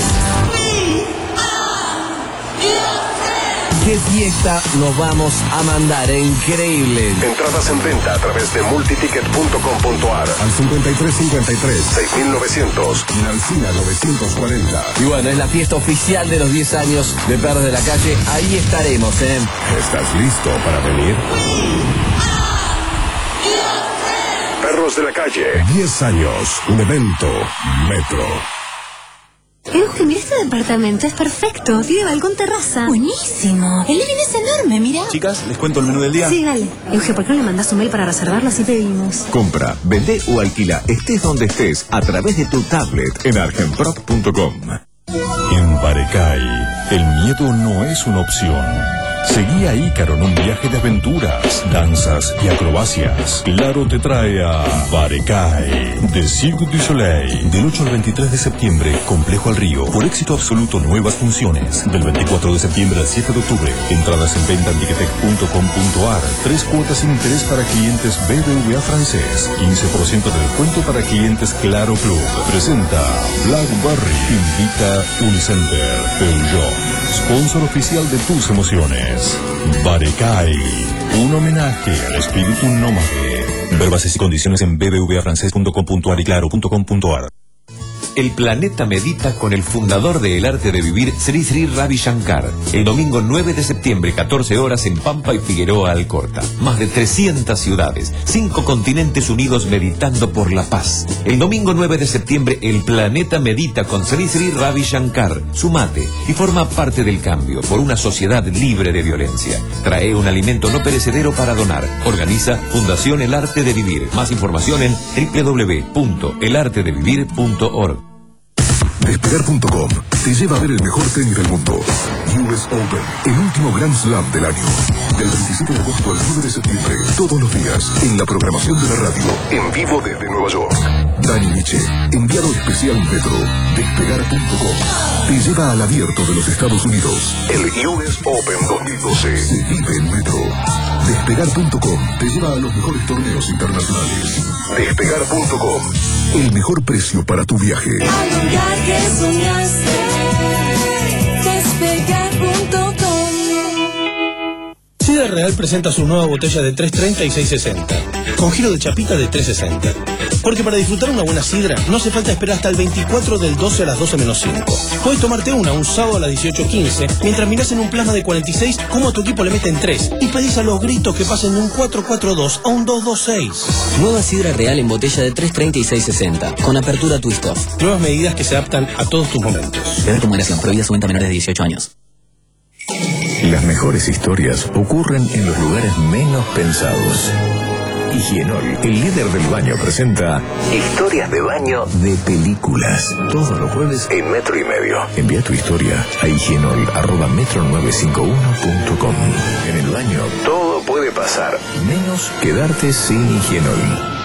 ¡Qué fiesta nos vamos a mandar! ¡Increíble! Entradas en venta a través de multiticket punto com punto a r al cincuenta y tres cincuenta y tres, seis mil novecientos y al Alsina novecientos cuarenta. Y bueno, es la fiesta oficial de los diez años de Perros de la Calle. Ahí estaremos, ¿eh? ¿Estás listo para venir? perros de la calle. diez años, un evento, Metro. Euge, mira este departamento, es perfecto. Tiene balcón, terraza. Buenísimo. El living es enorme, mira. Chicas, ¿les cuento el menú del día? Sí, dale. Euge, ¿por qué no le mandas un mail para reservarlo así pedimos? Compra, vende o alquila, estés donde estés, a través de tu tablet en argenprop punto com. En Barecay, el miedo no es una opción. Seguí a Ícaro en un viaje de aventuras, danzas y acrobacias. Claro te trae a Barecay, de Cirque du Soleil. Del ocho al veintitrés de septiembre, Complejo al Río. Por éxito absoluto, nuevas funciones. Del veinticuatro de septiembre al siete de octubre. Entradas en venta en ticketek punto com punto ar. Tres cuotas sin interés para clientes B B V A francés. quince por ciento de descuento para clientes Claro Club. Presenta Blackberry. Invita Unicenter. Peugeot. Sponsor oficial de tus emociones. Barecay, un homenaje al espíritu nómade. Ver bases y condiciones en b b v a francés punto com punto ar y claro punto com punto ar. El planeta medita con el fundador de El Arte de Vivir, Sri Sri Ravi Shankar. El domingo nueve de septiembre, catorce horas, en Pampa y Figueroa Alcorta. Más de trescientas ciudades, cinco continentes unidos meditando por la paz. El domingo nueve de septiembre, el planeta medita con Sri Sri Ravi Shankar. Sumate y forma parte del cambio por una sociedad libre de violencia. Trae un alimento no perecedero para donar. Organiza Fundación El Arte de Vivir. Más información en doble u doble u doble u punto el arte de vivir punto org. Despegar punto com te lleva a ver el mejor tenis del mundo. U S Open, el último Grand Slam del año. Del veintisiete de agosto al nueve de septiembre, todos los días, en la programación de la radio, en vivo desde Nueva York. Dani Miche, enviado especial Metro. Despegar punto com te lleva al abierto de los Estados Unidos. El U S Open dos mil doce se vive en Metro. Despegar punto com te lleva a los mejores torneos internacionales. Despegar punto com, el mejor precio para tu viaje. Al lugar que soñaste, despegar punto com. Sidra Real presenta su nueva botella de tres treinta y seis sesenta, con giro de chapita de tres sesenta. Porque para disfrutar una buena sidra no hace falta esperar hasta el veinticuatro del doce a las doce menos cinco. Puedes tomarte una un sábado a las dieciocho quince, mientras mirás en un plasma de cuarenta y seis cómo a tu equipo le meten tres, y pedís a los gritos que pasen de un cuatro cuatro dos a un dos dos seis. Nueva Sidra Real en botella de tres treinta y seis sesenta, con apertura twist-off. Nuevas medidas que se adaptan a todos tus momentos. Beber con moderación, prohibida su venta a menores de dieciocho años. Las mejores historias ocurren en los lugares menos pensados. Higienol, el líder del baño, presenta Historias de baño de películas. Todos los jueves en Metro y Medio. Envía tu historia a higienol arroba metro nueve cinco uno punto com. En el baño todo puede pasar, menos quedarte sin Higienol.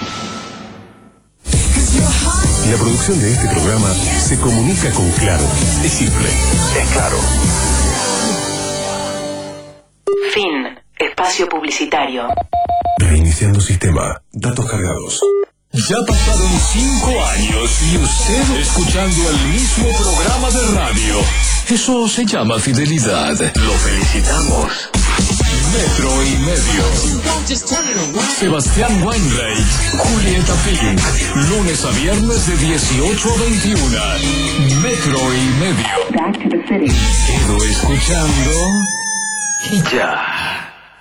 La producción de este programa se comunica con Claro. Es simple, es claro. Fin. Espacio publicitario. Reiniciando sistema. Datos cargados. Ya pasaron cinco años y usted escuchando el mismo programa de radio. Eso se llama fidelidad. Lo felicitamos. Metro y Medio. Sebastián Weinreich, Julieta Pink. Lunes a viernes de dieciocho a veintiuna. Metro y Medio. Quedo escuchando y ya.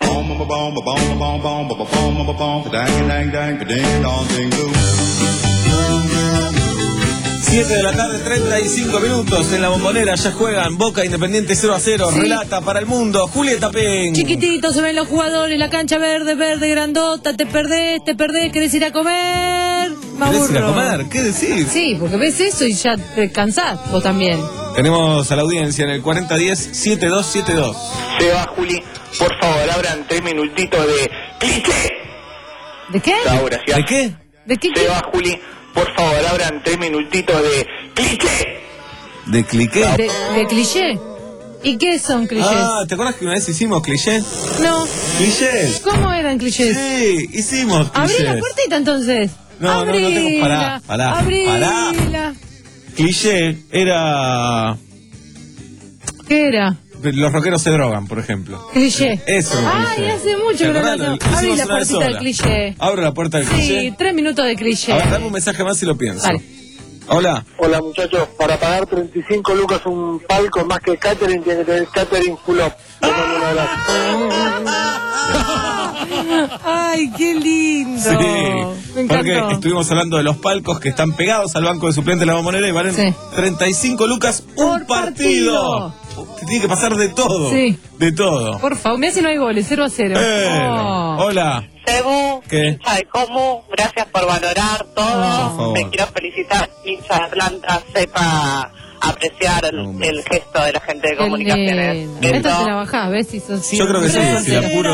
siete de la tarde, treinta y cinco minutos. En la Bombonera ya juegan Boca Independiente cero a cero. Sí. Relata para el mundo Julieta Peng. Chiquitito se ven los jugadores, la cancha verde, verde, grandota, te perdés, te perdés, querés ir a comer. Me ¿Querés ir a aburro. comer? ¿Qué decís? Sí, porque ves eso y ya te cansás, vos también. Tenemos a la audiencia en el cuarenta diez siete dos siete dos. Se va, Juli. Por favor, abran tres minutitos de cliché. ¿De qué? Ahora, ¿sí? ¿De qué? ¿De qué? Se va, Juli. Por favor, abran tres minutitos de cliché. ¿De cliché? ¿De, de cliché? ¿Y qué son clichés? Ah, ¿te acuerdas que una vez hicimos cliché? No. ¿Clichés? ¿Cómo eran clichés? Sí, hicimos clichés. Abrí la puertita entonces. No, no, no tengo. Pará, pará, pará. Abrila. Cliché era. ¿Qué era? Los rockeros se drogan, por ejemplo. Cliché. Eso es un Ay, cliché. hace mucho ¿Te que no acordás? lo Lo hacemos. Abrí hicimos la una vez puertita del sola. cliché. Abro la puerta del cliché. Sí, tres minutos de cliché. A ver, dame un mensaje más si lo pienso. Vale. Hola. Hola muchachos, para pagar treinta y cinco lucas un palco más que catering tiene que tener catering full up. Les mando un abrazo. Ay, qué lindo. Sí, Me porque encantó. estuvimos hablando de los palcos que están pegados al banco de suplente de la Bombonera y valen Sí. treinta y cinco lucas un partido. Te tiene que pasar de todo. Sí. De todo. Por favor, mira si no hay goles, cero a cero. Eh, Oh. Hola. Sebu, ¿Qué? hincha de Como, gracias por valorar Por todo. favor. Te quiero felicitar, hincha de Atlanta, sepa apreciar el, el gesto de la gente de Qué comunicaciones. lindo. Lindo. Esta te la bajás, ¿ves? Si sos Yo creo que sí, si la apuro.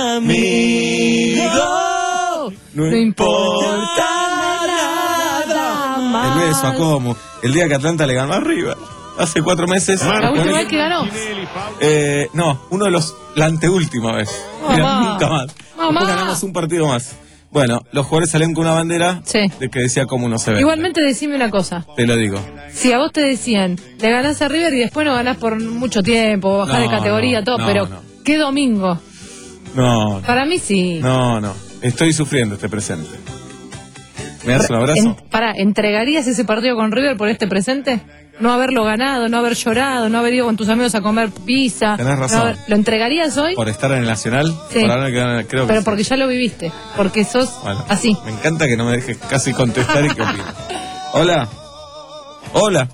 amigo. No importa nada más. El beso a Como. El día que Atlanta le ganó arriba. Hace cuatro meses. La última vez que ganó. Eh, no, uno de los. La anteúltima vez. Mira, Mamá. nunca más. Mamá. Después ganamos un partido más. Bueno, los jugadores salieron con una bandera Sí. de que decía cómo no se ve. Igualmente decime una cosa. Te lo digo. Si a vos te decían, le ganás a River y después no ganás por mucho tiempo, bajás No, de categoría, no, todo, no, pero no. ¿qué domingo? No, Para mí sí. no, no. Estoy sufriendo este presente. ¿Me das un abrazo? En- pará, ¿entregarías ese partido con River por este presente? No haberlo ganado, no haber llorado, no haber ido con tus amigos a comer pizza. Tenés no razón. haber- ¿Lo entregarías hoy? Por estar en el Nacional. Sí. Por haberme quedado en el- creo que Pero sí. porque ya lo viviste, porque sos Bueno, así. Me encanta que no me dejes casi contestar y que opines. Hola. Hola.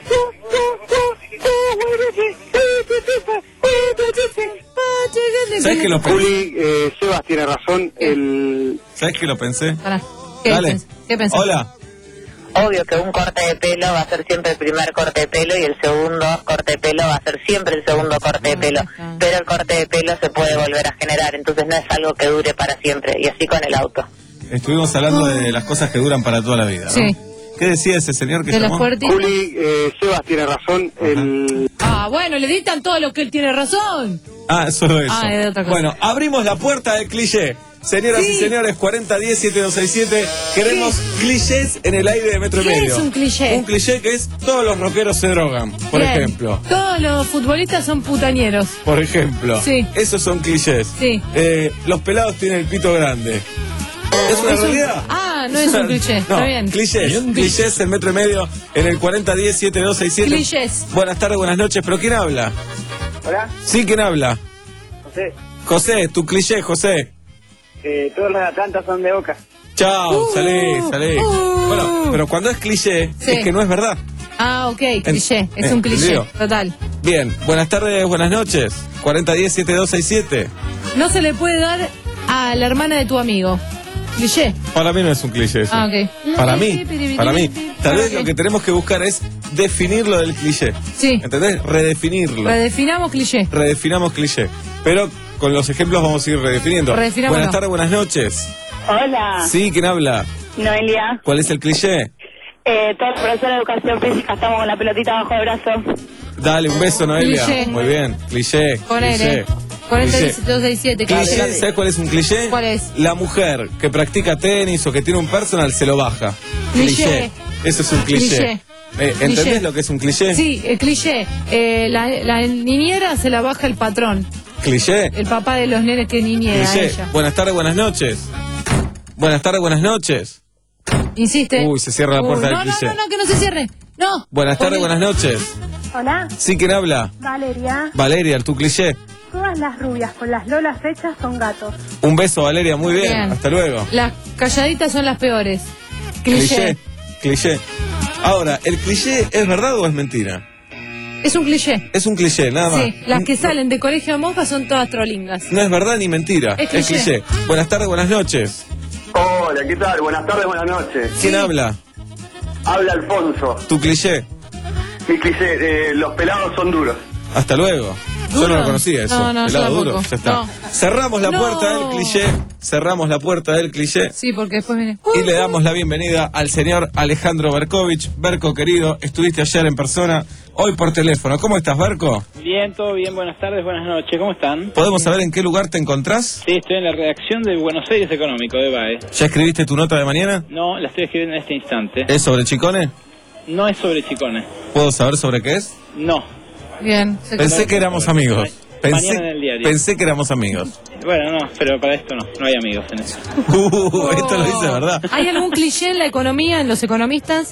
¿Sabes que lo pensé? Juli, eh, Sebas tiene razón. El... ¿Sabes que lo pensé? Pará. ¿Qué, Dale. pens- ¿Qué pensás? Hola. Obvio que un corte de pelo va a ser siempre el primer corte de pelo y el segundo corte de pelo va a ser siempre el segundo corte de pelo. Pero el corte de pelo se puede volver a generar, entonces no es algo que dure para siempre. Y así con el auto. Estuvimos hablando de las cosas que duran para toda la vida, ¿no? Sí. ¿Qué decía ese señor que De las llamó? puertitas. Juli, eh, Sebas tiene razón. El... Ah, bueno, le dictan todo lo que él tiene razón. Ah, solo eso. Ah, es otra cosa. Bueno, abrimos la puerta del cliché. Señoras Sí. y señores, cuarenta diez siete dos seis siete. Queremos clichés en el aire de Metro y ¿Qué Medio. es un cliché? Un cliché que es todos los rockeros se drogan, por Bien. ejemplo. Todos los futbolistas son putañeros. Por ejemplo. Sí. Esos son clichés. Sí. Eh, los pelados tienen el pito grande. ¿Es una Es un- realidad? Ah, no es un cliché. No, Está bien. clichés. Un Clichés en Metro y Medio en el cuarenta diez siete dos seis siete. Clichés. Buenas tardes, buenas noches. ¿Pero quién habla? Hola, Sí, ¿quién habla? José. José, tu cliché, José. Eh, todos los de Atlanta son de Boca. Chao, Uh, salí, salí. uh. Bueno, pero cuando es cliché, Sí. es que no es verdad. Ah, ok, cliché. Es un cliché. ¿Entendido? Total. Bien, buenas tardes, buenas noches. cuarenta diez siete dos seis siete. No se le puede dar a la hermana de tu amigo. Cliché. Para mí no es un cliché eso. Ah, ok. Para mí, para mí. Tal vez Ok. lo que tenemos que buscar es definir lo del cliché. Sí. ¿Entendés? Redefinirlo. Redefinamos cliché. Redefinamos cliché. Pero con los ejemplos vamos a ir redefiniendo. Redefinámoslo. Buenas tardes, buenas noches. Hola, Sí, ¿quién habla? Noelia. ¿Cuál es el cliché? Eh, todos los profesores de educación física estamos con la pelotita bajo el brazo. Dale, un beso, Noelia. Cliché. Muy bien. Cliché. Con él, cliché. ¿eh? cuarenta Cliché. dos seis siete. Cliché, ¿sabes cuál es un cliché? ¿Cuál es? La mujer que practica tenis o que tiene un personal se lo baja. Cliché. Eso es un cliché. Cliché. Eh, ¿Entendés Cliché. lo que es un cliché? Sí, el cliché. Eh, la, la niñera se la baja el patrón. Cliché. El papá de los nenes que niñera Cliché. ella. Buenas tardes, buenas noches. Buenas tardes, buenas noches. Insiste. Uy, se cierra la puerta Uy, del no, cliché. No, no, no, que no se cierre. No. Buenas tardes, buenas noches. Hola, ¿Sí, quién habla? Valeria. Valeria, tu cliché. Todas las rubias con las lolas hechas son gatos. Un beso, Valeria, muy bien. Bien. Hasta luego. Las calladitas son las peores. Cliché. Cliché. Ahora, ¿el cliché es verdad o es mentira? Es un cliché. Es un cliché, nada más. Sí, las que salen de colegio de monjas son todas trolingas. No es verdad ni mentira. Es cliché. Buenas tardes, buenas noches. Hola, ¿qué tal? Buenas tardes, buenas noches. ¿Quién habla? Habla Alfonso. Tu cliché. Mi cliché, eh, los pelados son duros. Hasta luego. Yo no lo conocía eso. No, no, yo Pelado tampoco. duro. Ya está. No. Cerramos la No. puerta del cliché. Cerramos la puerta del cliché. Sí, porque después viene. Y le damos la bienvenida al señor Alejandro Berkovich. Berco, querido, estuviste ayer en persona, hoy por teléfono. ¿Cómo estás, Berco? Bien, todo bien, buenas tardes, buenas noches, ¿cómo están? ¿Podemos saber en qué lugar te encontrás? Sí, estoy en la redacción de Buenos Aires Económico, de B A E. ¿Ya escribiste tu nota de mañana? No, la estoy escribiendo en este instante. ¿Es sobre Chicone? No es sobre Chicone. ¿Puedo saber sobre qué es? No. Bien. Pensé que éramos amigos. Pensé, Mañana en el diario. pensé que éramos amigos. Bueno, no, pero para esto no, no hay amigos en eso. Uh, esto lo dice verdad. ¿Hay algún cliché en la economía, en los economistas?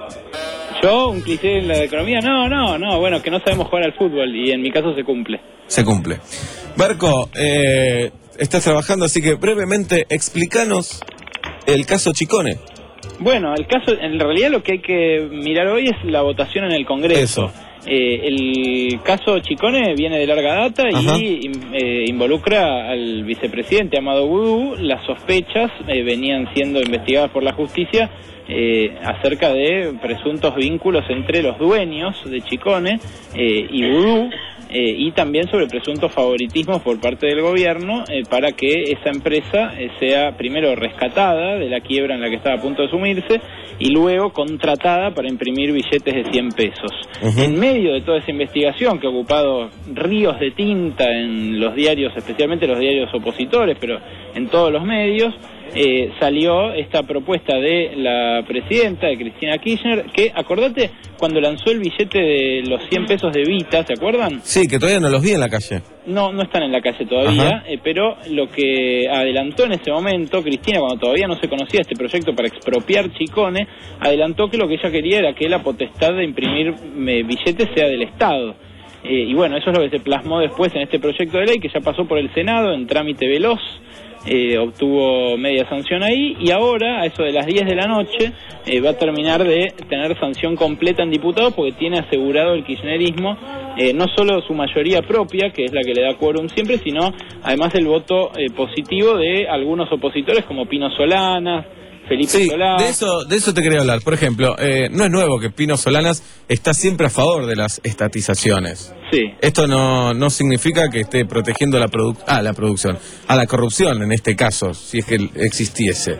¿Yo? ¿Un cliché en la economía? No, no, no, bueno, que no sabemos jugar al fútbol y en mi caso se cumple. Se cumple. Berco, eh, estás trabajando, así que brevemente explícanos el caso Chicone. Bueno, el caso, en realidad lo que hay que mirar hoy es la votación en el Congreso. Eh, el caso Chicone viene de larga data Ajá. y eh, involucra al vicepresidente Amado Boudou. Las sospechas eh, venían siendo investigadas por la justicia eh, acerca de presuntos vínculos entre los dueños de Chicone eh, y Boudou. Eh, y también sobre presuntos favoritismos por parte del gobierno eh, para que esa empresa eh, sea primero rescatada de la quiebra en la que estaba a punto de sumirse y luego contratada para imprimir billetes de cien pesos. Uh-huh. En medio de toda esa investigación que ha ocupado ríos de tinta en los diarios, especialmente los diarios opositores, pero en todos los medios, eh, salió esta propuesta de la presidenta, de Cristina Kirchner, que, acordate, cuando lanzó el billete de los cien pesos de Vita, ¿se acuerdan? Sí, que todavía no los vi en la calle. No, no están en la calle todavía, eh, pero lo que adelantó en ese momento Cristina, cuando todavía no se conocía este proyecto para expropiar Chicone, adelantó que lo que ella quería era que la potestad de imprimir eh, billetes sea del Estado. Eh, y bueno, eso es lo que se plasmó después en este proyecto de ley que ya pasó por el Senado en trámite veloz. Eh, obtuvo media sanción ahí y ahora, a eso de las diez de la noche, eh, va a terminar de tener sanción completa en diputados porque tiene asegurado el kirchnerismo eh, no solo su mayoría propia, que es la que le da quórum siempre, sino además el voto eh, positivo de algunos opositores como Pino Solanas, Felipe Sí, Solá. de eso, de eso te quería hablar. Por ejemplo, eh, no es nuevo que Pino Solanas está siempre a favor de las estatizaciones. Sí. Esto no, no significa que esté protegiendo la, produ ah, la producción, a la corrupción en este caso, si es que existiese.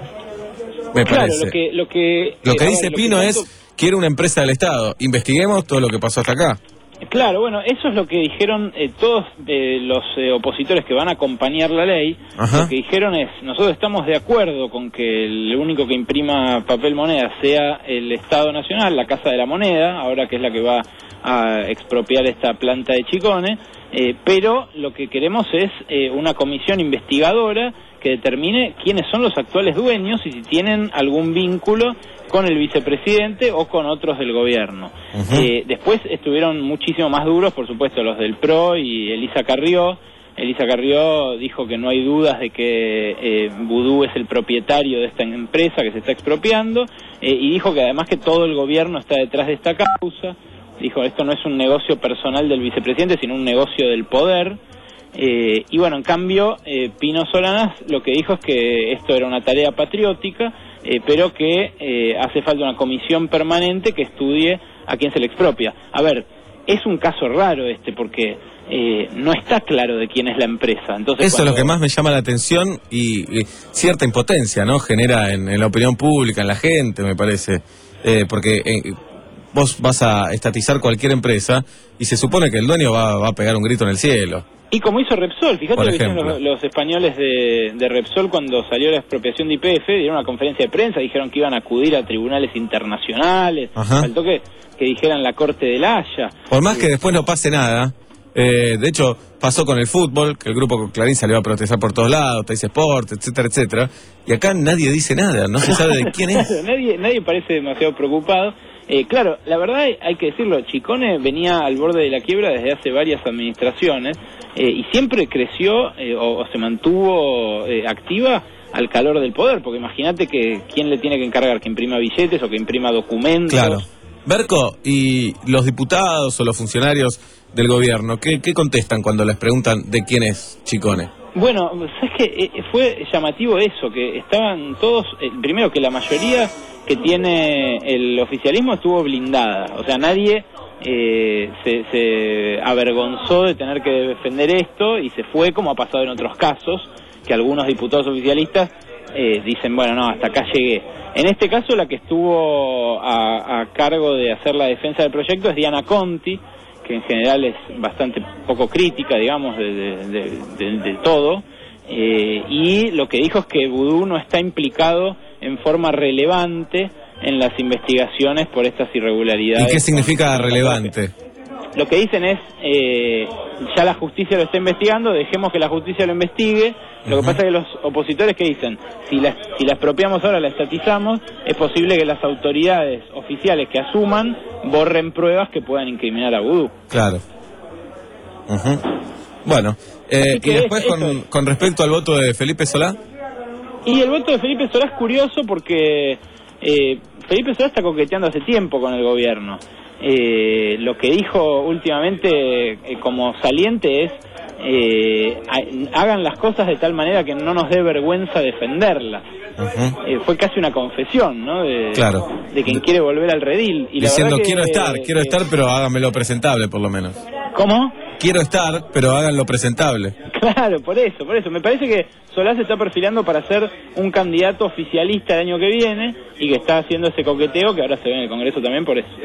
Me Claro, parece. lo que, lo que, Lo que eh, a dice ver, lo Pino que es, tanto- quiere una empresa del Estado. Investiguemos todo lo que pasó hasta acá. Claro, bueno, eso es lo que dijeron eh, todos eh, los eh, opositores que van a acompañar la ley. Ajá. Lo que dijeron es, nosotros estamos de acuerdo con que el único que imprima papel moneda sea el Estado Nacional, la Casa de la Moneda, ahora que es la que va a expropiar esta planta de Chicone, eh, pero lo que queremos es eh, una comisión investigadora que determine quiénes son los actuales dueños y si tienen algún vínculo con el vicepresidente o con otros del gobierno. Uh-huh. Eh, después estuvieron muchísimo más duros, por supuesto, los del P R O y Elisa Carrió. Elisa Carrió dijo que no hay dudas de que eh, Boudou es el propietario de esta empresa que se está expropiando, eh, y dijo que además que todo el gobierno está detrás de esta causa. Dijo, esto no es un negocio personal del vicepresidente, sino un negocio del poder. Eh, y bueno, en cambio, eh, Pino Solanas lo que dijo es que esto era una tarea patriótica, eh, pero que eh, hace falta una comisión permanente que estudie a quién se le expropia. A ver, es un caso raro este, porque eh, no está claro de quién es la empresa. Entonces, Eso cuando... es lo que más me llama la atención y, y cierta impotencia, ¿no? Genera en, en la opinión pública, en la gente, me parece. Eh, porque eh, vos vas a estatizar cualquier empresa y se supone que el dueño va, va a pegar un grito en el cielo. Y como hizo Repsol, fíjate Por lo que hicieron ejemplo. los, los españoles de, de Repsol cuando salió la expropiación de Y P F, dieron una conferencia de prensa, dijeron que iban a acudir a tribunales internacionales, Ajá. faltó que, que dijeran la Corte de la Haya. Por más que después no pase nada, eh, de hecho pasó con el fútbol, que el grupo Clarín salió a protestar por todos lados, Teis Sport, etcétera, etcétera, y acá nadie dice nada, no se sabe de quién es. nadie, nadie parece demasiado preocupado. Eh, claro, la verdad hay que decirlo, Chicone venía al borde de la quiebra desde hace varias administraciones eh, y siempre creció eh, o, o se mantuvo eh, activa al calor del poder, porque imagínate que quién le tiene que encargar que imprima billetes o que imprima documentos. Claro. Berco, ¿y los diputados o los funcionarios del gobierno, qué, qué contestan cuando les preguntan de quién es Chicone? Bueno, ¿sabes qué? Eh, fue llamativo eso, que estaban todos, eh, primero que la mayoría que tiene el oficialismo estuvo blindada, o sea, nadie eh, se, se avergonzó de tener que defender esto y se fue como ha pasado en otros casos, que algunos diputados oficialistas eh, dicen, bueno, no, hasta acá llegué. En este caso la que estuvo a, a cargo de hacer la defensa del proyecto es Diana Conti, que en general es bastante poco crítica, digamos, de, de, de, de, de todo, eh, y lo que dijo es que Boudou no está implicado en forma relevante en las investigaciones por estas irregularidades. ¿Y qué significa relevante? Lo que dicen es, eh, ya la justicia lo está investigando, dejemos que la justicia lo investigue. Lo que pasa es que los opositores que dicen, si la, si la expropiamos ahora, la estatizamos, es posible que las autoridades oficiales que asuman borren pruebas que puedan incriminar a Boudou. Claro. Uh-huh. Bueno, eh, Así y que después es- con, eso es. con respecto al voto de Felipe Solá. Y el voto de Felipe Solá es curioso porque eh, Felipe Solá está coqueteando hace tiempo con el gobierno. Eh, lo que dijo últimamente eh, como saliente es eh, ha- hagan las cosas de tal manera que no nos dé vergüenza defenderlas. Ujú. Eh, fue casi una confesión, ¿no? De, Claro. de quien quiere volver al redil. Y la Diciendo, verdad que- quiero estar, quiero eh, estar, pero háganmelo presentable por lo menos. ¿Cómo? Quiero estar, pero háganlo presentable. Claro, por eso, por eso. Me parece que Solá se está perfilando para ser un candidato oficialista el año que viene y que está haciendo ese coqueteo que ahora se ve en el Congreso también por eso.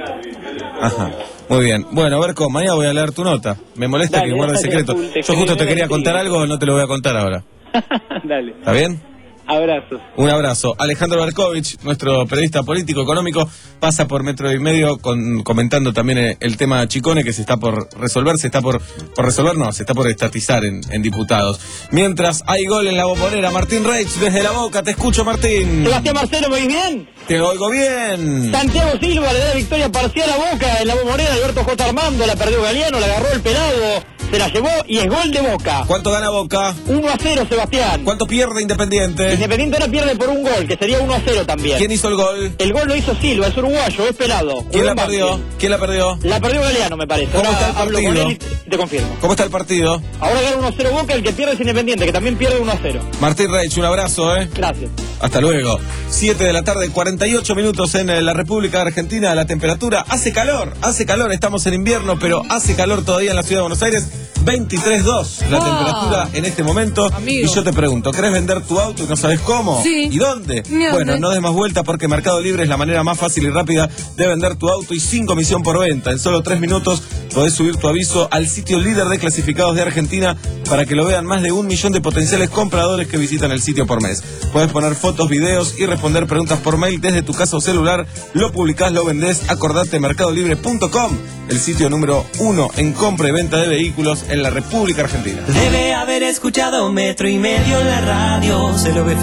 Ajá. Muy bien. Bueno, Berco, mañana voy a leer tu nota. Me molesta Dale, que guarde dale, secreto. Azul, te Yo justo te escribí quería en contar el- algo, no te lo voy a contar ahora. Dale. ¿Está bien? Abrazos. Un abrazo. Alejandro Berkovich, nuestro periodista político económico, pasa por Metro y Medio con, comentando también el, el tema Chicone que se está por resolver, se está por, por resolver, no, se está por estatizar en, en diputados. Mientras hay gol en la bombonera, Martín Reich desde La Boca, te escucho Martín. Sebastián Marcelo, ¿me oís bien? Te oigo bien. Santiago Silva le da victoria parcial a Boca en la bombonera. Alberto J. Armando la perdió Galeano, la agarró el pelado, se la llevó y es gol de Boca. ¿Cuánto gana Boca? uno a cero, Sebastián. ¿Cuánto pierde Independiente? Independiente ahora pierde por un gol, que sería uno a cero también. ¿Quién hizo el gol? El gol lo hizo Silva, es uruguayo, es pelado. ¿Quién la Rubén perdió? Vázquez. ¿Quién la perdió? La perdió Galeano, me parece. ¿Cómo Ahora está el hablo con partido? él y te confirmo. ¿Cómo está el partido? Ahora gana uno a cero Boca, el que pierde es Independiente, que también pierde uno a cero. Martín Reich, un abrazo, ¿eh? Gracias. Hasta luego. siete de la tarde, cuarenta y ocho minutos en eh, la República Argentina. La temperatura hace calor, hace calor. Estamos en invierno, pero hace calor todavía en la ciudad de Buenos Aires. veintitrés punto dos la Ah. temperatura en este momento. Amigo. Y yo te pregunto, ¿querés vender tu auto y no sabes cómo? Sí. ¿Y dónde? Ni dónde. Bueno, no des más vuelta porque Mercado Libre es la manera más fácil y rápida de vender tu auto y sin comisión por venta. En solo tres minutos podés subir tu aviso al sitio líder de clasificados de Argentina para que lo vean más de un millón de potenciales compradores que visitan el sitio por mes. Podés poner fotos, videos y responder preguntas por mail desde tu casa o celular. Lo publicás, lo vendés. Acordate, mercado libre punto com, el sitio número uno en compra y venta de vehículos en la República Argentina. Debe haber escuchado Metro y Medio en la radio. Se lo ve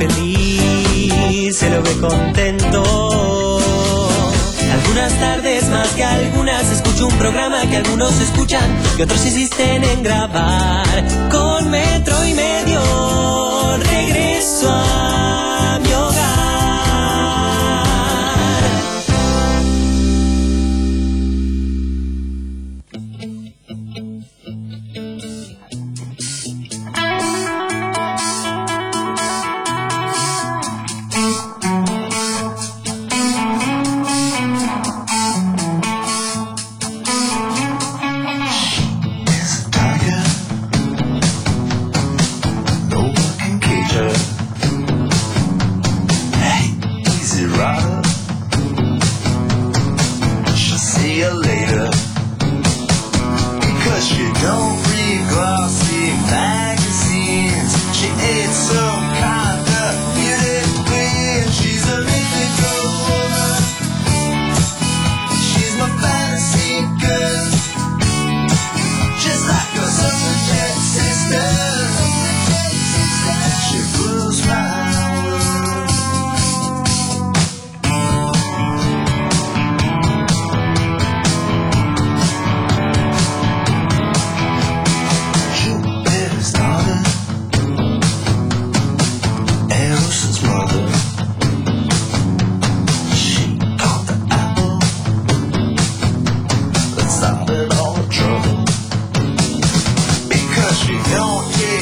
feliz, se lo ve contento. Algunas tardes más que algunas escucho un programa que algunos escuchan y otros insisten en grabar. Con Metro y Medio regreso a mi hogar. Don't care.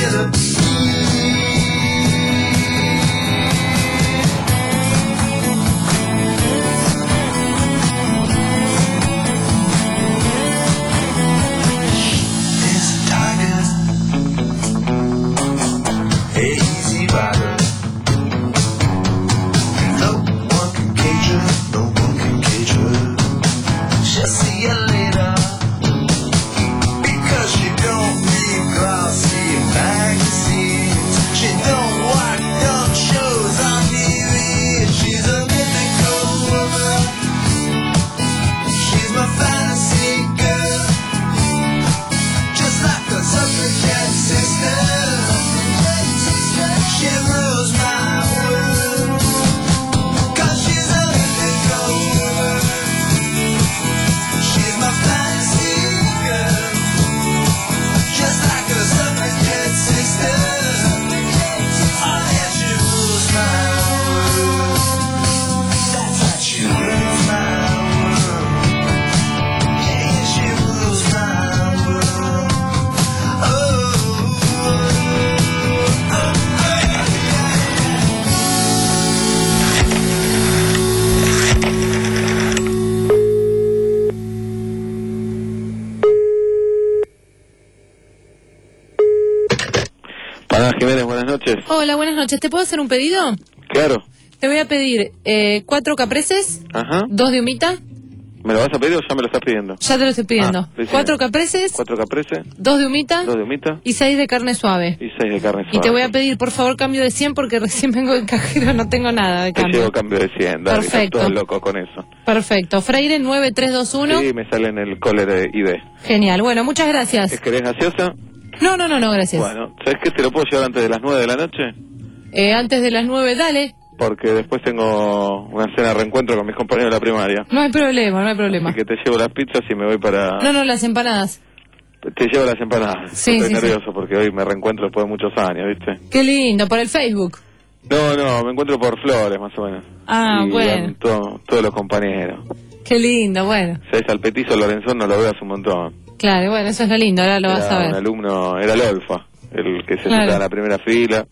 Jiménez, buenas noches. Hola, buenas noches. ¿Te puedo hacer un pedido? Claro. Te voy a pedir eh, cuatro capreses, Ajá. dos de humita. ¿Me lo vas a pedir o ya me lo estás pidiendo? Ya te lo estoy pidiendo. Ah, decime. Cuatro capreses, Cuatro capreses, dos de humita dos de humita y seis de carne suave. y seis de carne suave. Y te voy a pedir, por favor, cambio de cien porque recién vengo del cajero, no tengo nada de Te cambio. llevo cambio de cien, dale, Perfecto. estás todo loco con eso. Perfecto. Freire nueve tres dos uno. Sí, me sale en el cole de I D. Genial. Bueno, muchas gracias. ¿Querés gaseosa? No, no, no, no, gracias. Bueno, ¿sabes qué? ¿Te lo puedo llevar antes de las nueve de la noche? Eh, antes de las nueve, dale. Porque después tengo una cena de reencuentro con mis compañeros de la primaria. No hay problema, no hay problema. Así que te llevo las pizzas y me voy para... No, no, las empanadas. Te llevo las empanadas. Sí, Estoy sí, nervioso porque hoy me reencuentro después de muchos años, ¿viste? Qué lindo, por el Facebook. No, no, me encuentro por Flores, más o menos. Ah, y bueno. van to- todos los compañeros. Qué lindo, bueno. ¿Sabes? Al petizo Lorenzón no lo veo hace un montón. Claro, bueno, eso es lo lindo, ahora lo vas Era a un ver. alumno, era el Olfa, el que se Claro. sentaba en la primera fila.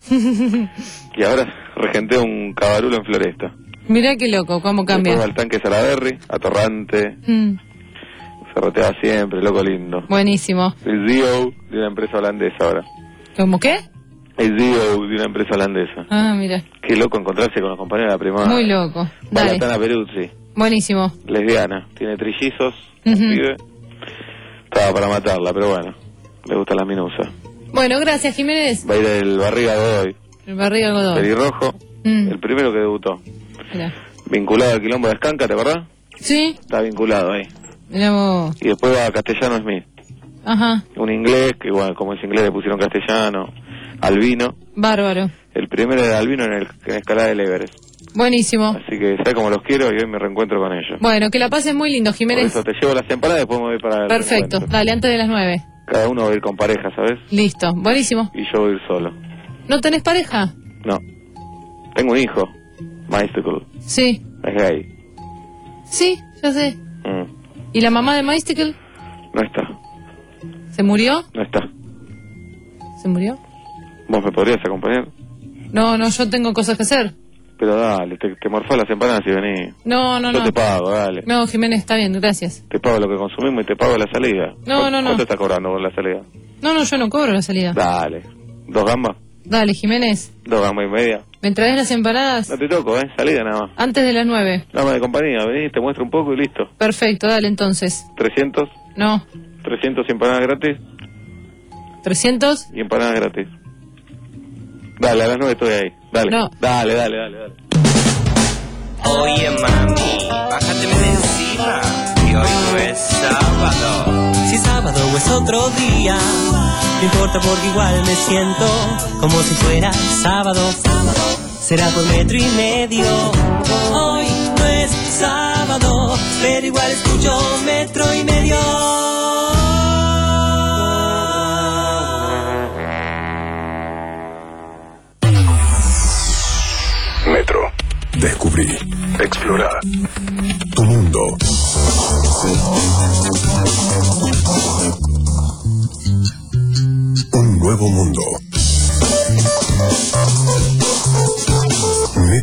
Y ahora regentea un cabarulo en Floresta. Mirá qué loco, cómo Después cambia. va al tanque Salaberry, atorrante, Mm, se roteaba siempre, loco lindo. buenísimo. El C E O de una empresa holandesa ahora. ¿Cómo qué? El C E O de una empresa holandesa. Ah, mira. Qué loco encontrarse con los compañeros de la primaria. Muy loco. Dale. Balatana Peruzzi, Buenísimo. lesbiana, tiene trillizos, Ujú. vive. Estaba para matarla, pero bueno, le gusta la minusa. Bueno, gracias, Jiménez. Va a ir el Barriga Godoy, El barriga algodón. pelirrojo, Mm, el primero que debutó. mirá. Vinculado al quilombo de Escanca, ¿te acordás? Sí, Está vinculado ahí. mirá vos. Y después va a Castellano Smith, Ajá, un inglés, que igual, como es inglés le pusieron castellano, Albino. bárbaro. El primero era Albino en, el, en la escalada del Everest. Buenísimo. Así que sabes cómo los quiero y hoy me reencuentro con ellos. Bueno, que la pases muy lindo, Por Jiménez. eso te llevo las empanadas y después me voy para el Perfecto, reencuentro. dale, antes de las nueve. Cada uno va a ir con pareja, ¿sabes? Listo, buenísimo. Y yo voy a ir solo. ¿No tenés pareja? No. Tengo un hijo, Mystical. Sí, Es gay. sí, ya sé. Mm. ¿Y la mamá de Mystical? No está, ¿Se murió? no está. ¿Se murió? ¿Vos me podrías acompañar? No, no, yo tengo cosas que hacer. Pero dale, te, te morfás las empanadas y vení. No, no, Yo no. te pago, dale. No, Jiménez, está bien, gracias. Te pago lo que consumimos y te pago la salida. No, ¿Cu- no, no. ¿Cuánto estás cobrando por la salida? No, no, yo no cobro la salida. Dale. ¿Dos gambas? Dale, Jiménez, ¿Dos gambas y media? ¿me traes las empanadas? No te toco, ¿eh? Salida nada más. Antes de las nueve. Nada más de compañía, vení, te muestro un poco y listo. Perfecto, dale entonces. trescientos, No, trescientos empanadas gratis trescientos. y empanadas gratis. Dale, a las nueve estoy ahí. Dale. No. Dale, dale, dale, dale. Oye mami, bájateme de encima, que hoy no es sábado. Si sábado es otro día, no importa porque igual me siento como si fuera sábado. Será por metro y medio. Hoy no es sábado, pero igual escucho metro y medio. Metro. Descubrí. Explorar. Tu mundo. Un nuevo mundo.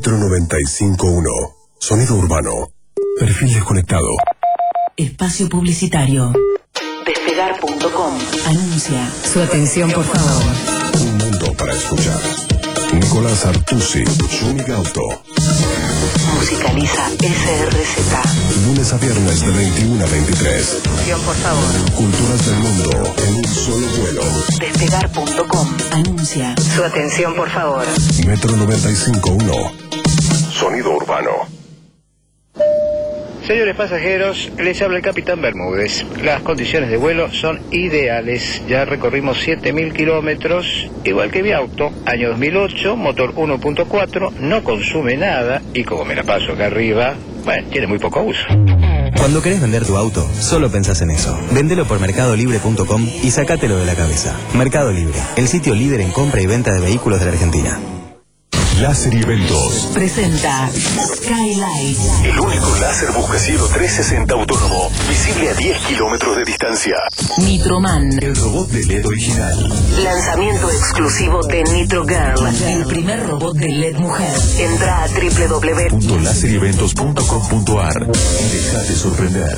Metro noventa y cinco punto uno. Sonido urbano. Perfil desconectado. Espacio publicitario. Despegar punto com. Anuncia. Su atención, por favor. Un mundo para escuchar. Nicolás Artusi, Schumi Gauto. Musicaliza S R Z. Lunes a viernes de veintiuno a veintitrés. Atención, por favor. Culturas del mundo en un solo vuelo. Despegar punto com. Anuncia. Su atención, por favor. Metro noventa y cinco punto uno. Sonido urbano. Señores pasajeros, les habla el capitán Bermúdez. Las condiciones de vuelo son ideales. Ya recorrimos siete mil kilómetros, igual que mi auto. Año dos mil ocho, motor uno punto cuatro, no consume nada y como me la paso acá arriba, bueno, tiene muy poco uso. Cuando querés vender tu auto, solo pensás en eso. Vendelo por mercado libre punto com y sacátelo de la cabeza. Mercado Libre, el sitio líder en compra y venta de vehículos de la Argentina. Láser y Eventos Presenta Skylight. El único láser buscacielo trescientos sesenta autónomo, visible a diez kilómetros de distancia. Nitroman. El robot de L E D original. Lanzamiento exclusivo de Nitro Girl, el primer robot de L E D mujer. Entra a doble u doble u doble u punto láser y eventos punto com punto a r y dejate sorprender.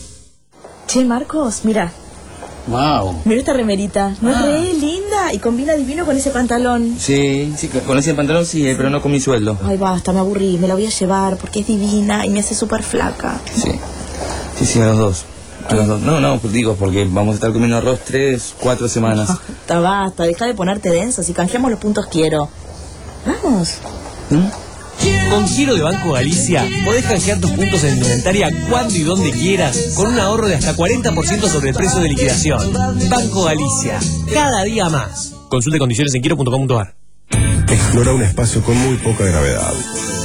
Che, Marcos, mira. Wow. Mira esta remerita. No es Ah. re linda y combina divino con ese pantalón. Sí, sí, con ese pantalón sí, pero no con mi sueldo. Ay, basta, me aburrí. Me la voy a llevar porque es divina y me hace súper flaca. Sí, sí, sí, a los dos. A los dos. No, no, pues digo, porque vamos a estar comiendo arroz tres, cuatro semanas. Basta, basta. Deja de ponerte densa. Si canjeamos los puntos quiero. Vamos. ¿Mm? Con Giro de Banco Galicia podés canjear tus puntos en indumentaria cuando y donde quieras con un ahorro de hasta cuarenta por ciento sobre el precio de liquidación. Banco Galicia, cada día más. Consulte condiciones en giro punto com punto a r. Explora un espacio con muy poca gravedad.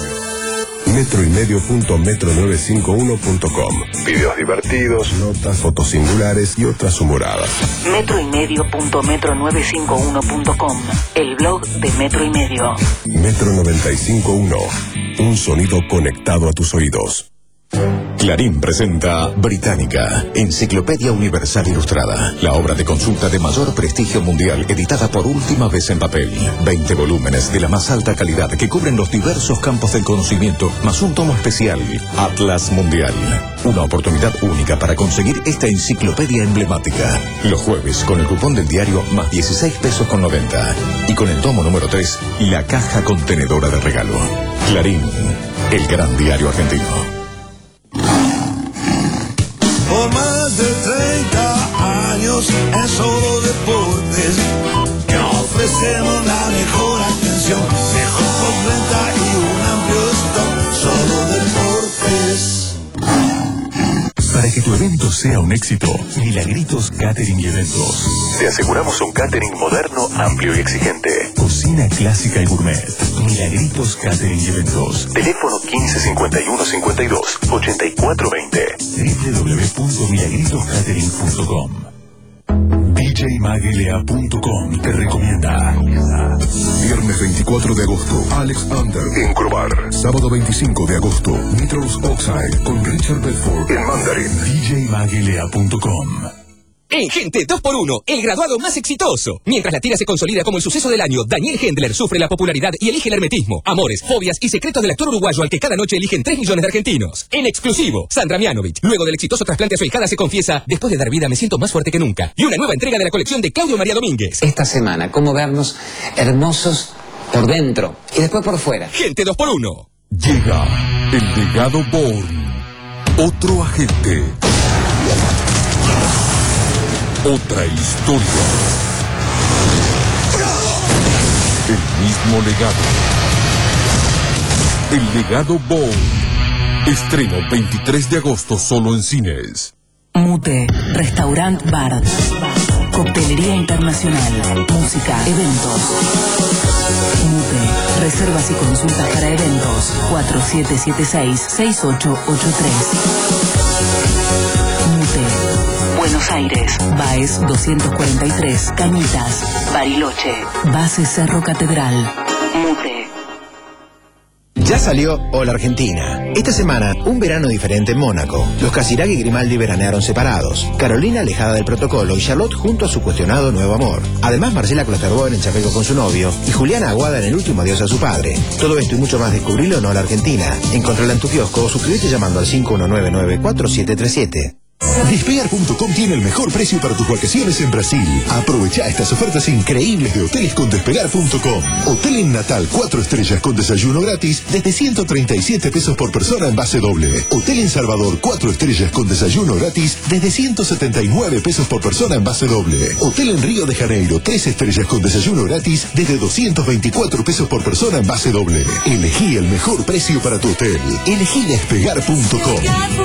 Metro y medio punto metro novecientos cincuenta y uno punto com. Videos divertidos, notas, fotos singulares y otras humoradas. Metro y medio punto metro novecientos cincuenta y uno punto com. El blog de Metro y Medio. Metro noventa y cinco punto uno. Un sonido conectado a tus oídos. Clarín presenta Británica, Enciclopedia Universal Ilustrada, la obra de consulta de mayor prestigio mundial, editada por última vez en papel. veinte volúmenes de la más alta calidad que cubren los diversos campos del conocimiento, más un tomo especial, Atlas Mundial. Una oportunidad única para conseguir esta enciclopedia emblemática. Los jueves, con el cupón del diario, más dieciséis pesos con noventa. Y con el tomo número tres, la caja contenedora de regalo. Clarín, el gran diario argentino. Por más de treinta años en Solo Deportes, que ofrecemos la mejor atención, mejor postventa y un amplio stock. Solo Deportes. Para que tu evento sea un éxito, Milagritos Catering y Eventos. Te aseguramos un catering moderno, amplio y exigente. Cocina clásica y gourmet. Milagritos Catering y Eventos. Teléfono quince cincuenta y uno cincuenta y dos ochenta y cuatro veinte. doble u doble u doble u punto milagritos catering punto com. D J Magelea punto com te recomienda. Viernes veinticuatro de agosto, Alex Under en Crobar. Sábado veinticinco de agosto, Nitrous Oxide con Richard Bedford en Mandarin. D J Magelea punto com. En Gente dos por uno, el graduado más exitoso. Mientras la tira se consolida como el suceso del año, Daniel Hendler sufre la popularidad y elige el hermetismo, amores, fobias y secretos del actor uruguayo al que cada noche eligen tres millones de argentinos. En exclusivo, Sandra Mianovich, luego del exitoso trasplante a su hijada, se confiesa: después de dar vida me siento más fuerte que nunca. Y una nueva entrega de la colección de Claudio María Domínguez. Esta semana, cómo vernos hermosos por dentro y después por fuera. Gente dos por uno. Llega el legado Bourne. Otro agente. Otra historia. El mismo legado. El legado Bourne. Estreno veintitrés de agosto solo en cines. Mute, Restaurant Bar. Coctelería internacional. Música, eventos. Mute, reservas y consultas para eventos. cuatro siete siete seis, seis ocho ocho tres. Mute. Buenos Aires, Baez doscientos cuarenta y tres, Cañitas, Bariloche, Base Cerro Catedral, Mute. Ya salió Hola Argentina. Esta semana, un verano diferente en Mónaco. Los Casiraghi y Grimaldi veranearon separados. Carolina alejada del protocolo y Charlotte junto a su cuestionado nuevo amor. Además, Marcela Klosterboer en Chapelco con su novio y Juliana Aguada en el último adiós a su padre. Todo esto y mucho más descubrilo en Hola Argentina. Encontrala en tu kiosco o suscríbete llamando al cinco uno nueve nueve cuatro siete tres siete. Despegar punto com tiene el mejor precio para tus vacaciones en Brasil. Aprovecha estas ofertas increíbles de hoteles con Despegar punto com. Hotel en Natal cuatro estrellas con desayuno gratis desde ciento treinta y siete pesos por persona en base doble. Hotel en Salvador cuatro estrellas con desayuno gratis desde ciento setenta y nueve pesos por persona en base doble. Hotel en Río de Janeiro tres estrellas con desayuno gratis desde doscientos veinticuatro pesos por persona en base doble. Elegí el mejor precio para tu hotel. Elegí Despegar punto com.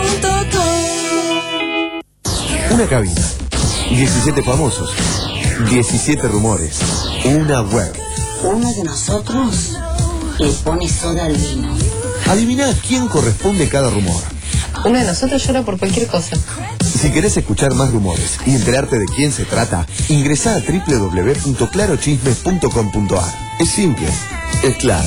Una cabina, diecisiete famosos, diecisiete rumores, una web. Uno de nosotros le pone soda al vino. Adivina quién corresponde cada rumor. Uno de nosotros llora por cualquier cosa. Si querés escuchar más rumores y enterarte de quién se trata, ingresá a doble u doble u doble u punto claro chismes punto com punto a r. Es simple, es claro.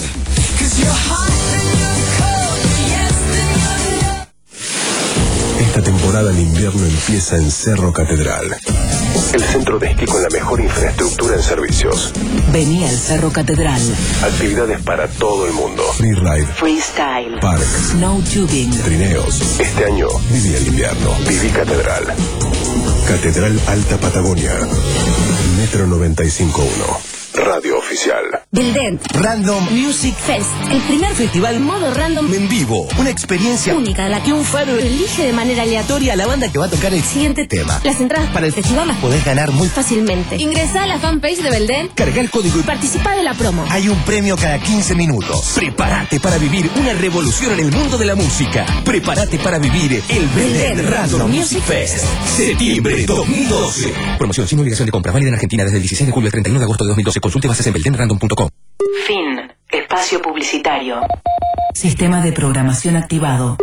Esta temporada de invierno empieza en Cerro Catedral. El centro de esquí con la mejor infraestructura en servicios. Vení al Cerro Catedral. Actividades para todo el mundo. Freeride, Freestyle. park, Snow tubing. trineos. Este año viví el invierno. Viví Catedral. Catedral Alta Patagonia. Metro noventa y cinco punto uno. Radio oficial. Belden Random Music Fest, el primer festival modo random En vivo, una experiencia única, la que un faro elige de manera aleatoria a la banda que va a tocar el siguiente tema. Las entradas para el festival las podés ganar muy Fácilmente. Ingresa a la fanpage de Belden, Carga el código y participa de la promo. hay un premio cada quince minutos. Prepárate para vivir una revolución en el mundo de la música. Prepárate para vivir el Belden Random Music Fest. Septiembre dos mil doce. Promoción sin obligación de compra, válida en Argentina desde el dieciséis de julio al treinta y uno de agosto de dos mil doce. Consulte bases en belden random punto com. Fin. Espacio publicitario. Sistema de programación activado.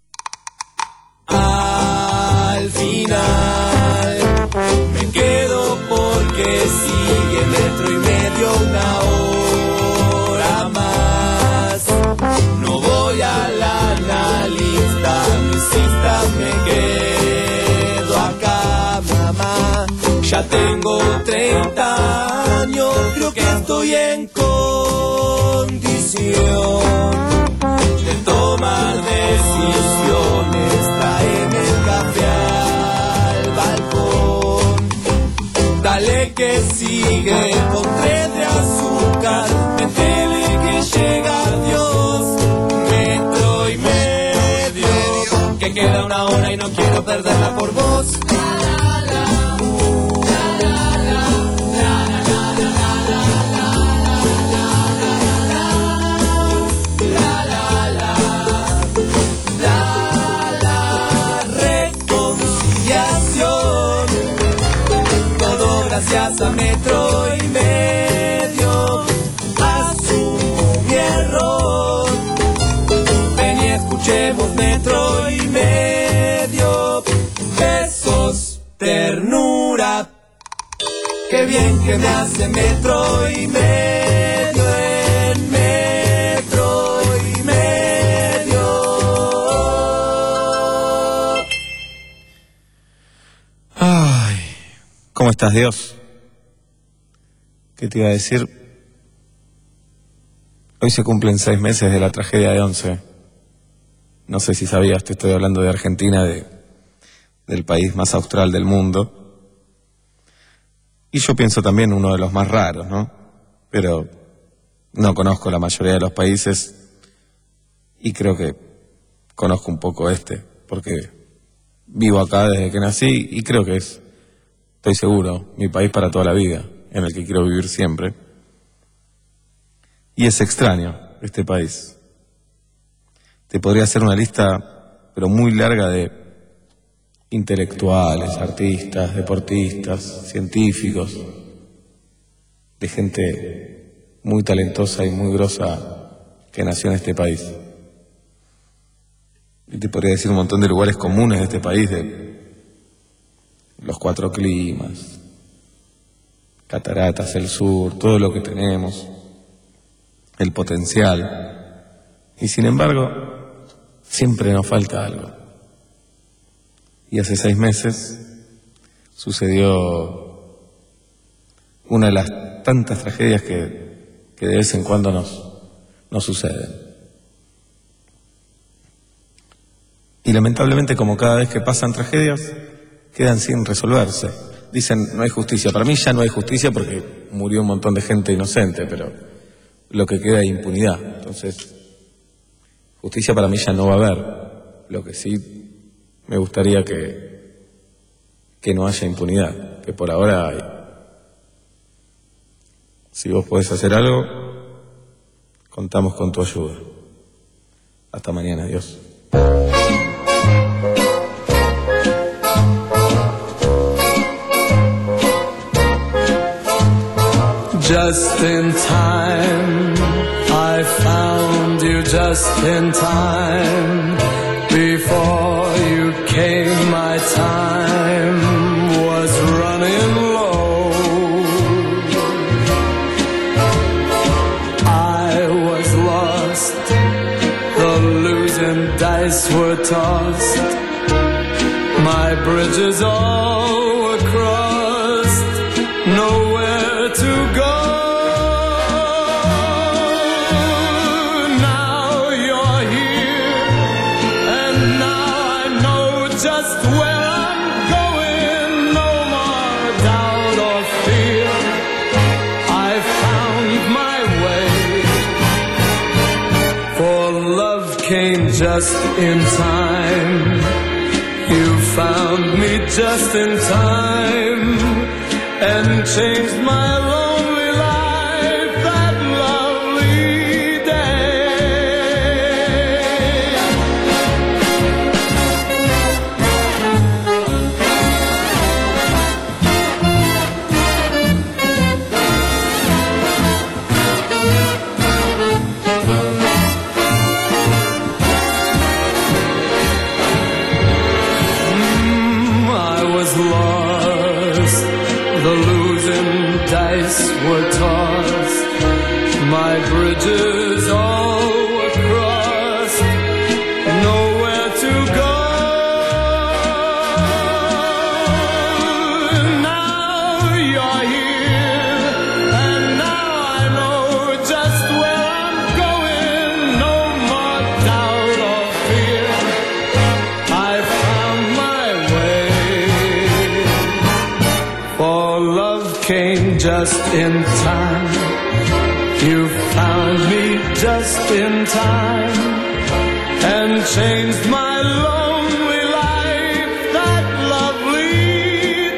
Al final me quedo porque sigue metro y medio una hora más. No voy a la analista, no insistas, me quedo acá, mamá. Ya tengo treinta años, creo que estoy en condición de tomar decisiones. Tráeme el café al balcón, dale que sigue con tres de azúcar, métele que llega Dios. Metro y medio, que queda una hora y no quiero perderla por vos. Gracias a metro y medio, asumo mi error. Ven y escuchemos metro y medio. Besos, ternura. Qué bien que me hace metro y medio en metro y medio. Ay, ¿cómo estás, Dios? ¿Qué te iba a decir? Hoy se cumplen seis meses de la tragedia de Once. No sé si sabías, te estoy hablando de Argentina, de, del país más austral del mundo. Y yo pienso también uno de los más raros, ¿no? Pero no conozco la mayoría de los países y creo que conozco un poco este, porque vivo acá desde que nací y creo que es, estoy seguro, mi país para toda la vida, en el que quiero vivir siempre. Y es extraño este país. Te podría hacer una lista, pero muy larga, de intelectuales, artistas, deportistas, científicos, de gente muy talentosa y muy grosa que nació en este país. Y te podría decir un montón de lugares comunes de este país, de los cuatro climas, cataratas, el sur, todo lo que tenemos, el potencial, Y sin embargo, siempre nos falta algo. Y hace seis meses sucedió una de las tantas tragedias que, que de vez en cuando nos, nos suceden. Y lamentablemente, como cada vez que pasan tragedias, quedan sin resolverse. Dicen, no hay justicia. Para mí ya no hay justicia porque murió un montón de gente inocente, pero lo que queda es impunidad. Entonces, justicia para mí ya no va a haber. Lo que sí me gustaría que, que no haya impunidad, que por ahora hay. Si vos podés hacer algo, contamos con tu ayuda. Hasta mañana, adiós. Just in time, I found you just in time. Before you came, my time was running low. I was lost, the losing dice were tossed. My bridges all were crossed, nowhere to go. Just in time, you found me just in time and changed my lonely life that lovely were tossed, my bridges all were crossed, nowhere to go. Now you're here, and now I know just where I'm going. No more doubt or fear, I found my way. For love came just in time. You found me just in time and changed my lonely life that lovely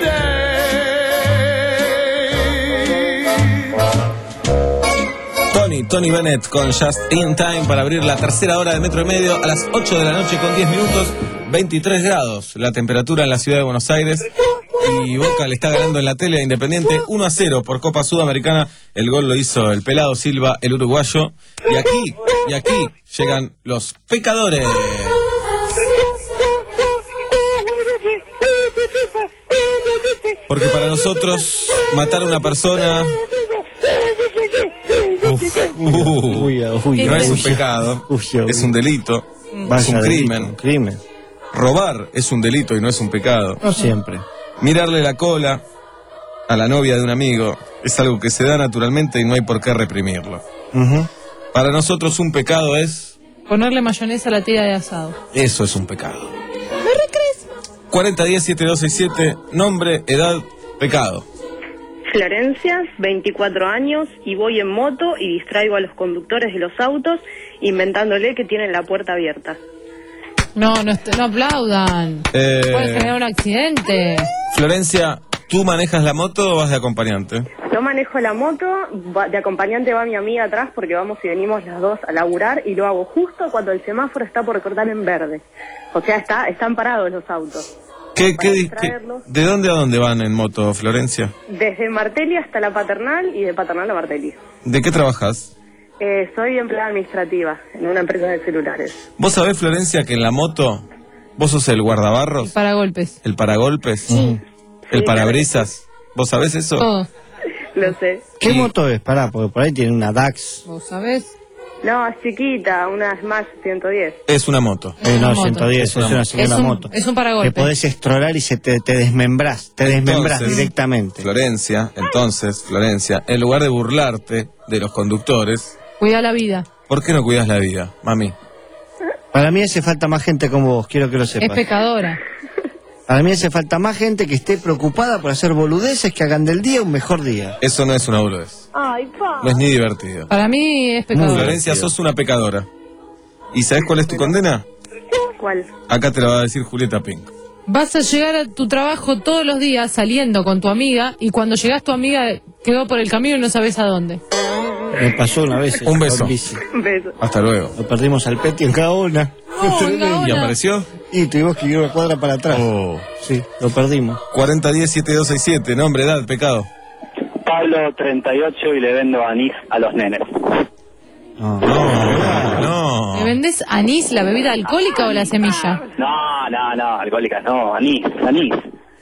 day. Tony, Tony Bennett con Just in Time para abrir la tercera hora de Metro y Medio a las ocho de la noche con diez minutos, veintitrés grados la temperatura en la ciudad de Buenos Aires. Y Boca le está ganando en la tele a Independiente uno a cero por Copa Sudamericana. El gol lo hizo el Pelado Silva, el uruguayo. Y aquí, y aquí llegan los pecadores. Porque para nosotros matar a una persona uf, uh, no es un pecado, es un delito, es un crimen. crimen. Robar es un delito y no es un pecado. No siempre. Mirarle la cola a la novia de un amigo es algo que se da naturalmente y no hay por qué reprimirlo. Uh-huh. Para nosotros un pecado es... ponerle mayonesa a la tira de asado. Eso es un pecado. cuarenta diez setenta y dos sesenta y siete, nombre, edad, pecado. Florencia, veinticuatro años, y voy en moto y distraigo a los conductores de los autos inventándole que tienen la puerta abierta. No, no, no aplaudan. Eh, Puede generar un accidente. Florencia, ¿tú manejas la moto o vas de acompañante? Yo manejo la moto, va- de acompañante va mi amiga atrás porque vamos y venimos las dos a laburar y lo hago justo cuando el semáforo está por cortar en verde. O sea, está, están parados los autos. ¿Qué, Para qué, di- distraerlos. qué- ¿De dónde a dónde van en moto, Florencia? Desde Martelli hasta la Paternal y de Paternal a Martelli. ¿De qué trabajas? Eh, soy empleada administrativa en una empresa de celulares. ¿Vos sabés, Florencia, que en la moto vos sos el guardabarros? Para golpes. ¿El paragolpes? Sí. ¿El Sí, parabrisas? ¿Vos sabés eso? Todo. Lo sé. ¿Qué moto es? Pará, porque por ahí tiene una D A X. ¿Vos sabés? No, es chiquita, una Smash ciento diez. Es una moto. Eh, no, moto. ciento diez, es una Es señora un, moto. es un Te paragolpe. podés estrolar y se te, te desmembrás, te desmembrás Entonces, directamente. Florencia, entonces, Florencia, en lugar de burlarte de los conductores, Cuida la vida. ¿por qué no cuidas la vida, mami? Para mí hace falta más gente como vos, quiero que lo Es sepas. pecadora. Para mí hace falta más gente que esté preocupada por hacer boludeces que hagan del día un mejor día. Eso no es una boludez. Ay, pa. No es ni divertido. Para mí es pecadora. Florencia, sos una pecadora. ¿Y sabés cuál es tu condena? ¿Cuál? Acá te la va a decir Julieta Pink. Vas a llegar a tu trabajo todos los días saliendo con tu amiga y cuando llegas tu amiga quedó por el camino y no sabes a dónde. Me pasó una vez. Un beso. con bici. Un beso. Hasta luego. Lo perdimos al Peti en cada una. No, en cada ¿Y una. apareció? Y tuvimos que ir una cuadra para atrás. Oh. Sí, lo perdimos. cuarenta diez setenta y dos sesenta y siete, nombre, edad, pecado. Pablo, treinta y ocho, y le vendo anís a los nenes. No, No, no. ¿Le vendés anís, la bebida alcohólica o la semilla? No, no, no, alcohólicas no, anís, anís.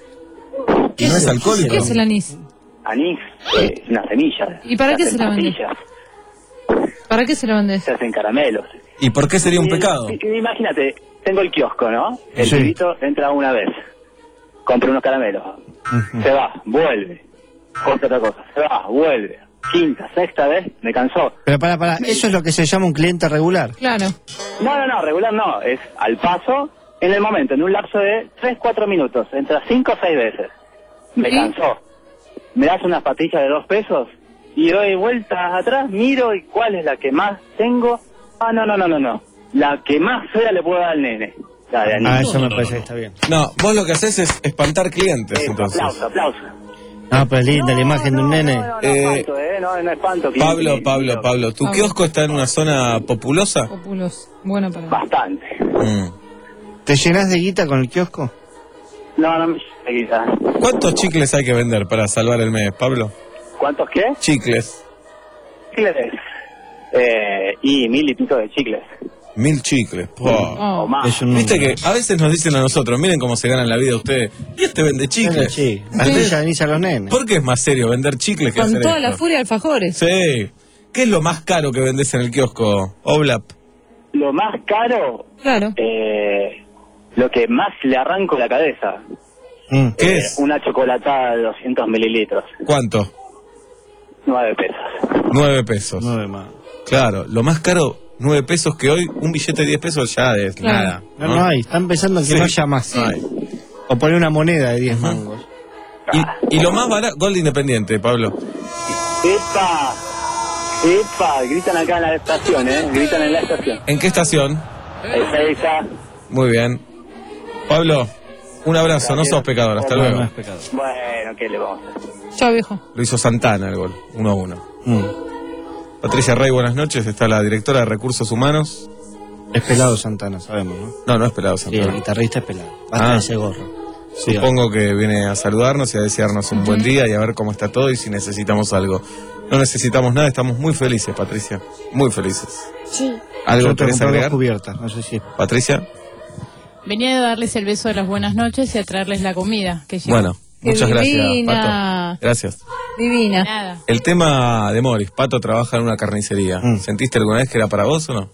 ¿Y no es alcohólico? ¿Qué es el anís? Anís eh, es una semilla. ¿Y para qué se la vendés? vendés? ¿Para qué se lo vendés? Se hacen caramelos. ¿Y por qué sería un pecado? I- i- Imagínate, tengo el kiosco, ¿no? El Sí. pibito entra una vez, compra unos caramelos, se va, vuelve, compra otra cosa, se va, vuelve. Quinta, sexta vez, me cansó. Pero para, para, eso es lo que se llama un cliente regular. Claro. No, no, no, regular no, es al paso, en el momento, en un lapso de tres, cuatro minutos, entra cinco o seis veces. Me ¿Sí? cansó. Me das unas patillas de dos pesos y doy vueltas atrás, miro y cuál es la que más tengo. Ah, no, no, no, no, no. La que más fea le puedo dar al nene. La de anís. Ah, eso me parece que está bien. No, vos lo que haces es espantar clientes, Eso, entonces. aplauso, aplauso. Ah, pero es linda la imagen de un nene. No, no, no, Eh, espanto, eh, no, no espanto. que- Pablo, que- Pablo, que- Pablo, ¿tu Pablo. kiosco está en una zona populosa? Populoso. Bueno para. Bastante. Mm. ¿Te llenás de guita con el kiosco? No, no me quizás. ¿Cuántos chicles hay que vender para salvar el mes, Pablo? ¿Cuántos qué? Chicles. Chicles. Eh, y mil y pico de chicles. Mil chicles. Po. Oh. O más. Es un Viste número. que a veces nos dicen a nosotros, miren cómo se ganan la vida ustedes. Y este vende chicles. Sí, pastilla de anís a los nenes. ¿Por qué es más serio vender chicles que Con hacer toda esto? la furia alfajores. Sí. ¿Qué es lo más caro que vendés en el kiosco, Oblap? Lo más caro, Claro. eh, lo que más le arranco la cabeza. Mm. ¿Qué Eh, es? Una chocolatada de doscientos mililitros. ¿Cuánto? Nueve pesos. Nueve pesos. Nueve más. Claro, lo más caro, nueve pesos, que hoy un billete de diez pesos ya es Claro. nada. No, no hay. Están pensando en que Sí. no haya más. No hay. O poner una moneda de diez mangos. Y, y lo más barato, Gol Independiente, Pablo. ¡Epa! ¡Epa! Gritan acá en la estación, ¿eh? Gritan en la estación. ¿En qué estación? Esa. Muy bien. Pablo, un abrazo, no sos pecador, hasta No, luego. no es pecado. Bueno, ¿qué le vamos a hacer? Chao, viejo. Lo hizo Santana el gol, uno a uno. Mm. Patricia Rey, buenas noches, está la directora de Recursos Humanos. Es pelado Santana, sabemos, ¿no? No, no es pelado Sí, Santana. el guitarrista es pelado. Basta Ah. de ese gorro. Sí, Supongo que viene a saludarnos y a desearnos un buen día y a ver cómo está todo y si necesitamos algo. No necesitamos nada, estamos muy felices, Patricia. Muy felices. Sí. ¿Algo Yo te querés compré dos agregar? cubiertas, no sé si es... Patricia. Venía a darles el beso de las buenas noches y a traerles la comida que llegó. Bueno, Qué muchas gracias, divina. Pato. Gracias. Divina. Nada. El tema de Morris, Pato trabaja en una carnicería. Mm. ¿Sentiste alguna vez que era para vos o no?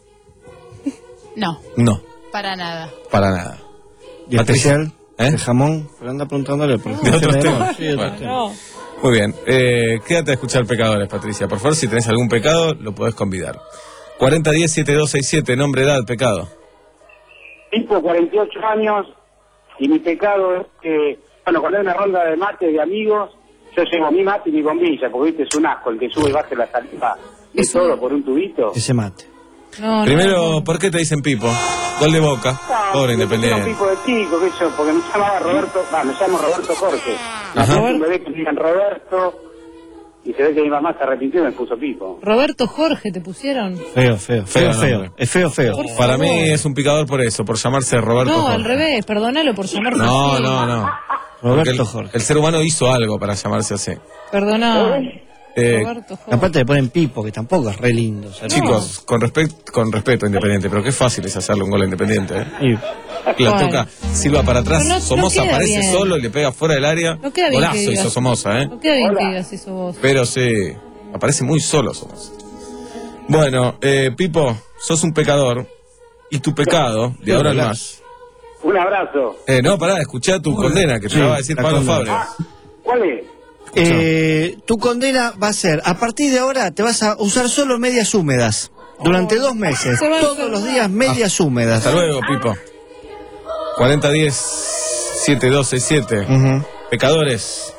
No, No, para nada. para nada. Y Patricia, especial, ¿eh? de jamón, pero anda preguntándole por De otros temas. Sí, de otros Bueno. temas. No. Muy bien, eh, quédate a escuchar Pecadores, Patricia. Por favor, si tenés algún pecado, lo podés convidar. cuarenta diez setenta y dos sesenta y siete, nombre, edad, pecado. Tipo cuarenta y ocho años y mi pecado es que, bueno, cuando hay una ronda de mate de amigos, yo llevo mi mate y mi bombilla, porque viste, es un asco el que sube y baja la saliva de todo por un tubito. Que se mate. No, Primero, no. ¿por qué te dicen Pipo? Gol de Boca, pobre Yo tengo un Independiente. tipo de chico, que yo, porque me llamaba Roberto, va, me llamo Roberto Jorge. Ajá. Tengo un bebé que me digan Roberto, y se ve que mi mamá se arrepintió y me puso Pipo. Roberto Jorge te pusieron. Feo, feo, feo, Feo feo. nombre. Es feo, feo. Por Para favor. mí es un picador por eso, por llamarse Roberto No, Jorge. al revés, perdónalo por llamarse No, así. no, no. Porque Roberto el, Jorge. el ser humano hizo algo para llamarse así. Perdona. Eh, Roberto Jorge. Aparte le ponen Pipo, que tampoco es re lindo. o sea, chicos, con, respect, con respeto a Independiente, pero qué fácil es hacerle un gol a Independiente. ¿eh? Y- La Bueno. toca Silva para atrás, Pero no- no Somoza queda aparece bien. solo y le pega fuera del área. No queda bien Golazo que digas. hizo Somoza, ¿eh? No queda bien que digas eso vos. Pero sí, aparece muy solo Somoza. Bueno, eh, Pipo, sos un pecador. Y tu pecado, de ahora en más. Un abrazo. Eh, no, pará, escuchá tu condena, que te Sí, la va a decir la Pablo condena. Fabre. Ah, ¿cuál es? Eh, tu condena va a ser, a partir de ahora te vas a usar solo medias húmedas. Durante dos meses. Se va a Todos hacer- los días medias húmedas. Hasta luego, Pipo. cuarenta diez siete dos seis siete. Ujú. Pecadores.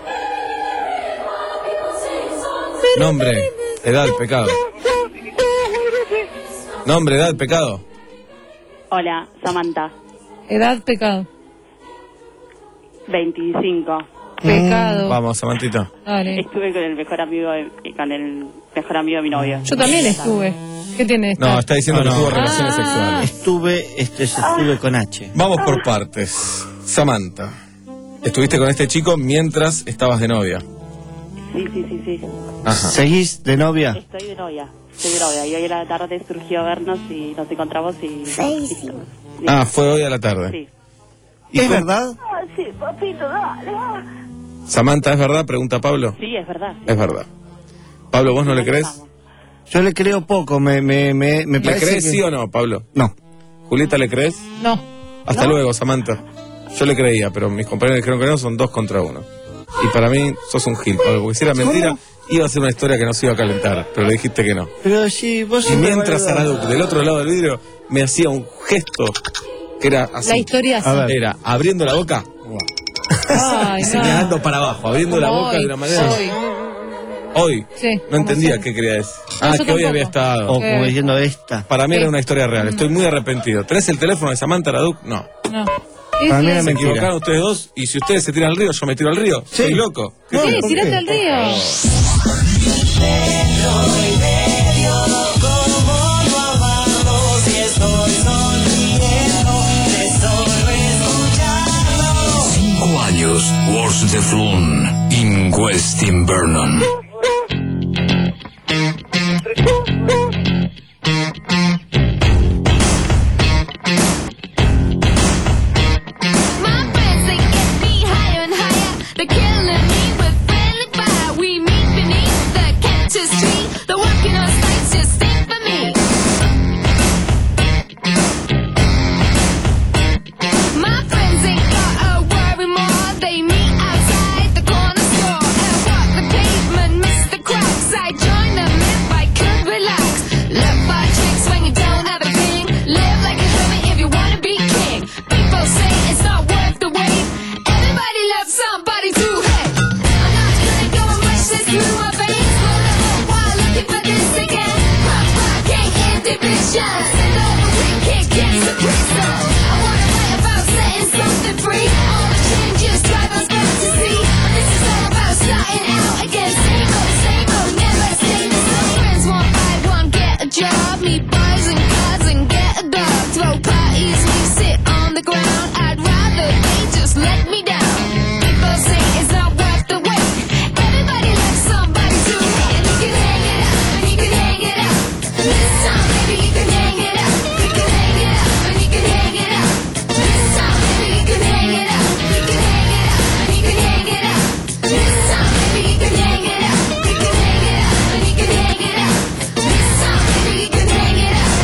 Nombre, edad, pecado. Nombre, edad, pecado. Hola, Samantha, Edad, pecado. veinticinco. Pecado. Vamos, Samantita. Dale. Estuve con el mejor amigo de, con el mejor amigo de mi novio. Yo también estuve. ¿Qué tiene esta? No, está diciendo No, que no. tuvo relaciones Ah. sexuales. Estuve, este, estuve con H. Vamos por partes. Samantha, estuviste con este chico mientras estabas de novia. Sí, sí, sí, sí. Ajá. ¿Seguís de novia? Estoy de novia. Estoy de novia. Y hoy a la tarde surgió vernos y nos encontramos y... y- Ah, fue hoy a la tarde. Sí. ¿Y ¿Es cómo- verdad? Ah, sí, papito, dale. Samantha, ¿es verdad? Pregunta Pablo. Sí, es verdad. Es verdad. Pablo, ¿vos no le crees? Yo le creo poco, me, me, me, me ¿Le parece crees que- sí o no, Pablo? No. ¿Julieta le crees? No. Hasta luego, Samantha. Yo le creía, pero mis compañeros dijeron que no, son dos contra uno. Y para mí, sos un gil, Pablo, porque si era mentira, ¿Cómo? iba a ser una historia que no se iba a calentar, pero le dijiste que no. Pero sí, vos Y siempre mientras valorás. Araduc, del otro lado del vidrio, me hacía un gesto que era así. La historia así. A ver. Era abriendo la boca Ay, y no. señalando para abajo, abriendo la Como boca hoy, de una manera. hoy. Hoy, Sí, no como entendía siempre. qué quería decir. Ah, yo que hoy tampoco. había estado. O como Eh. diciendo esta. Para mí Sí. era una historia real. Estoy muy arrepentido. ¿Tenés el teléfono de Samantha Araduc? No. No. Sí, Para mí sí. era Se mentira. equivocaron ustedes dos y si ustedes se tiran al río, yo me tiro al río. Sí. Soy loco. ¿Qué No, sé Sí, yo? ¿por tirate qué? al río. Cinco años, Wars de Flun, in West Invernon. My friends, they get me higher and higher. They're killing me with friendly fire. We meet beneath the cactus tree. The working on sites just ain't for me. My friends ain't got a worry more. They meet outside the corner store and walk the pavement, miss the cracks. I join them if I could relax. Look for tricks when you don't have a thing. Live like a hermit if you wanna be king. People say it's not worth the wait. Everybody loves somebody to hate. I'm not gonna go and rush this through my veins. Roll a whole while looking for this again. Rock, rock, gang, inhibition. Send all the wicked kids to prison. I wanna write about setting something free. All the changes drive us back to see. This is all about starting out again. Same old, same old, never stay the same. Friends want buy one, get a job. Meet boys and cars and get a dog. Throw parties, we sit on the ground. I'd rather they just let me down. People say it's not worth the wait. Everybody loves somebody to hate. And you can hang it up, and you can hang it up. This time, maybe you can hang it up. You can hang it up, and you can hang it up. This time, maybe you can hang it up. You can hang it up, and you can hang it up. This time, maybe you can hang it up. You can hang it up, and you can hang it up. This time, maybe you can hang it up.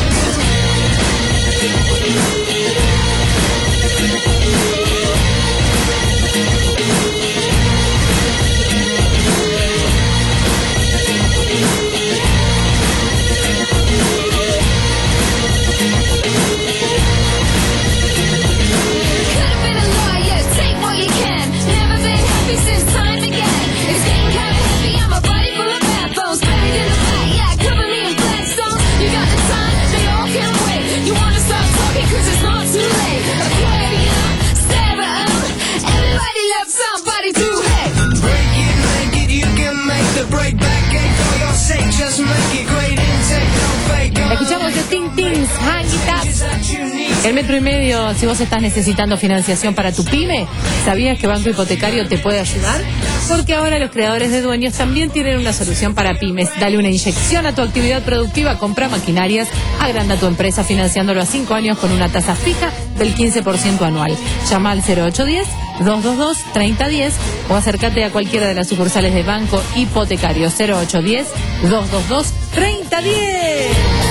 Could've been a lawyer, take what you can. Never been happy since time began. It's getting kinda heavy, I'm a body full of bad bones. Buried in the back, yeah, cover me in flagstones. You got the time, they all can't wait. You wanna start talking, cause it's not too late. Aquarium, stare at 'em. Everybody loves somebody to hate. Break it, make it, you can make the break back. Ain't for your sake, just make it great and take no fake. Escuchamos de Ting Tings, Hang It Up. El metro y medio, si vos estás necesitando financiación para tu pyme, ¿sabías que Banco Hipotecario te puede ayudar? Porque ahora los creadores de dueños también tienen una solución para pymes. Dale una inyección a tu actividad productiva, compra maquinarias, agranda tu empresa financiándolo a cinco años con una tasa fija del quince por ciento anual. Llama al cero ocho uno cero, dos dos dos, tres cero uno cero o acércate a cualquiera de las sucursales de Banco Hipotecario cero ocho uno cero, dos dos dos, tres cero uno cero.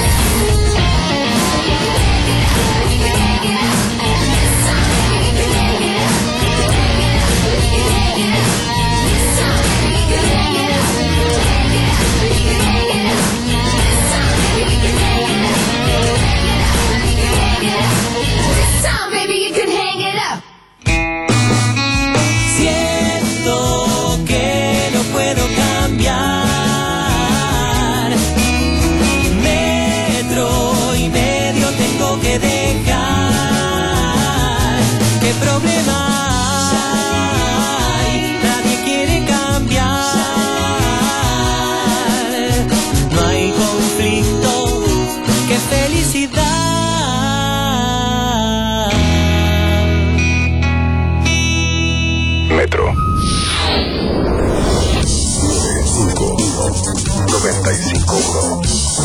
Metro. noventa y cinco punto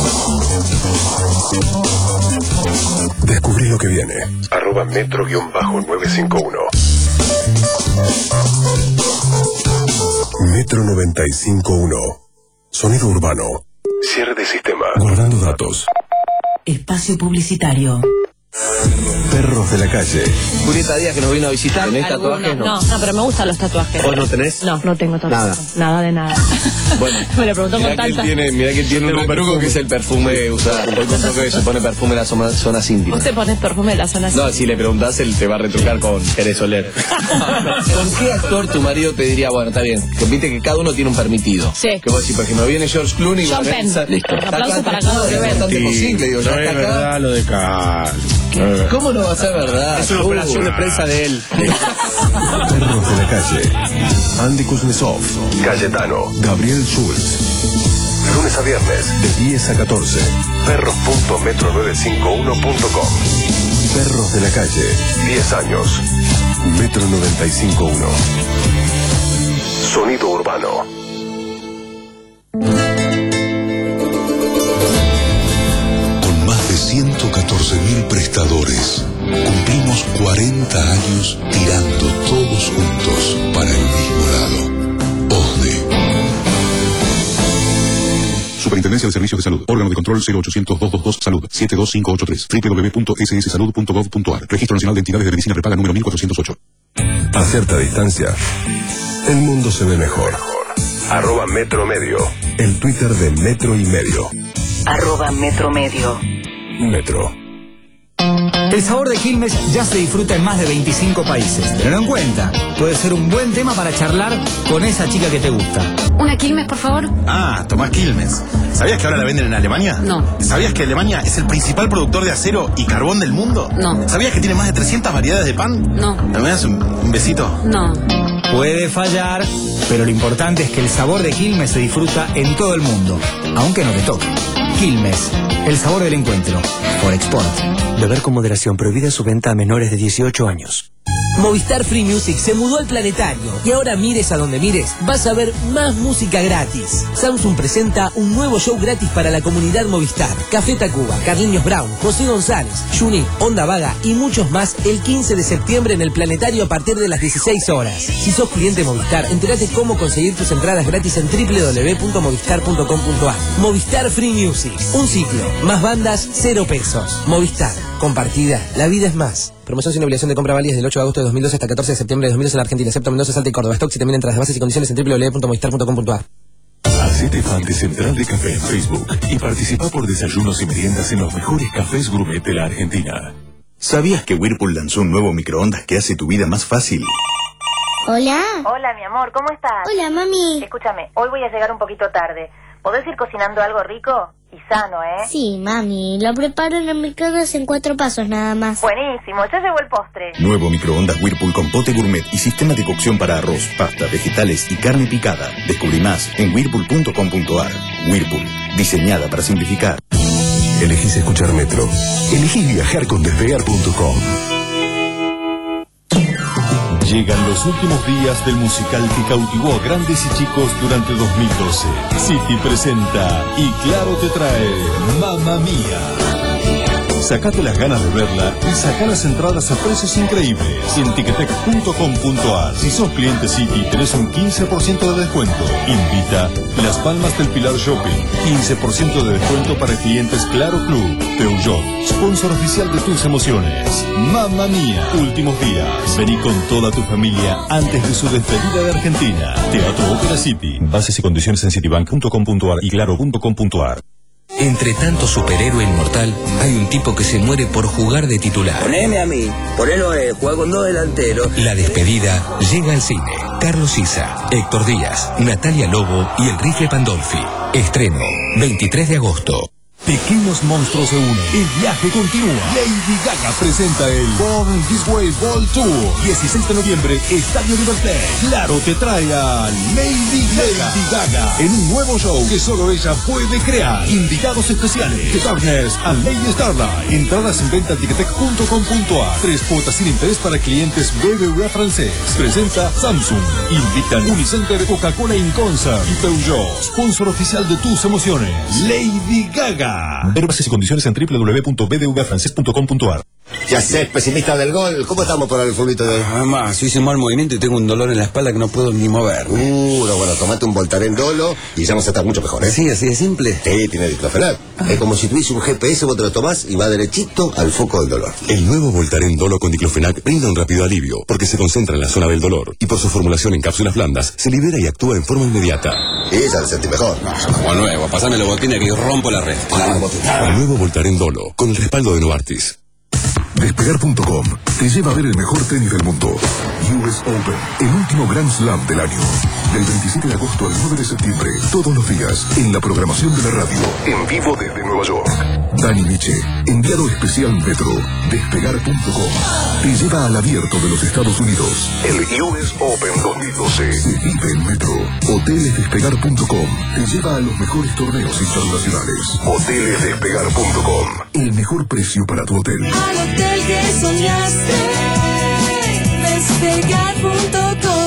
uno. Descubrí lo que viene. Arroba metro guión bajo nueve cinco uno. Metro noventa y cinco punto uno. Sonido urbano. Cierre de sistema. Guardando datos. Espacio publicitario. Perros de la calle. Julieta Díaz, que nos vino a visitar. ¿Tenés tatuajes? No, no, pero me gustan los tatuajes. ¿Vos no tenés? No, no tengo tatuajes. Nada. Nada de nada. Bueno, me lo preguntó con mirá que él tanta. tiene, mirá que él tiene un truco que es el perfume que usa. El truco que se pone perfume en las zona- zonas íntimas. ¿Vos te pones perfume en la zona No, si le preguntás, él te va a retrucar con querés oler. ¿Con qué actor tu marido te diría, bueno, está bien, que viste que cada uno tiene un permitido? Sí. Que vos decís, por ejemplo, viene George Clooney y Sean Penn. Vanessa- listo. Aplausos para cada uno. Es bastante posible, digo, ya no es está acá. verdad lo de Carl. ¿Cómo no va a ser verdad? Es una Uh, operación de prensa de él. Perros de la calle. Andy Kuznetsov. Cayetano. Gabriel Schultz. Lunes a viernes, de diez a catorce. perros punto metro novecientos cincuenta y uno punto com. Perros de la calle. diez años. Metro noventa y cinco punto uno. Sonido urbano. Con más de ciento catorce mil prestadores, cumplimos cuarenta años tirando todos juntos para el mismo lado. OSDE. Superintendencia de Servicios de Salud. Órgano de control cero ochocientos, doscientos veintidós, Salud. siete dos cinco ocho tres. doble u doble u doble u punto ese ese salud punto gov punto a r. Registro Nacional de Entidades de Medicina Prepaga número mil cuatrocientos ocho. A cierta distancia, el mundo se ve mejor. Arroba Metro Medio. El Twitter de Metro y Medio. Arroba Metro Medio. Metro. El sabor de Quilmes ya se disfruta en más de veinticinco países. Tenlo en cuenta. Puede ser un buen tema para charlar con esa chica que te gusta. ¿Una Quilmes, por favor? Ah, tomás Quilmes. ¿Sabías que ahora la venden en Alemania? No. ¿Sabías que Alemania es el principal productor de acero y carbón del mundo? No. ¿Sabías que tiene más de trescientas variedades de pan? No. ¿Me das un, un besito? No. Puede fallar, pero lo importante es que el sabor de Quilmes se disfruta en todo el mundo, aunque no te toque. Quilmes, el sabor del encuentro. Por Export. Beber con moderación, prohibida su venta a menores de dieciocho años. Movistar Free Music se mudó al planetario y ahora mires a donde mires, vas a ver más música gratis. Samsung presenta un nuevo show gratis para la comunidad Movistar. Café Tacuba, Carliños Brown, José González, Juni, Onda Vaga y muchos más el quince de septiembre en el planetario a partir de las dieciséis horas. Si sos cliente Movistar, entérate cómo conseguir tus entradas gratis en doble u doble u doble u punto movistar punto com punto a r. Movistar Free Music, un ciclo, más bandas, cero pesos. Movistar, compartida, la vida es más. Promoción sin obligación de compra válida desde el ocho de agosto de dos mil doce hasta catorce de septiembre de dos mil doce en Argentina, excepto Mendoza, Salta y Córdoba. Stocks y también entradas de bases y condiciones en doble u doble u doble u punto movistar punto com punto a r. Hacete fan de Central de Café en Facebook y participa por desayunos y meriendas en los mejores cafés gourmet de la Argentina. ¿Sabías que Whirlpool lanzó un nuevo microondas que hace tu vida más fácil? Hola. Hola, mi amor, ¿cómo estás? Hola, mami. Escúchame, hoy voy a llegar un poquito tarde. ¿Podés ir cocinando algo rico? Y sano, ¿eh? Sí, mami. Lo preparo en el microondas en cuatro pasos nada más. Buenísimo, ya llegó el postre. Nuevo microondas Whirlpool con pote gourmet y sistema de cocción para arroz, pasta, vegetales y carne picada. Descubrí más en whirlpool punto com punto a r. Whirlpool, diseñada para simplificar. Elegís escuchar Metro. Elegís viajar con despegar punto com. Llegan los últimos días del musical que cautivó a grandes y chicos durante dos mil doce. City presenta y Claro te trae Mamma Mía. Sacate las ganas de verla y saca las entradas a precios increíbles en ticketek punto com punto ar. Si sos cliente City, tenés un quince por ciento de descuento. Invita Las Palmas del Pilar Shopping. quince por ciento de descuento para clientes Claro Club. Peugeot, sponsor oficial de tus emociones. Mamma mía, últimos días. Vení con toda tu familia antes de su despedida de Argentina. Teatro Ópera City. Bases y condiciones en citibank punto com punto ar y claro punto com punto ar. Entre tanto superhéroe inmortal, hay un tipo que se muere por jugar de titular. Poneme a mí, ponelo a él, juega con dos delanteros. La despedida llega al cine. Carlos Isa, Héctor Díaz, Natalia Lobo y el Rifle Pandolfi. Estreno, veintitrés de agosto. Pequeños monstruos se unen. El viaje continúa. Lady Gaga presenta el Born This Way Ball Tour. dieciséis de noviembre, Estadio Liberté. Claro te trae a Lady Gaga. Lady Gaga en un nuevo show que solo ella puede crear. Invitados especiales: The Darkness and Lady Starlight. Entradas en venta en ticketek punto com punto ar. Tres cuotas sin interés para clientes B B V A francés. Presenta Samsung. Invitan Unicenter, Coca-Cola in Concert y Peugeot, sponsor oficial de tus emociones. Lady Gaga. Ver bases y condiciones en doble u doble u doble u punto b d v a francés punto com punto ar. Ya sé, pesimista del gol. ¿Cómo estamos para el fulbito de hoy? Mamá, si hice un mal movimiento y tengo un dolor en la espalda que no puedo ni mover. Uh, no, bueno, tomate un Voltaren Dolo y ya vas a estar mucho mejor, ¿eh? Sí, así de simple. Sí, tiene diclofenac. Ah. Es como si tuviese un G P S, vos te lo tomás y va derechito al foco del dolor. El nuevo Voltaren Dolo con diclofenac brinda un rápido alivio porque se concentra en la zona del dolor y por su formulación en cápsulas blandas se libera y actúa en forma inmediata. Sí, ya te sentís mejor. No, como nuevo, pasame los botines que yo rompo la red. El nuevo Voltaren Dolo con el respaldo de Novartis. Despegar punto com te lleva a ver el mejor tenis del mundo. U S Open, el último Grand Slam del año. Del veintisiete de agosto al nueve de septiembre, todos los días, en la programación de la radio, en vivo desde Nueva York. Dani Miche, enviado especial Metro. Despegar punto com te lleva al abierto de los Estados Unidos. El U S Open dos mil doce se vive en Metro. Hoteles Despegar punto com te lleva a los mejores torneos internacionales. Hoteles Despegar punto com, el mejor precio para tu hotel. Al hotel que soñaste, despegar punto com.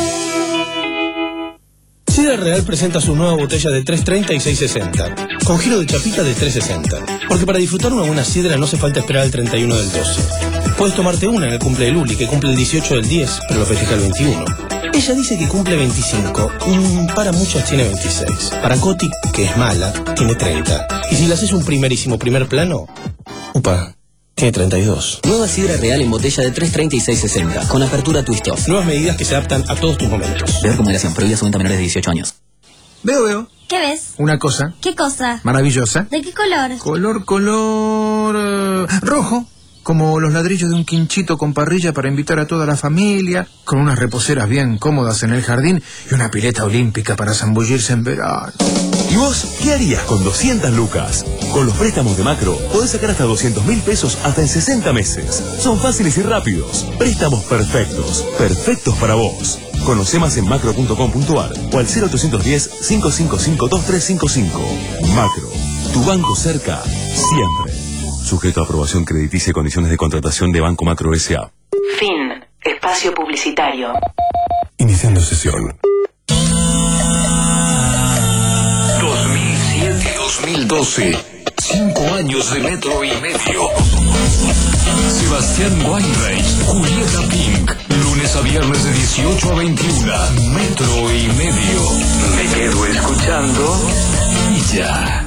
Sidra Real presenta su nueva botella de tres treinta y seis sesenta, con giro de chapita de tres sesenta. Porque para disfrutar una buena sidra no hace falta esperar al treinta y uno del doce. Puedes tomarte una en el cumple de Luli, que cumple el dieciocho del diez, pero lo festeja el veintiuno. Ella dice que cumple veinticinco, mm, para muchas tiene veintiséis. Para Coti, que es mala, tiene treinta. Y si le haces un primerísimo primer plano, upa, tiene treinta y dos. Nueva Sidra Real en botella de tres treinta y seis sesenta, con apertura twist off. Nuevas medidas que se adaptan a todos tus momentos. Beber con moderación, prohibida su venta a menores de dieciocho años. Veo, veo. ¿Qué ves? Una cosa ¿Qué cosa? maravillosa. ¿De qué color? Color, color... eh, rojo. Como los ladrillos de un quinchito con parrilla para invitar a toda la familia, con unas reposeras bien cómodas en el jardín y una pileta olímpica para zambullirse en verano. ¿Y vos qué harías con doscientas lucas? Con los préstamos de Macro podés sacar hasta doscientos mil pesos hasta en sesenta meses. Son fáciles y rápidos. Préstamos perfectos. Perfectos para vos. Conoce más en macro punto com punto ar o al cero ochocientos diez, cinco cinco cinco, dos tres cinco cinco. Macro, tu banco cerca siempre. Sujeto a aprobación crediticia y condiciones de contratación de Banco Macro S A. Fin. Espacio publicitario. Iniciando sesión. dos mil siete a dos mil doce. Cinco años de metro y medio. Sebastián Weinreich, Julieta Pink. Lunes a viernes de dieciocho a veintiuno. Metro y medio. Me quedo escuchando y ya.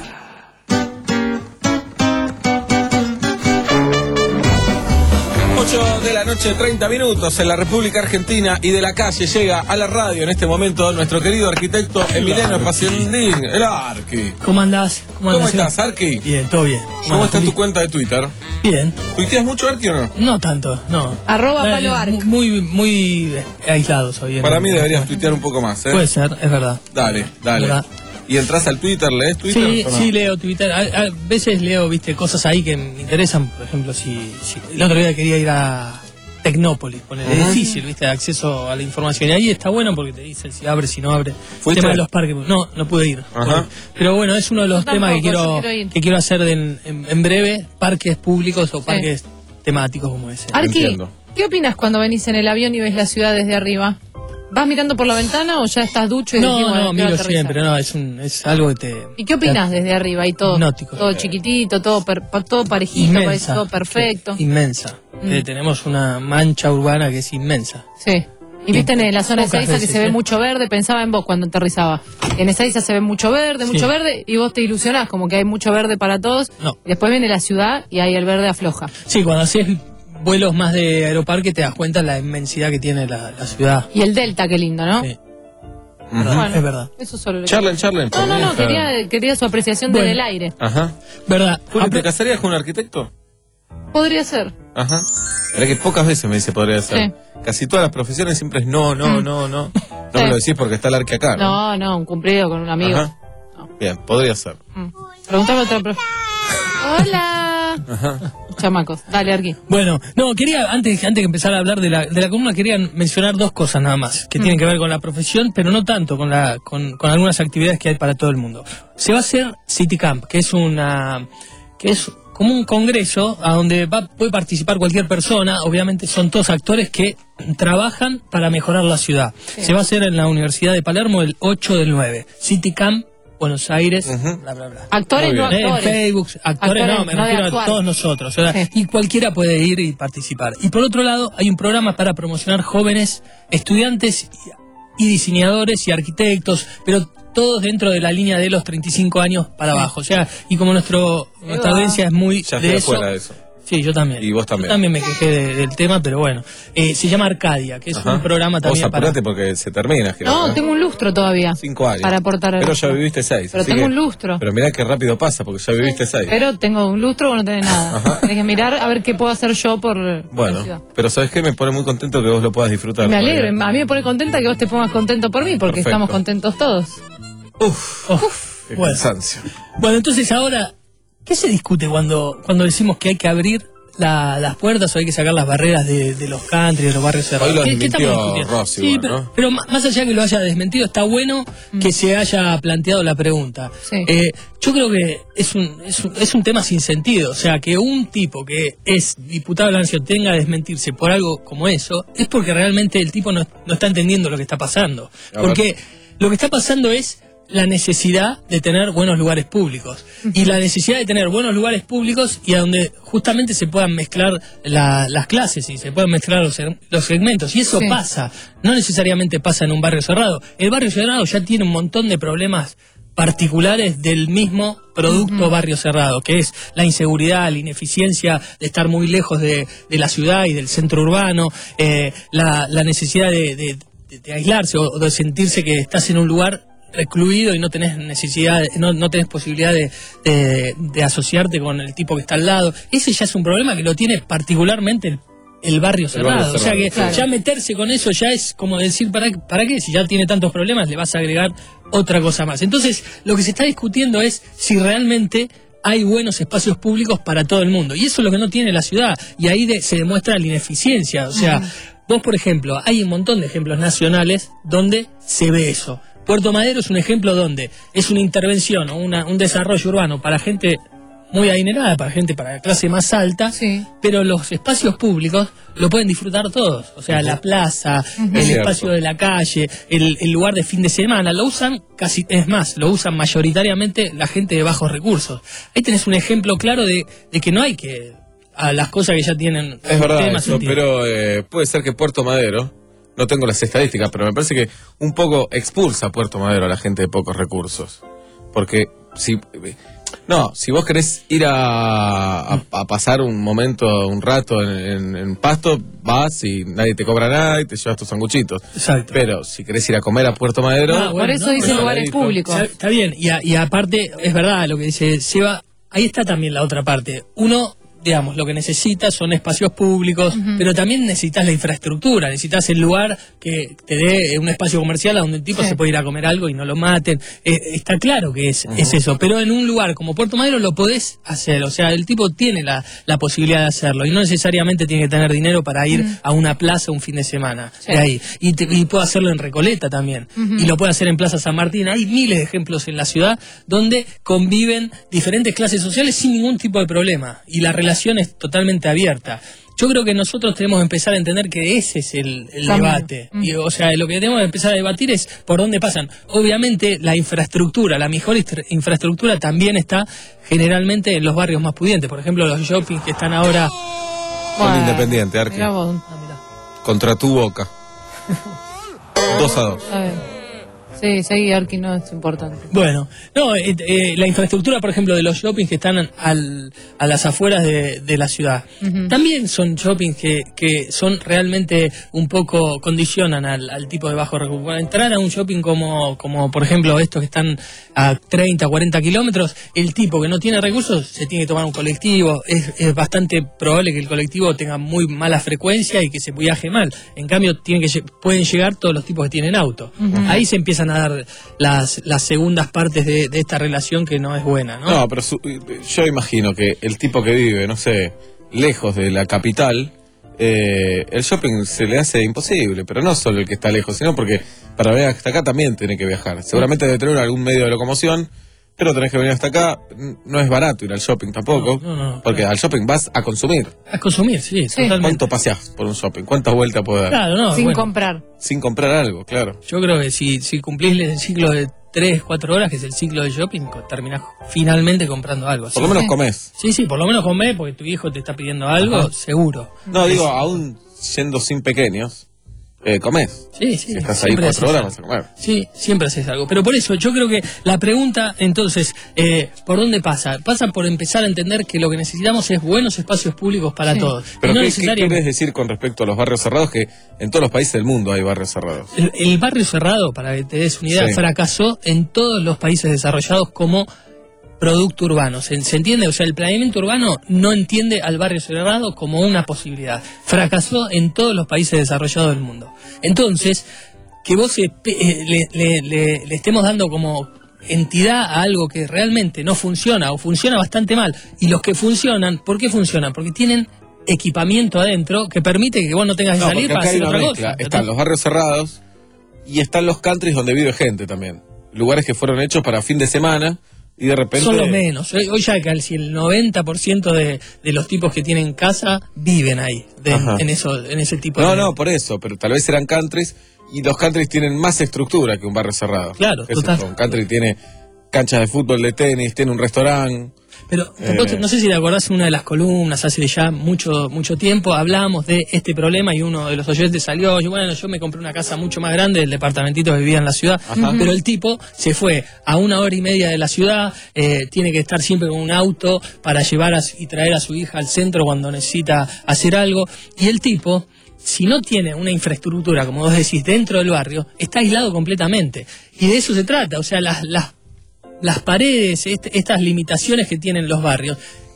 ocho de la noche, treinta minutos en la República Argentina, y de la calle llega a la radio en este momento nuestro querido arquitecto Emiliano Espaciandín, el Arqui. ¿Cómo andás? ¿Cómo, ¿Cómo estás, Arqui? Bien, todo bien. ¿Cómo bueno, está tu cuenta de Twitter? Bien. ¿Tuiteas mucho, Arqui, o no? No tanto, no. Arroba eh, Palo Arqui. Muy, muy aislado soy. Para mí deberías tuitear un poco más, ¿eh? Puede ser, es verdad. Dale, dale. ¿Verdad? ¿Y entras al Twitter? ¿Lees Twitter? Sí, no? sí, leo Twitter. A, a veces leo, viste, cosas ahí que me interesan. Por ejemplo, si, si el otro día quería ir a Tecnópolis, poner uh-huh. Es difícil, viste, acceso a la información. Y ahí está bueno porque te dicen si abre, si no abre. El tema de los parques. No, no pude ir. Uh-huh. Pero bueno, es uno de los Yo temas que quiero, quiero que quiero hacer en, en, en breve. Parques públicos o parques sí. temáticos como ese. Arqui, ¿qué opinas cuando venís en el avión y ves la ciudad desde arriba? ¿Vas mirando por la ventana o ya estás ducho y No, decís, bueno, no, quiero miro aterrizar? siempre, no, es, un, es algo que te... ¿Y qué opinas desde arriba? Y todo, Hipnótico. todo chiquitito, todo, per- todo parejito, Inmensa. parece todo perfecto. Inmensa. Mm. Eh, tenemos una mancha urbana que es inmensa. Sí. Y viste en la zona de Pocas Ezeiza que veces, se ve ¿eh? mucho verde, pensaba en vos cuando aterrizaba. En Ezeiza se ve mucho verde, Sí. mucho verde, y vos te ilusionás como que hay mucho verde para todos. No. Y después viene la ciudad y ahí el verde afloja. Sí, cuando haces vuelos más de aeroparque te das cuenta de la inmensidad que tiene la, la ciudad. Y el delta, qué lindo, ¿no? Sí. Bueno, Es verdad. eso solo lo Charlen, charlen. No, no, no, quería, quería su apreciación Bueno. desde el aire. Ajá. ¿Verdad? Juli, ¿te casarías con un arquitecto? Podría ser. Ajá. Era que pocas veces me dice podría ser. Sí. Casi todas las profesiones siempre es no, no, Mm. no, no. No Sí. me lo decís porque está el arque acá, ¿no? No, no, un cumplido con un amigo. Ajá. Bien, podría ser. Mm. Preguntame a otra profe. Hola. Ajá. Chamacos, dale, Arqui. Bueno, no, quería, antes, antes de empezar a hablar de la, de la columna, quería mencionar dos cosas nada más, que Mm. tienen que ver con la profesión, pero no tanto con, la, con, con algunas actividades que hay para todo el mundo. Se va a hacer City Camp, que es una, que es como un congreso a donde va, puede participar cualquier persona, obviamente son todos actores que trabajan para mejorar la ciudad. Sí. Se va a hacer en la Universidad de Palermo el ocho del nueve. City Camp, Buenos Aires, bla, bla, bla. Actores, no Eh, en actores. Facebook, actores, no, me no de refiero a actuar. todos nosotros. O sea, y cualquiera puede ir y participar. Y por otro lado, hay un programa para promocionar jóvenes, estudiantes y diseñadores y arquitectos, pero todos dentro de la línea de los treinta y cinco años para abajo. O sea, y como nuestro, nuestra va. audiencia es muy Ya de estoy eso. afuera de eso. Sí, yo también. Y vos también. Yo también me quejé de- del tema, pero bueno. Eh, se llama Arcadia, que es Ajá. un programa Vos también para... apurate porque se termina. Gerardo, No, ¿eh? tengo un lustro todavía. Cinco años. Para aportar al Pero lustro. ya viviste seis. Pero así tengo que- un lustro. Pero mirá qué rápido pasa porque ya viviste seis. Pero tengo un lustro o no tenés nada. Tenés que mirar a ver qué puedo hacer yo por la ciudad. Bueno, pero ¿sabes qué? Me pone muy contento que vos lo puedas disfrutar. Me todavía. alegro, a mí me pone contenta que vos te pongas contento por mí, porque Perfecto. estamos contentos todos. Qué Bueno. cansancio. Bueno, entonces ahora, ¿qué se discute cuando, cuando decimos que hay que abrir la- las puertas o hay que sacar las barreras de, de los country, de los barrios cerrados? Hoy lo ¿Qué- qué desmintió estamos discutiendo? Rossi, Sí, igual, pero, ¿no? pero ma- más allá que lo haya desmentido, está bueno que se haya planteado la pregunta. Sí. Eh, yo creo que es un, es, un, es un tema sin sentido. O sea, que un tipo que es diputado de la Nación tenga que desmentirse por algo como eso, es porque realmente el tipo no, no está entendiendo lo que está pasando. A Porque lo que está pasando es la necesidad de tener buenos lugares públicos. Y la necesidad de tener buenos lugares públicos y a donde justamente se puedan mezclar la- las clases y se puedan mezclar los, seg- los segmentos. Y eso Sí. pasa, no necesariamente pasa en un barrio cerrado. El barrio cerrado ya tiene un montón de problemas particulares del mismo producto barrio cerrado, que es la inseguridad, la ineficiencia de estar muy lejos de, de la ciudad y del centro urbano, eh, la, la necesidad de, de- de- de aislarse o de sentirse que estás en un lugar recluido y no tenés necesidad, no, no tenés posibilidad de, de- de asociarte con el tipo que está al lado. Ese ya es un problema que lo tiene particularmente el, el barrio cerrado. barrio O sea que cerrado, ya meterse con eso ya es como decir, ¿para, ¿para qué? Si ya tiene tantos problemas, le vas a agregar otra cosa más. Entonces, lo que se está discutiendo es si realmente hay buenos espacios públicos para todo el mundo. Y eso es lo que no tiene la ciudad. Y ahí de- se demuestra la ineficiencia. O sea, vos, por ejemplo, hay un montón de ejemplos nacionales donde se ve eso. Puerto Madero es un ejemplo donde es una intervención o una- un desarrollo urbano para gente muy adinerada, para gente para la clase más alta, pero los espacios públicos lo pueden disfrutar todos. O sea, la plaza, Ujú. el Cierto. espacio de la calle, el, el lugar de fin de semana, lo usan casi, es más, lo usan mayoritariamente la gente de bajos recursos. Ahí tenés un ejemplo claro de, de que no hay que a las cosas que ya tienen Es verdad sistema, eso, sentido. pero eh, puede ser que Puerto Madero, no tengo las estadísticas, pero me parece que un poco expulsa a Puerto Madero a la gente de pocos recursos. Porque si... No, si vos querés ir a, a- a pasar un momento, un rato en, en- en Pasto, vas y nadie te cobra nada y te llevas tus sanguchitos. Exacto. Pero si querés ir a comer a Puerto Madero... Ah, bueno, no, bueno, Está, está bien, y, a- y aparte, es verdad lo que dice Seba, ahí está también la otra parte. Uno, digamos, lo que necesitas son espacios públicos, Ujú. pero también necesitas la infraestructura, necesitas el lugar que te dé un espacio comercial a donde el tipo Sí. se puede ir a comer algo y no lo maten. Eh, está claro que es, es eso, pero en un lugar como Puerto Madero lo podés hacer, o sea, el tipo tiene la, la posibilidad de hacerlo y no necesariamente tiene que tener dinero para ir Mm. a una plaza un fin de semana Sí. de ahí. Y, te- y puede hacerlo en Recoleta también. Ujú. Y lo puede hacer en Plaza San Martín. Hay miles de ejemplos en la ciudad donde conviven diferentes clases sociales sin ningún tipo de problema. Y la relación es totalmente abierta. yo creo que nosotros tenemos que empezar a entender que ese es el, el Camino. debate. Y, o sea, lo que tenemos que empezar a debatir es por dónde pasan. Obviamente, la infraestructura, la mejor instru- infraestructura también está generalmente en los barrios más pudientes. Por ejemplo, los shoppings que están ahora... Con Independiente, Arqui. Mirá vos. Contra tu Boca. Dos a dos. A ver. Sí, seguí, Arqui, no es importante. Bueno, no, eh, eh, la infraestructura, por ejemplo, de los shoppings que están al, a las afueras de, de la ciudad, Ujú. también son shoppings que, que son realmente un poco, condicionan al, al tipo de bajo recurso. Para entrar a un shopping como, como, por ejemplo, estos que están a treinta, cuarenta kilómetros, el tipo que no tiene recursos se tiene que tomar un colectivo. Es, es bastante probable que el colectivo tenga muy mala frecuencia y que se viaje mal. En cambio, tienen que, lle- pueden llegar todos los tipos que tienen auto. Ujú. Ahí se empiezan a dar las, las segundas partes de, de esta relación que no es buena, ¿no? No, pero su- yo imagino que el tipo que vive, no sé, lejos de la capital, eh, el shopping se le hace imposible, pero no solo el que está lejos, sino porque para venir hasta acá también tiene que viajar. Seguramente debe tener algún medio de locomoción, pero tenés que venir hasta acá. No es barato ir al shopping tampoco, No, no, no, porque al shopping vas a consumir. A consumir, sí, totalmente. ¿Cuánto paseás por un shopping? ¿Cuántas vueltas puede dar? Claro, no, Sin bueno, comprar. Sin comprar algo, claro. yo creo que si, si cumplís el ciclo de tres, cuatro horas, que es el ciclo de shopping, co- terminás finalmente comprando algo. Por lo menos comés. Sí, sí, por lo menos comés, porque tu hijo te está pidiendo algo, Ajá. seguro. No, digo, aún siendo sin pequeños, eh, comés. Sí, sí. Si estás ahí siempre cuatro haces horas, algo. vas a comer. Sí, siempre haces algo. Pero por eso yo creo que la pregunta, entonces, eh, ¿por dónde pasa? Pasa por empezar a entender que lo que necesitamos es buenos espacios públicos para todos. Pero Y no ¿qué, ¿qué necesariamente- querés decir con respecto a los barrios cerrados? Que en todos los países del mundo hay barrios cerrados. El, el barrio cerrado, para que te des una idea, Sí. fracasó en todos los países desarrollados como producto urbano. ¿Se, se entiende? O sea, el planeamiento urbano no entiende al barrio cerrado como una posibilidad. Fracasó en todos los países desarrollados del mundo. Entonces, que vos eh, pe- eh, le, le- le- le estemos dando como entidad a algo que realmente no funciona o funciona bastante mal, y los que funcionan, ¿por qué funcionan? Porque tienen equipamiento adentro que permite que vos no tengas que No, salir porque para acá hay hacer una otra mezcla. cosa. Están los barrios cerrados y están los countries donde vive gente también. Lugares que fueron hechos para fin de semana y de repente... Son los menos. Hoy, hoy ya casi el noventa por ciento de, de los tipos que tienen casa viven ahí, de- Ajá. en, eso, en ese tipo No, de... no, por eso, pero tal vez eran countries y los countries tienen más estructura que un barrio cerrado. Claro, ¿Qué sé total. yo? Un country tiene canchas de fútbol, de tenis, tiene un restaurante. Pero Eh. vos te- no sé si te acordás, en una de las columnas hace ya mucho mucho tiempo hablábamos de este problema y uno de los oyentes salió, yo, bueno, yo me compré una casa mucho más grande, el departamentito que vivía en la ciudad, Ajá. pero el tipo se fue a una hora y media de la ciudad, eh, tiene que estar siempre con un auto para llevar a su- y traer a su hija al centro cuando necesita hacer algo, y el tipo, si no tiene una infraestructura, como vos decís, dentro del barrio, está aislado completamente. Y de eso se trata, o sea, las, las las paredes, este- estas limitaciones que tienen los barrios,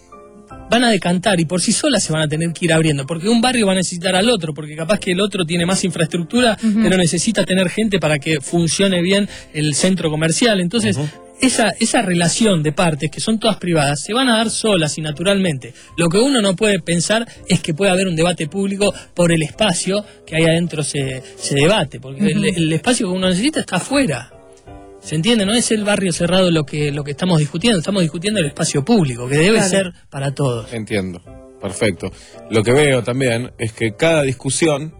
van a decantar y por sí solas se van a tener que ir abriendo, porque un barrio va a necesitar al otro, porque capaz que el otro tiene más infraestructura, Ujú. pero necesita tener gente para que funcione bien el centro comercial. Entonces, esa, esa relación de partes, que son todas privadas, se van a dar solas y naturalmente. Lo que uno no puede pensar es que puede haber un debate público por el espacio que ahí adentro se, se debate, porque el, Ujú. el espacio que uno necesita está afuera. ¿Se entiende? No es el barrio cerrado lo que, lo que estamos discutiendo, estamos discutiendo el espacio público, que debe Claro. ser para todos. Entiendo, perfecto. Lo que veo también es que cada discusión,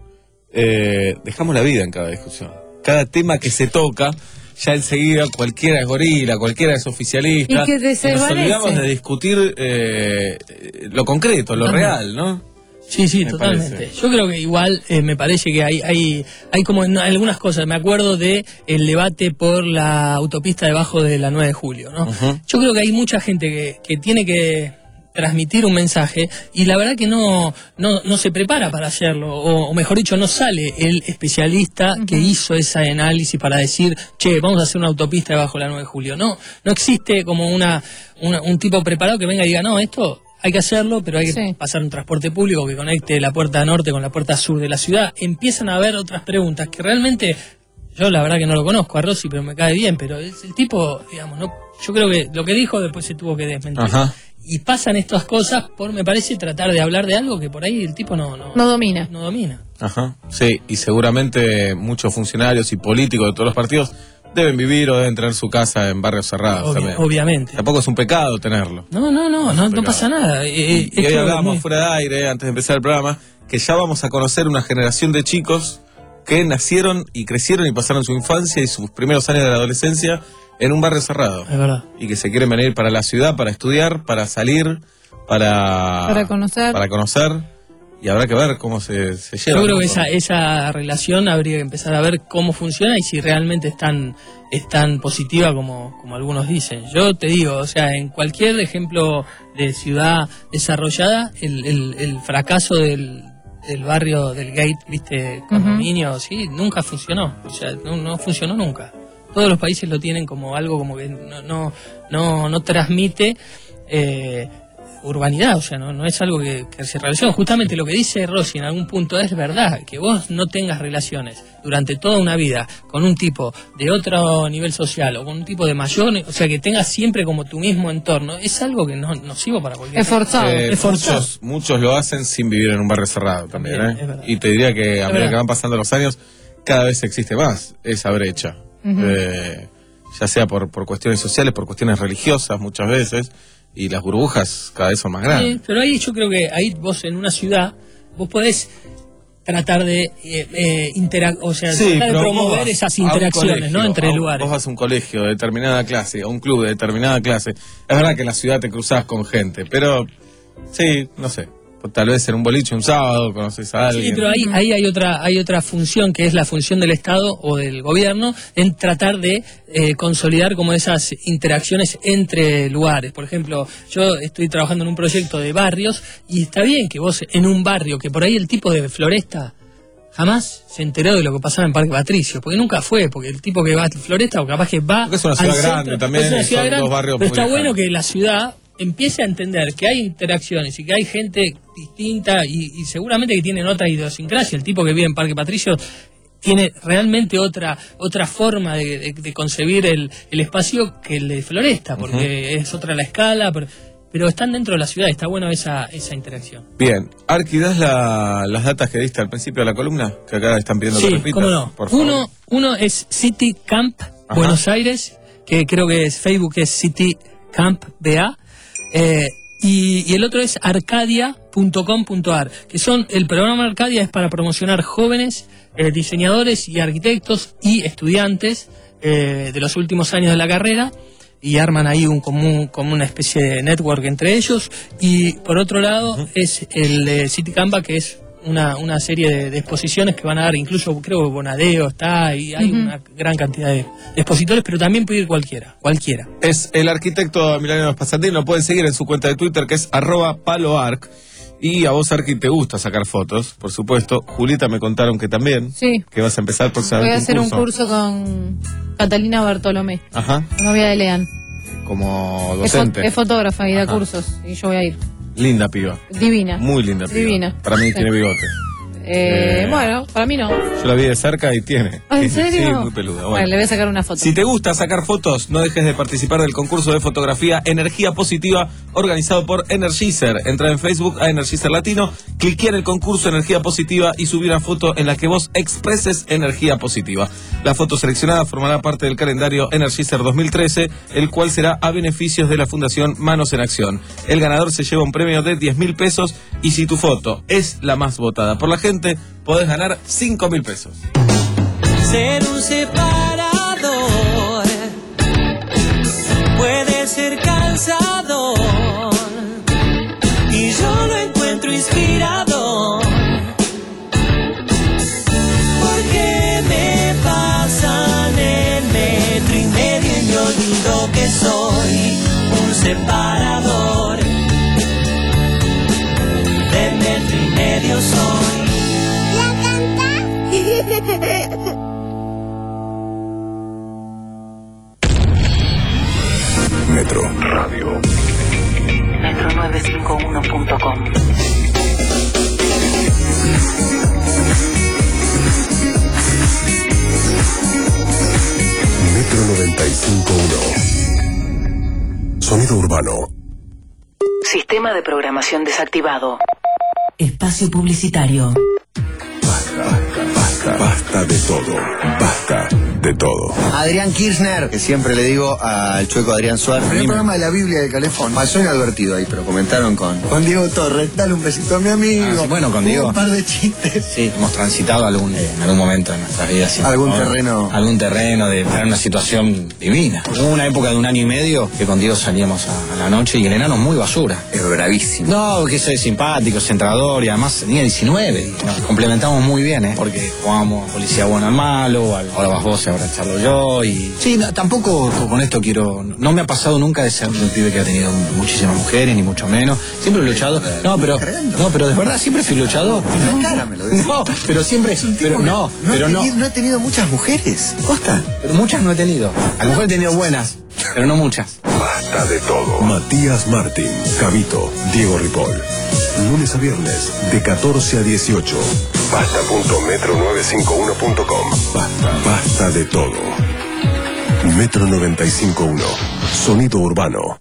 eh, dejamos la vida en cada discusión. Cada tema que se toca, ya enseguida cualquiera es gorila, cualquiera es oficialista. Y que te nos desvanece. olvidamos de discutir eh, lo concreto, lo Totalmente. real, ¿no? Sí, sí, Me totalmente. parece. Yo creo que igual eh, me parece que hay, hay, hay como en algunas cosas. Me acuerdo de el debate por la autopista debajo de la nueve de julio, ¿no? Ujú. Yo creo que hay mucha gente que, que tiene que transmitir un mensaje y la verdad que no, no, no se prepara para hacerlo, o, o mejor dicho, no sale el especialista que hizo ese análisis para decir, che, vamos a hacer una autopista debajo de la nueve de julio. No, no existe como una, una- un tipo preparado que venga y diga, no, esto hay que hacerlo, pero hay que Sí. pasar un transporte público que conecte la puerta norte con la puerta sur de la ciudad. Empiezan a haber otras preguntas que realmente, yo la verdad que no lo conozco a Rossi, pero me cae bien, pero es el tipo, digamos, no, yo creo que lo que dijo después se tuvo que desmentir. Ajá. Y pasan estas cosas por, me parece, tratar de hablar de algo que por ahí el tipo no, no, No domina. no domina. Ajá. Sí, y seguramente muchos funcionarios y políticos de todos los partidos deben vivir o deben tener su casa en barrios cerrados Obvio, también. obviamente. Tampoco es un pecado tenerlo. No, no, no, no, no pasa nada. Eh, Y, y hoy esto hablábamos muy- fuera de aire, antes de empezar el programa, que ya vamos a conocer una generación de chicos que nacieron y crecieron y pasaron su infancia y sus primeros años de la adolescencia en un barrio cerrado. Es verdad. Y que se quieren venir para la ciudad, para estudiar, para salir, para... Para conocer. Para conocer. Y habrá que ver cómo se, se lleva. Yo creo ¿no? que esa, esa relación habría que empezar a ver cómo funciona y si realmente es tan, es tan positiva como, como algunos dicen. Yo te digo, o sea, en cualquier ejemplo de ciudad desarrollada, el, el, el fracaso del, del barrio del Gate, viste, condominio, sí, nunca funcionó. O sea, no, no funcionó nunca. Todos los países lo tienen como algo como que no, no, no, no transmite eh, urbanidad, o sea, no, no es algo que, que se relaciona. Justamente lo que dice Rossi en algún punto es verdad, que vos no tengas relaciones durante toda una vida con un tipo de otro nivel social o con un tipo de mayor, o sea, que tengas siempre como tu mismo entorno, es algo que no es nocivo para cualquier Es forzado. Eh, Es forzado. Muchos, muchos lo hacen sin vivir en un barrio cerrado también, También, ¿eh? es verdad. Y te diría que a Es medida verdad. que van pasando los años, cada vez existe más esa brecha. Ujú. Eh, ya sea por, por cuestiones sociales, por cuestiones religiosas muchas veces, y las burbujas cada vez son más grandes. Sí, pero ahí yo creo que ahí vos en una ciudad, vos podés tratar de eh, eh, interac- o sea, Sí, tratar de pero vos promover vas esas a un interacciones, colegio, ¿no? Entre a un- lugares. Vos vas a un colegio de determinada clase, a un club de determinada clase. Es verdad que en la ciudad te cruzás con gente, pero sí, no sé. Tal vez en un boliche un sábado conoces a alguien. Sí, pero ahí, ahí hay otra hay otra función que es la función del Estado o del gobierno en tratar de eh, consolidar como esas interacciones entre lugares. Por ejemplo, yo estoy trabajando en un proyecto de barrios y está bien que vos en un barrio que por ahí el tipo de Floresta jamás se enteró de lo que pasaba en Parque Patricio, porque nunca fue, porque el tipo que va a Floresta o capaz que va Porque es una al ciudad centro, grande también, es una ciudad son grande, dos barrios pero muy está lejanos. bueno que la ciudad empiece a entender que hay interacciones y que hay gente distinta y, y seguramente que tienen otra idiosincrasia. El tipo que vive en Parque Patricio tiene realmente otra otra forma de, de- de concebir el, el espacio que el de Floresta, porque es otra la escala, pero, pero están dentro de la ciudad, está bueno esa, esa interacción. Bien, Arqui, ¿das la- las datas que diste al principio de la columna? Que acá están pidiendo que Sí, repitas. cómo no. Por favor. Uno, uno es City Camp Ajá. Buenos Aires, que creo que es Facebook, es City Camp B A. Eh, y, y el otro es arcadia punto com punto a r, que son, el programa Arcadia es para promocionar jóvenes eh, diseñadores y arquitectos y estudiantes eh, de los últimos años de la carrera, y arman ahí un común, como una especie de network entre ellos. Y por otro lado es el de City Canva, que es una, una serie de, de exposiciones que van a dar, incluso creo que Bonadeo está, y hay Ujú. una gran cantidad de, de expositores, pero también puede ir cualquiera, cualquiera. Es el arquitecto Emiliano Passantín, lo pueden seguir en su cuenta de Twitter, que es arroba paloarc. Y a vos, Arqui, te gusta sacar fotos, por supuesto. Julita, me contaron que también, Sí. que vas a empezar por Voy a hacer un curso con Catalina Bartolomé, Ajá, novia de Lean. como Es, fo- docente. es fotógrafa y da Ajá. cursos. Y yo voy a ir. Linda piba. Divina. Muy linda piba. Divina. Para mí Sí. tiene bigote. Eh, Eh. Bueno, para mí no. Yo la vi de cerca y tiene. ¿En Sí, serio? Sí, muy peluda. Bueno, Bueno. le voy a sacar una foto. Si te gusta sacar fotos, no dejes de participar del concurso de fotografía Energía Positiva organizado por Energizer. Entra en Facebook a Energizer Latino, cliquea en el concurso Energía Positiva y subí una foto en la que vos expreses energía positiva. La foto seleccionada formará parte del calendario Energizer dos mil trece, el cual será a beneficios de la Fundación Manos en Acción. El ganador se lleva un premio de diez mil pesos y si tu foto es la más votada por la gente, podés ganar cinco mil pesos. Ser un separador puede ser cansador y yo lo encuentro inspirador, porque me pasan el metro y medio y me olvido que soy un separador. De metro y medio soy. Metro Radio. metro novecientos cincuenta y uno punto com. Metro noventa y cinco punto uno. Sonido urbano. Sistema de programación desactivado. Espacio publicitario. Basta, basta, basta de todo. Basta de todo. Adrián Kirchner, que siempre le digo al chueco Adrián Suárez. El programa de la Biblia de Calefón. Pasó inadvertido ahí, pero comentaron con, con Diego Torres. Dale un besito a mi amigo. Ah, sí, bueno, con Hubo Diego. Un par de chistes. Sí, hemos transitado algún, en algún momento de nuestras vidas. Sí, ¿Algún ¿no? terreno? Algún terreno, de estar en una situación divina. Hubo una época de un año y medio que con Diego salíamos a, a la noche y el enano muy basura. Es bravísimo. No, que soy simpático, centrador y además tenía diecinueve. Y nos complementamos muy bien, ¿eh? Porque jugábamos policía bueno al malo, al- ahora vas vos y ahora charlo yo. Y sí, no, tampoco con esto quiero. No me ha pasado nunca de ser un pibe que ha tenido muchísimas mujeres, ni mucho menos. Siempre he luchado. No, pero. No, pero de verdad siempre fui luchador. No, pero siempre. Pero no, No, pero ha no. tenido, no ha tenido muchas mujeres. Costa. Pero muchas no he tenido. A lo mejor he tenido buenas, pero no muchas. Basta de todo. Matías Martín, Cabito, Diego Ripoll. Lunes a viernes, de catorce a dieciocho. Basta punto metro novecientos cincuenta y uno punto com. Basta, basta de todo. Metro noventa y cinco punto uno. Sonido urbano.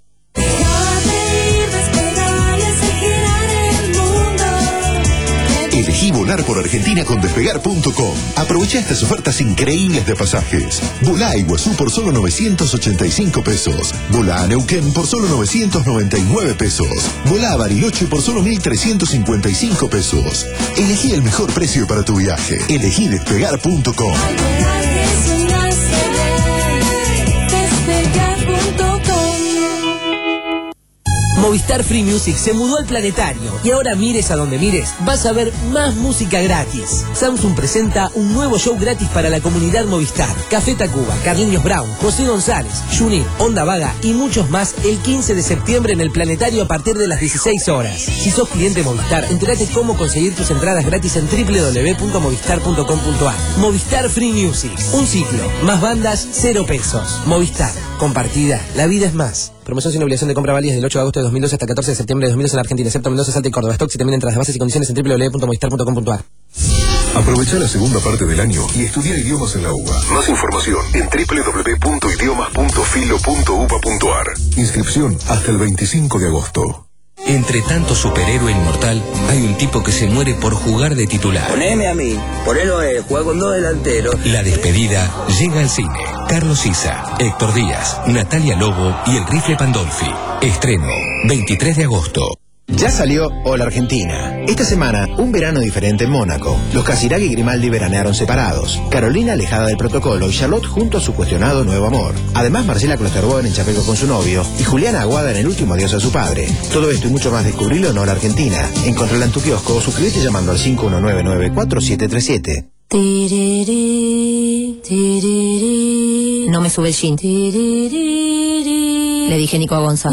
Elegí volar por Argentina con despegar punto com. Aprovecha estas ofertas increíbles de pasajes. Volá a Iguazú por solo novecientos ochenta y cinco pesos. Volá a Neuquén por solo novecientos noventa y nueve pesos. Volá a Bariloche por solo mil trescientos cincuenta y cinco pesos. Elegí el mejor precio para tu viaje. Elegí despegar punto com. Movistar Free Music se mudó al planetario y ahora mires a donde mires, vas a ver más música gratis. Samsung presenta un nuevo show gratis para la comunidad Movistar. Café Tacuba, Carliños Brown, José González, Junir, Onda Vaga y muchos más el quince de septiembre en el planetario a partir de las dieciséis horas. Si sos cliente Movistar, entérate cómo conseguir tus entradas gratis en doble u doble u doble u punto movistar punto com punto a r. Movistar Free Music, un ciclo, más bandas, cero pesos. Movistar, compartida, la vida es más. Promoción sin obligación de compra válida del ocho de agosto de dos mil doce hasta catorce de septiembre de dos mil doce en Argentina, excepto Mendoza, Salta y Córdoba. Stock y también entradas de bases y condiciones en doble u doble u doble u punto movistar punto com punto a r. Aprovecha la segunda parte del año y estudia idiomas en la UBA. Más información en doble u doble u doble u punto idiomas punto filo punto uba punto a r. Inscripción hasta el veinticinco de agosto. Entre tanto superhéroe inmortal, hay un tipo que se muere por jugar de titular. Poneme a mí, ponelo a él, juega con dos delanteros. La despedida llega al cine. Carlos Isa, Héctor Díaz, Natalia Lobo y el Rifle Pandolfi. Estreno, veintitrés de agosto. Ya salió Hola Argentina. Esta semana, un verano diferente en Mónaco. Los Casiraghi y Grimaldi veranearon separados. Carolina alejada del protocolo y Charlotte junto a su cuestionado nuevo amor. Además, Marcela Klosterboer en Chapeco con su novio y Juliana Aguada en el último adiós a su padre. Todo esto y mucho más descubrirlo en Hola Argentina. Encontrala en tu kiosco o suscríbete llamando al cinco uno nueve nueve cuatro siete tres siete. No me sube el jean. Le dije Nico a Gonza.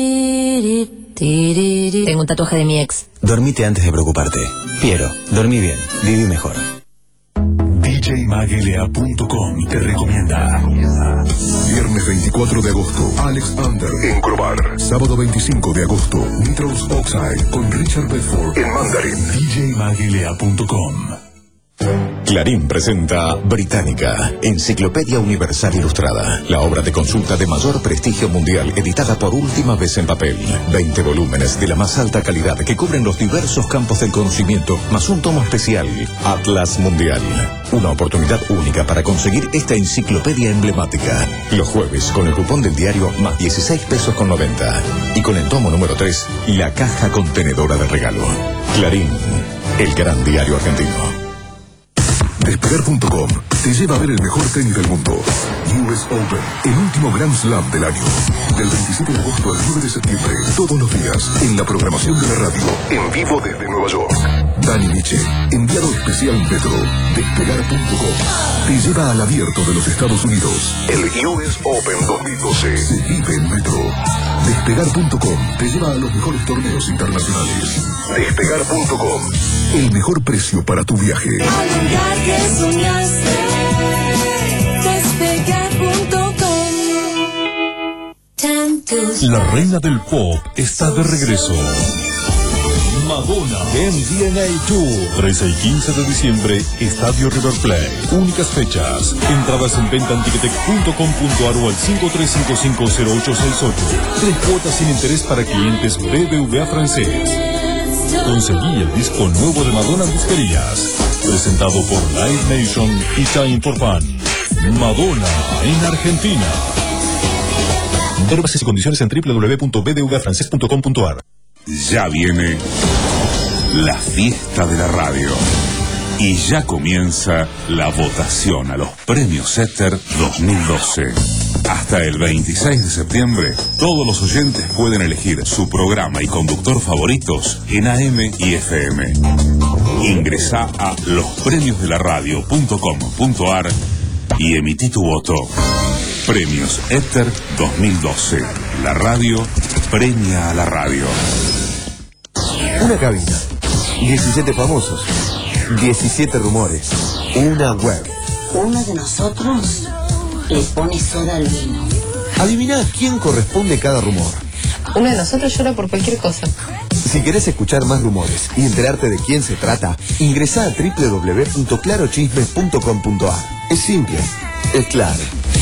Tengo un tatuaje de mi ex. Dormite antes de preocuparte. Piero, dormí bien, viví mejor. D J Magelea punto com te recomienda. Viernes veinticuatro de agosto, Alex Under en Crobar. Sábado veinticinco de agosto, Nitrous Oxide con Richard Bedford en Mandarin. D J Magelea punto com. Clarín presenta Británica, Enciclopedia Universal Ilustrada, la obra de consulta de mayor prestigio mundial, editada por última vez en papel. veinte volúmenes de la más alta calidad que cubren los diversos campos del conocimiento, más un tomo especial, Atlas Mundial. Una oportunidad única para conseguir esta enciclopedia emblemática. Los jueves, con el cupón del diario, más dieciséis pesos con noventa. Y con el tomo número tres, la caja contenedora de regalo. Clarín, el gran diario argentino. Despegar punto com te lleva a ver el mejor tenis del mundo. U S Open, el último Grand Slam del año. Del veintisiete de agosto al nueve de septiembre, todos los días, en la programación de la radio, en vivo desde Nueva York. Dani Miche, enviado especial Metro. Despegar punto com te lleva al abierto de los Estados Unidos. El U S Open dos mil doce se vive en Metro. Despegar punto com te lleva a los mejores torneos internacionales. Despegar punto com, el mejor precio para tu viaje. Que soñaste, despegar punto com. Tantos. La reina del pop está de regreso. Madonna en D N A Tour. trece y quince de diciembre, Estadio River Plate. Únicas fechas. Entradas en venta en ticketek punto com punto a r o al cinco tres cinco cinco cero ocho seis ocho. Tres cuotas sin interés para clientes B B V A francés. Conseguí el disco nuevo de Madonna en disquerías. Presentado por Live Nation y Time for Fun. Madonna en Argentina. Ver bases y condiciones en doble u doble u doble u punto b d v francés punto com punto a r. Ya viene la fiesta de la radio. Y ya comienza la votación a los premios Éter dos mil doce. Hasta el veintiséis de septiembre, todos los oyentes pueden elegir su programa y conductor favoritos en A M y F M. Ingresá a los premios de la radio punto com punto a r y emití tu voto. Premios Éter dos mil doce. La radio premia a la radio. Una cabina, diecisiete famosos, diecisiete rumores, una web. Uno de nosotros le pone soda al vino. Adivina quién corresponde cada rumor. Uno de nosotros llora por cualquier cosa. Si querés escuchar más rumores y enterarte de quién se trata, ingresá a doble u doble u doble u punto claro chismes punto com punto a r. Es simple, es claro.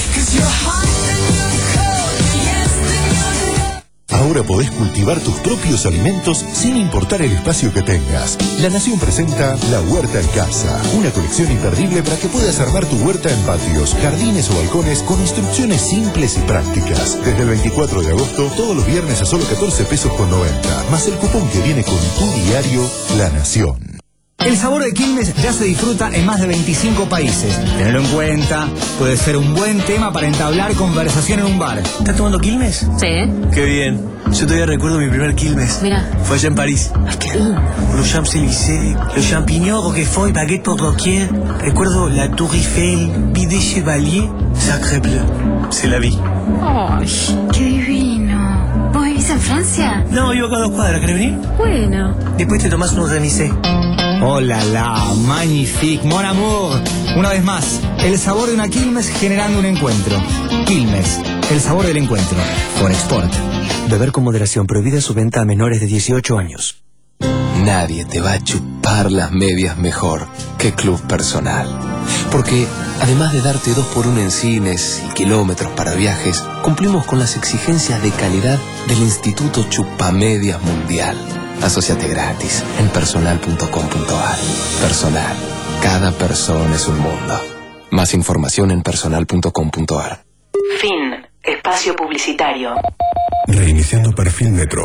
Ahora podés cultivar tus propios alimentos sin importar el espacio que tengas. La Nación presenta La Huerta en Casa, una colección imperdible para que puedas armar tu huerta en patios, jardines o balcones con instrucciones simples y prácticas. Desde el veinticuatro de agosto, todos los viernes a solo catorce pesos con noventa, más el cupón que viene con tu diario La Nación. El sabor de Quilmes ya se disfruta en más de veinticinco países. Tenerlo en cuenta, puede ser un buen tema para entablar conversación en un bar. ¿Estás tomando Quilmes? Sí. Qué bien. Yo todavía recuerdo mi primer Quilmes. Mira. Fue allá en París. Los Champs-Élysées, los champignons, Roquefort y baguette por doquier. Recuerdo la Tour Eiffel, Bidet Chevalier, Sacré Bleu. C'est la vie. ¡Ay, qué divino! ¿Vos vivís en Francia? No, vivo acá a dos cuadras. ¿Querés venir? Bueno. Después te tomás unos remisés. Hola, la, magnifique, mon amour. Una vez más, el sabor de una Quilmes generando un encuentro. Quilmes, el sabor del encuentro. Forexport. Beber con moderación, prohibida su venta a menores de dieciocho años. Nadie te va a chupar las medias mejor que Club Personal. Porque, además de darte dos por uno en cines y kilómetros para viajes, cumplimos con las exigencias de calidad del Instituto Chupamedias Mundial. Asociate gratis en personal punto com punto a r. Personal. Cada persona es un mundo. Más información en personal punto com punto a r. Fin. Espacio publicitario. Reiniciando perfil Metro.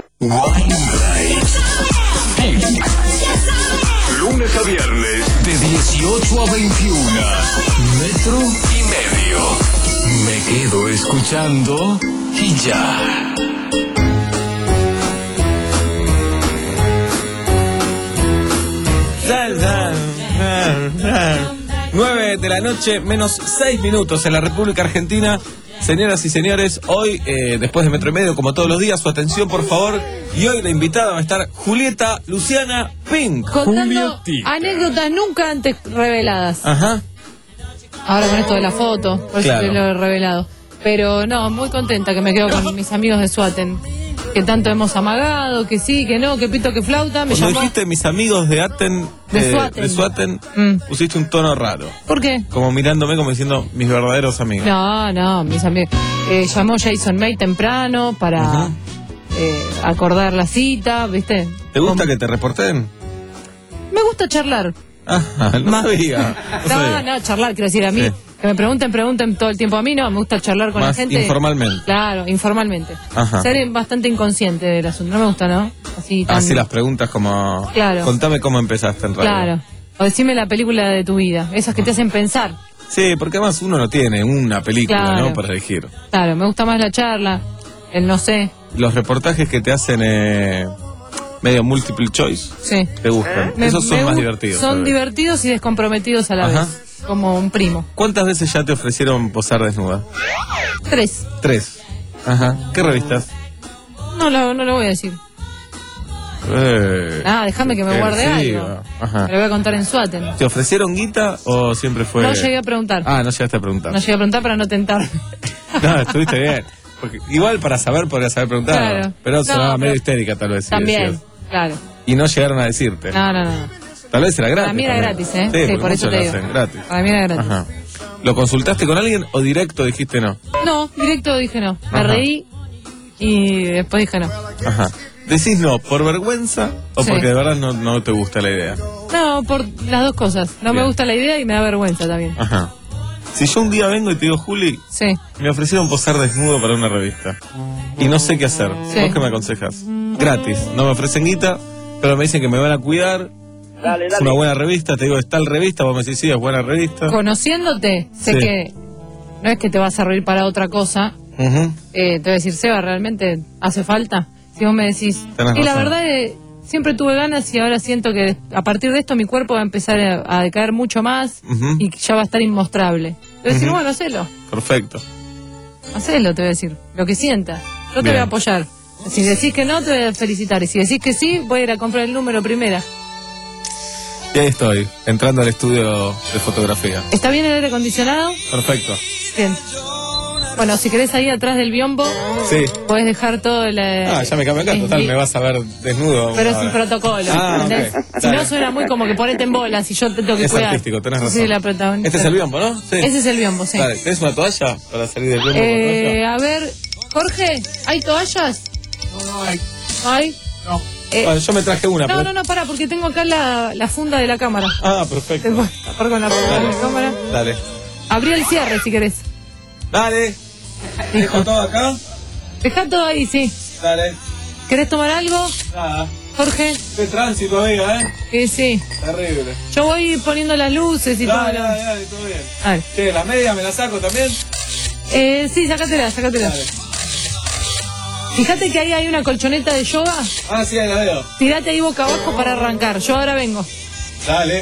Lunes a viernes de dieciocho a veintiuno. Metro y medio. Me quedo escuchando y ya. nueve de la noche, menos seis minutos en la República Argentina. Señoras y señores, hoy, eh, después de Metro y Medio, como todos los días, su atención, por favor. Y hoy la invitada va a estar Julieta Luciana Pink. Contando anécdotas nunca antes reveladas. Ajá. Ahora con esto de la foto, por eso Claro. que lo he revelado. Pero no, muy contenta que me quedo con mis amigos de Suaten. Que tanto hemos amagado, que sí, que no, que pito, que flauta. Me Cuando llamó. dijiste mis amigos de Aten, De eh, Suaten. de Suaten, Mm. pusiste un tono raro. ¿Por qué? Como mirándome, como diciendo mis verdaderos amigos. No, no, mis amigos. Eh, llamó Jason May temprano para eh, acordar la cita, ¿viste? ¿Te gusta que te reporten? Me gusta charlar. Ah, no Más- sabía. No No, sabía. no, charlar, quiero decir, a mí, Sí. que me pregunten, pregunten todo el tiempo a mí, no, me gusta charlar con Más la gente. informalmente. Claro, informalmente. Ajá. Ser bastante inconsciente del asunto, no me gusta, ¿no? Así tan... Así las preguntas como... Claro. Contame cómo empezaste en radio. Claro. O decime la película de tu vida, esas que te hacen pensar. Sí, porque además uno no tiene una película, Claro. ¿no? Para elegir. Claro, me gusta más la charla, el no sé. Los reportajes que te hacen eh, medio multiple choice, Sí. ¿te gustan? Me- Esos son me más gu- divertidos. Son tal vez. divertidos y descomprometidos a la Ajá. vez. Como un primo. ¿Cuántas veces ya te ofrecieron posar desnuda? Tres. Tres. Ajá. ¿Qué revistas? No lo, no lo voy a decir. Eh, Ah, déjame que me eh, guarde sí, algo. Ajá. Me lo voy a contar en Suaten. ¿Te ofrecieron guita o siempre fue...? No llegué a preguntar. Ah, no llegaste a preguntar. No llegué a preguntar para no tentar. No, estuviste bien. Porque igual para saber podrías haber preguntado. Claro. Pero No, sonaba medio pero- histérica tal vez. si También, decías. claro. Y no llegaron a decirte. No, no, no. Tal vez era gratis. Para mí era también. gratis, ¿eh? Sí, Sí, porque por eso muchos te lo digo. hacen gratis. Para mí era gratis. Ajá. ¿Lo consultaste con alguien o directo dijiste no? No, directo dije no. Me Ajá. reí y después dije no. Ajá. ¿Decís no por vergüenza o Sí. porque de verdad no, no te gusta la idea? No, por las dos cosas. No me Bien. gusta la idea y me da vergüenza también. Ajá. Si yo un día vengo y te digo, Juli, Sí. me ofrecieron posar desnudo para una revista y no sé qué hacer, Sí. ¿vos qué me aconsejas? Gratis, no me ofrecen guita, pero me dicen que me van a cuidar. Dale, Es dale. una buena revista, te digo, es tal revista, vos me decís, sí, es buena revista. Conociéndote, sé Sí. que no es que te vas a reír para otra cosa. Ujú. Eh, te voy a decir, Seba, ¿realmente hace falta? Si vos me decís. Tenés Y la razón. verdad, eh, siempre tuve ganas y ahora siento que a partir de esto mi cuerpo va a empezar a, a decaer mucho más Ujú. y ya va a estar inmostrable. Te voy a decir, Ujú. bueno, hacelo. Perfecto. Hacelo, te voy a decir. Lo que sientas. Yo te Bien. voy a apoyar. Si decís que no, te voy a felicitar. Y si decís que sí, voy a ir a comprar el número primera. Y ahí estoy, entrando al estudio de fotografía. ¿Está bien el aire acondicionado? Perfecto. Bien. Bueno, si querés ahí atrás del biombo, Sí. podés dejar todo el... eh, Ah, ya me cambié acá, el- total, me vas a ver desnudo. Pero es ahora. un protocolo, Ah, ¿entendés? ok. Si no Dale. suena muy como que ponete en bolas y yo te tengo que Es cuidar. artístico, tenés razón. Sí, la protagonista. Este es el biombo, ¿no? Sí. Ese es el biombo, sí. Dale, ¿tenés una toalla para salir del biombo Eh, a ver, Jorge, ¿hay toallas? con toalla? No, no hay. ¿No hay? No. Eh, Bueno, yo me traje una. No, pero- no, no, para, porque tengo acá la, la funda de la cámara. Ah, perfecto. Te voy a tapar con la funda de la cámara. Dale. Abrí el cierre si querés. Dale. ¿Dejo todo acá? Dejá todo ahí, sí. Dale. ¿Querés tomar algo, Nada. Jorge? Qué tránsito, amiga, ¿eh? Sí, sí. Terrible. Yo voy poniendo las luces y Dale, todo. dale, dale, todo bien. Dale. Che, ¿la media me la saco también? Eh, sí, sácatela, sácatela. Dale. Fíjate que ahí hay una colchoneta de yoga. Ah, sí, ahí la veo. Tirate ahí boca abajo para arrancar. Yo ahora vengo. Dale.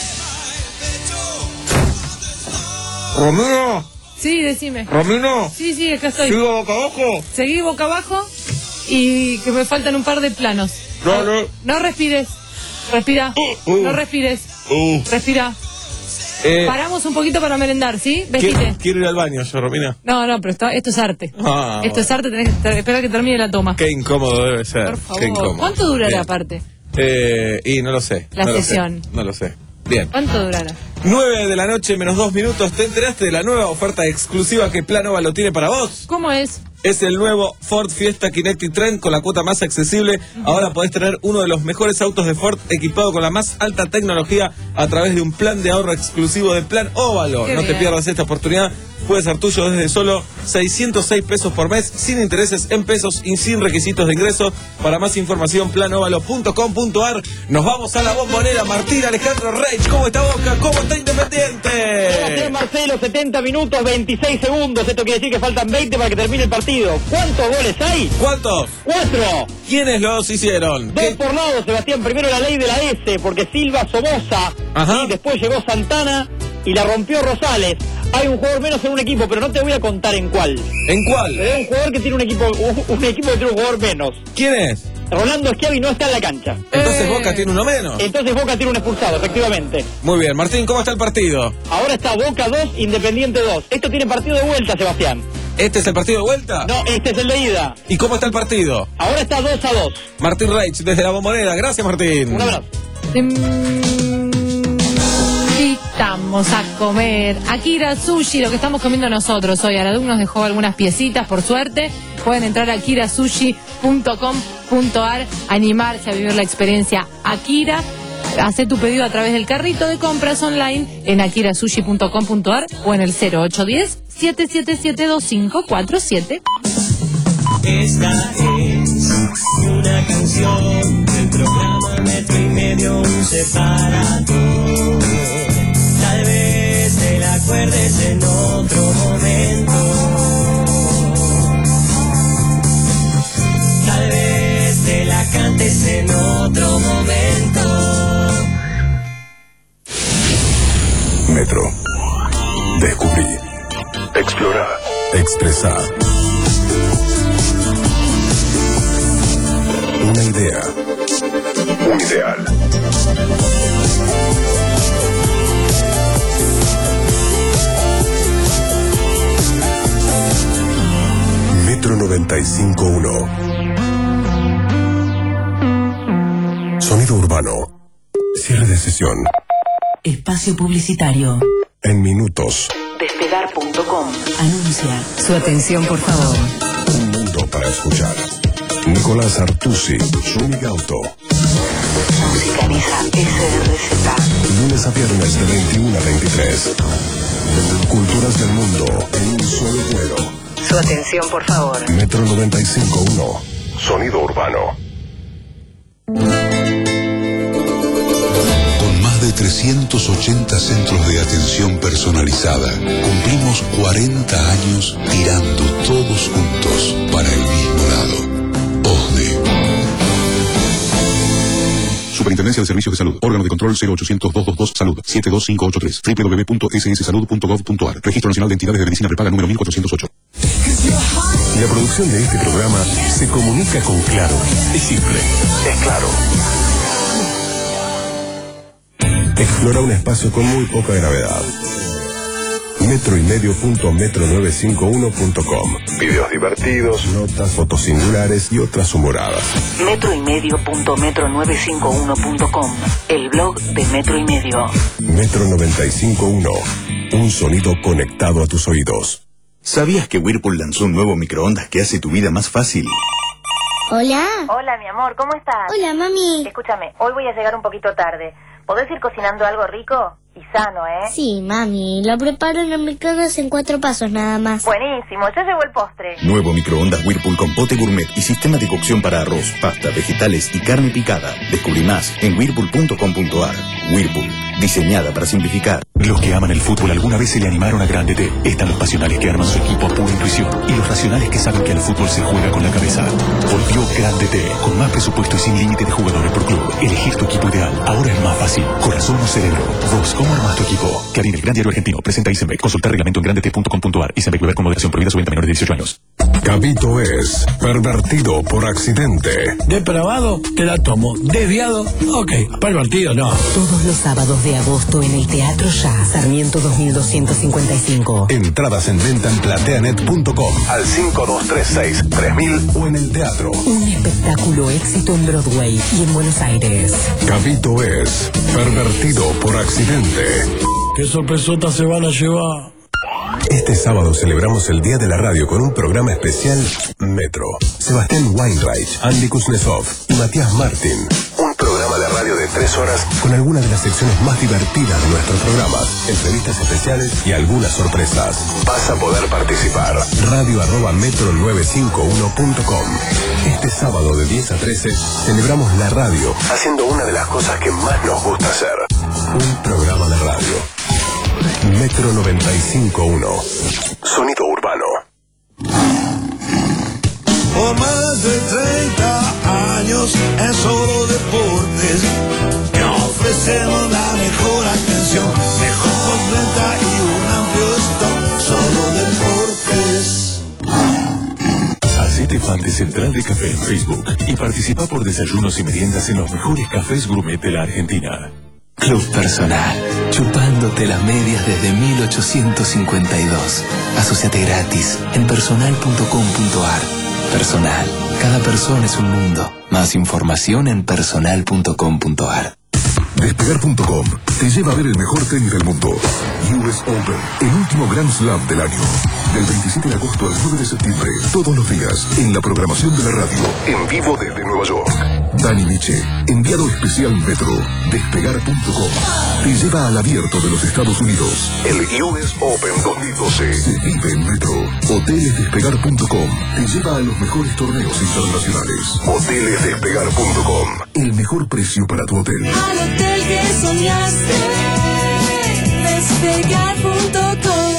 Romero, Sí, decime. Romero. Sí, sí, acá estoy. ¿Sigo boca abajo? Seguí boca abajo y que me faltan un par de planos. Dale. No respires. Respira. Uh, uh. No respires. Uh. Respira. Eh, Paramos un poquito para merendar, ¿sí? Vestite. quiero, quiero ir al baño yo, Romina. No, no, pero esto, esto es arte. Ah, Esto es arte, tenés que ter- esperar que termine la toma. Qué incómodo debe ser. Por favor. Qué incómodo. ¿Cuánto durará Bien. aparte? Eh, y no lo sé. La no lo sesión. sé, no lo sé. Bien. ¿Cuánto durará? nueve de la noche menos dos minutos. ¿Te enteraste de la nueva oferta exclusiva que Plan Nova lo tiene para vos? ¿Cómo es? Es el nuevo Ford Fiesta Kinetic Trend con la cuota más accesible. Ahora podés tener uno de los mejores autos de Ford equipado con la más alta tecnología a través de un plan de ahorro exclusivo de Plan Óvalo. Qué No te bien. pierdas esta oportunidad. Puede ser tuyo desde solo seiscientos seis pesos por mes, sin intereses en pesos y sin requisitos de ingreso. Para más información, plan óvalo punto com punto ar. Nos vamos a la bombonera. Martín Alejandro Reich, ¿cómo está Boca? ¿Cómo está Independiente? Marcelo, setenta minutos, veintiséis segundos. Esto quiere decir que faltan veinte para que termine el partido. ¿Cuántos goles hay? ¿Cuántos? ¡Cuatro! ¿Quiénes los hicieron? Dos por lado, Sebastián. Primero la ley de la S, porque Silva Somoza. Ajá. Y después llegó Santana y la rompió Rosales. Hay un jugador menos en un equipo, pero no te voy a contar en cuál. ¿En cuál? Pero hay un jugador que tiene un equipo, un, un equipo que tiene un jugador menos. ¿Quién es? Rolando Schiavi no está en la cancha. Entonces Boca tiene uno menos. Entonces Boca tiene un expulsado, efectivamente. Muy bien, Martín, ¿cómo está el partido? Ahora está Boca dos, Independiente dos. Esto tiene partido de vuelta, Sebastián. ¿Este es el partido de vuelta? No, este es el de ida. ¿Y cómo está el partido? Ahora está dos a dos. Martín Reich, desde la bombonera. Gracias, Martín. Un abrazo. Invitamos a comer Akira Sushi, lo que estamos comiendo nosotros hoy. Aradú nos dejó algunas piecitas, por suerte. Pueden entrar a akira sushi punto com punto ar, animarse a vivir la experiencia Akira. Hacé tu pedido a través del carrito de compras online en akira sushi punto com punto ar o en el cero ocho uno cero, siete siete siete, dos cinco cuatro siete. Esta es una canción del programa Metro y Medio, un separador. Tal vez te la acuerdes en otro momento. Tal vez te la cantes en otro momento. Metro. Descubrí. Explorar. Expresar. Una idea. Un ideal. Metro noventa y cinco punto uno. Sonido urbano. Cierre de sesión. Espacio publicitario. En minutos. Despegar punto com. Anuncia. Su atención, por favor. Un mundo para escuchar. Nicolás Artusi, Zúñiga Auto. Musicaliza S R Z. Lunes a viernes de veintiuno a veintitrés. Culturas del mundo en un solo vuelo. Su atención, por favor. Metro noventa y cinco punto uno. Sonido urbano. Con más de trescientos ochenta centros de atención personalizada, cumplimos cuarenta años tirando todos juntos para el mismo lado. OSDE. Superintendencia de Servicios de Salud. Órgano de control cero ochocientos, doscientos veintidós, Salud. siete dos cinco ocho tres. doble u doble u doble u punto ese ese salud punto gov punto a r. Registro Nacional de Entidades de Medicina Prepaga número mil cuatrocientos ocho. La producción de este programa se comunica con Claro. Es simple. Es claro. Explora un espacio con muy poca gravedad. metro y medio punto metro novecientos cincuenta y uno punto com. Videos divertidos, notas, fotos singulares y otras humoradas. Metro y medio punto metro novecientos cincuenta y uno punto com. El blog de Metro y Medio. Metro noventa y cinco punto uno. Un sonido conectado a tus oídos. ¿Sabías que Whirlpool lanzó un nuevo microondas que hace tu vida más fácil? Hola. Hola, mi amor, ¿cómo estás? Hola, mami. Escúchame, hoy voy a llegar un poquito tarde. ¿Podés ir cocinando algo rico? Y sano, ¿eh? Sí, mami, lo preparo en el microondas en cuatro pasos nada más. Buenísimo, ya llegó el postre. Nuevo microondas Whirlpool con pote gourmet y sistema de cocción para arroz, pasta, vegetales y carne picada. Descubrí más en whirlpool punto com punto a r. Whirlpool, diseñada para simplificar. Los que aman el fútbol alguna vez se le animaron a Grande T. Están los pasionales que arman su equipo a pura intuición y los racionales que saben que el fútbol se juega con la cabeza. Volvió Grande T, con más presupuesto y sin límite de jugadores por club. Elegir tu equipo ideal ahora es más fácil. Corazón o cerebro. Vos, ¿cómo armas tu equipo? Karine, el Gran Diario Argentino, presenta Isenbeck. Consultar reglamento en grande t punto com punto a r. Isenbeck, beber con moderación, prohibida su venta a menores de dieciocho años. Cabito es pervertido por accidente. Depravado, te la tomo. Desviado, ok. Pervertido, no. Todos los sábados de agosto en el Teatro Ya, Sarmiento dos mil doscientos cincuenta y cinco. Entradas en venta en plateanet punto com al cinco dos tres seis tres mil o en el teatro. Un espectáculo éxito en Broadway y en Buenos Aires. Cabito es pervertido por accidente. ¿Qué sorpresota se van a llevar? Este sábado celebramos el Día de la Radio con un programa especial Metro. Sebastián Weinreich, Andy Kuznetsov y Matías Martín. Un programa de radio de tres horas con algunas de las secciones más divertidas de nuestro programa, entrevistas especiales y algunas sorpresas. Vas a poder participar. Radio arroba metro novecientos cincuenta y uno punto com. Este sábado de diez a trece celebramos la radio haciendo una de las cosas que más nos gusta hacer. Un programa de radio. Metro noventa y cinco punto uno. Sonido urbano. Por más de treinta años en solo deportes, que ofrecemos la mejor atención, mejor completa y un amplio stock, solo deportes. Hacete fan de Central de Café en Facebook y participa por desayunos y meriendas en los mejores cafés gourmet de la Argentina. Club Personal, chupándote las medias desde mil ochocientos cincuenta y dos. Asociate gratis en personal punto com punto a r. Personal, cada persona es un mundo. Más información en personal punto com punto a r. Despegar punto com te lleva a ver el mejor tenis del mundo. U S Open, el último Grand Slam del año. Del veintisiete de agosto al nueve de septiembre, todos los días, en la programación de la radio, en vivo desde Nueva York. Dani Miche, enviado especial Metro. Despegar punto com te lleva al abierto de los Estados Unidos. El U S Open dos mil doce se vive en Metro. Hoteles Despegar punto com te lleva a los mejores torneos internacionales. Hoteles Despegar punto com, el mejor precio para tu hotel. Al hotel que soñaste, despegar punto com.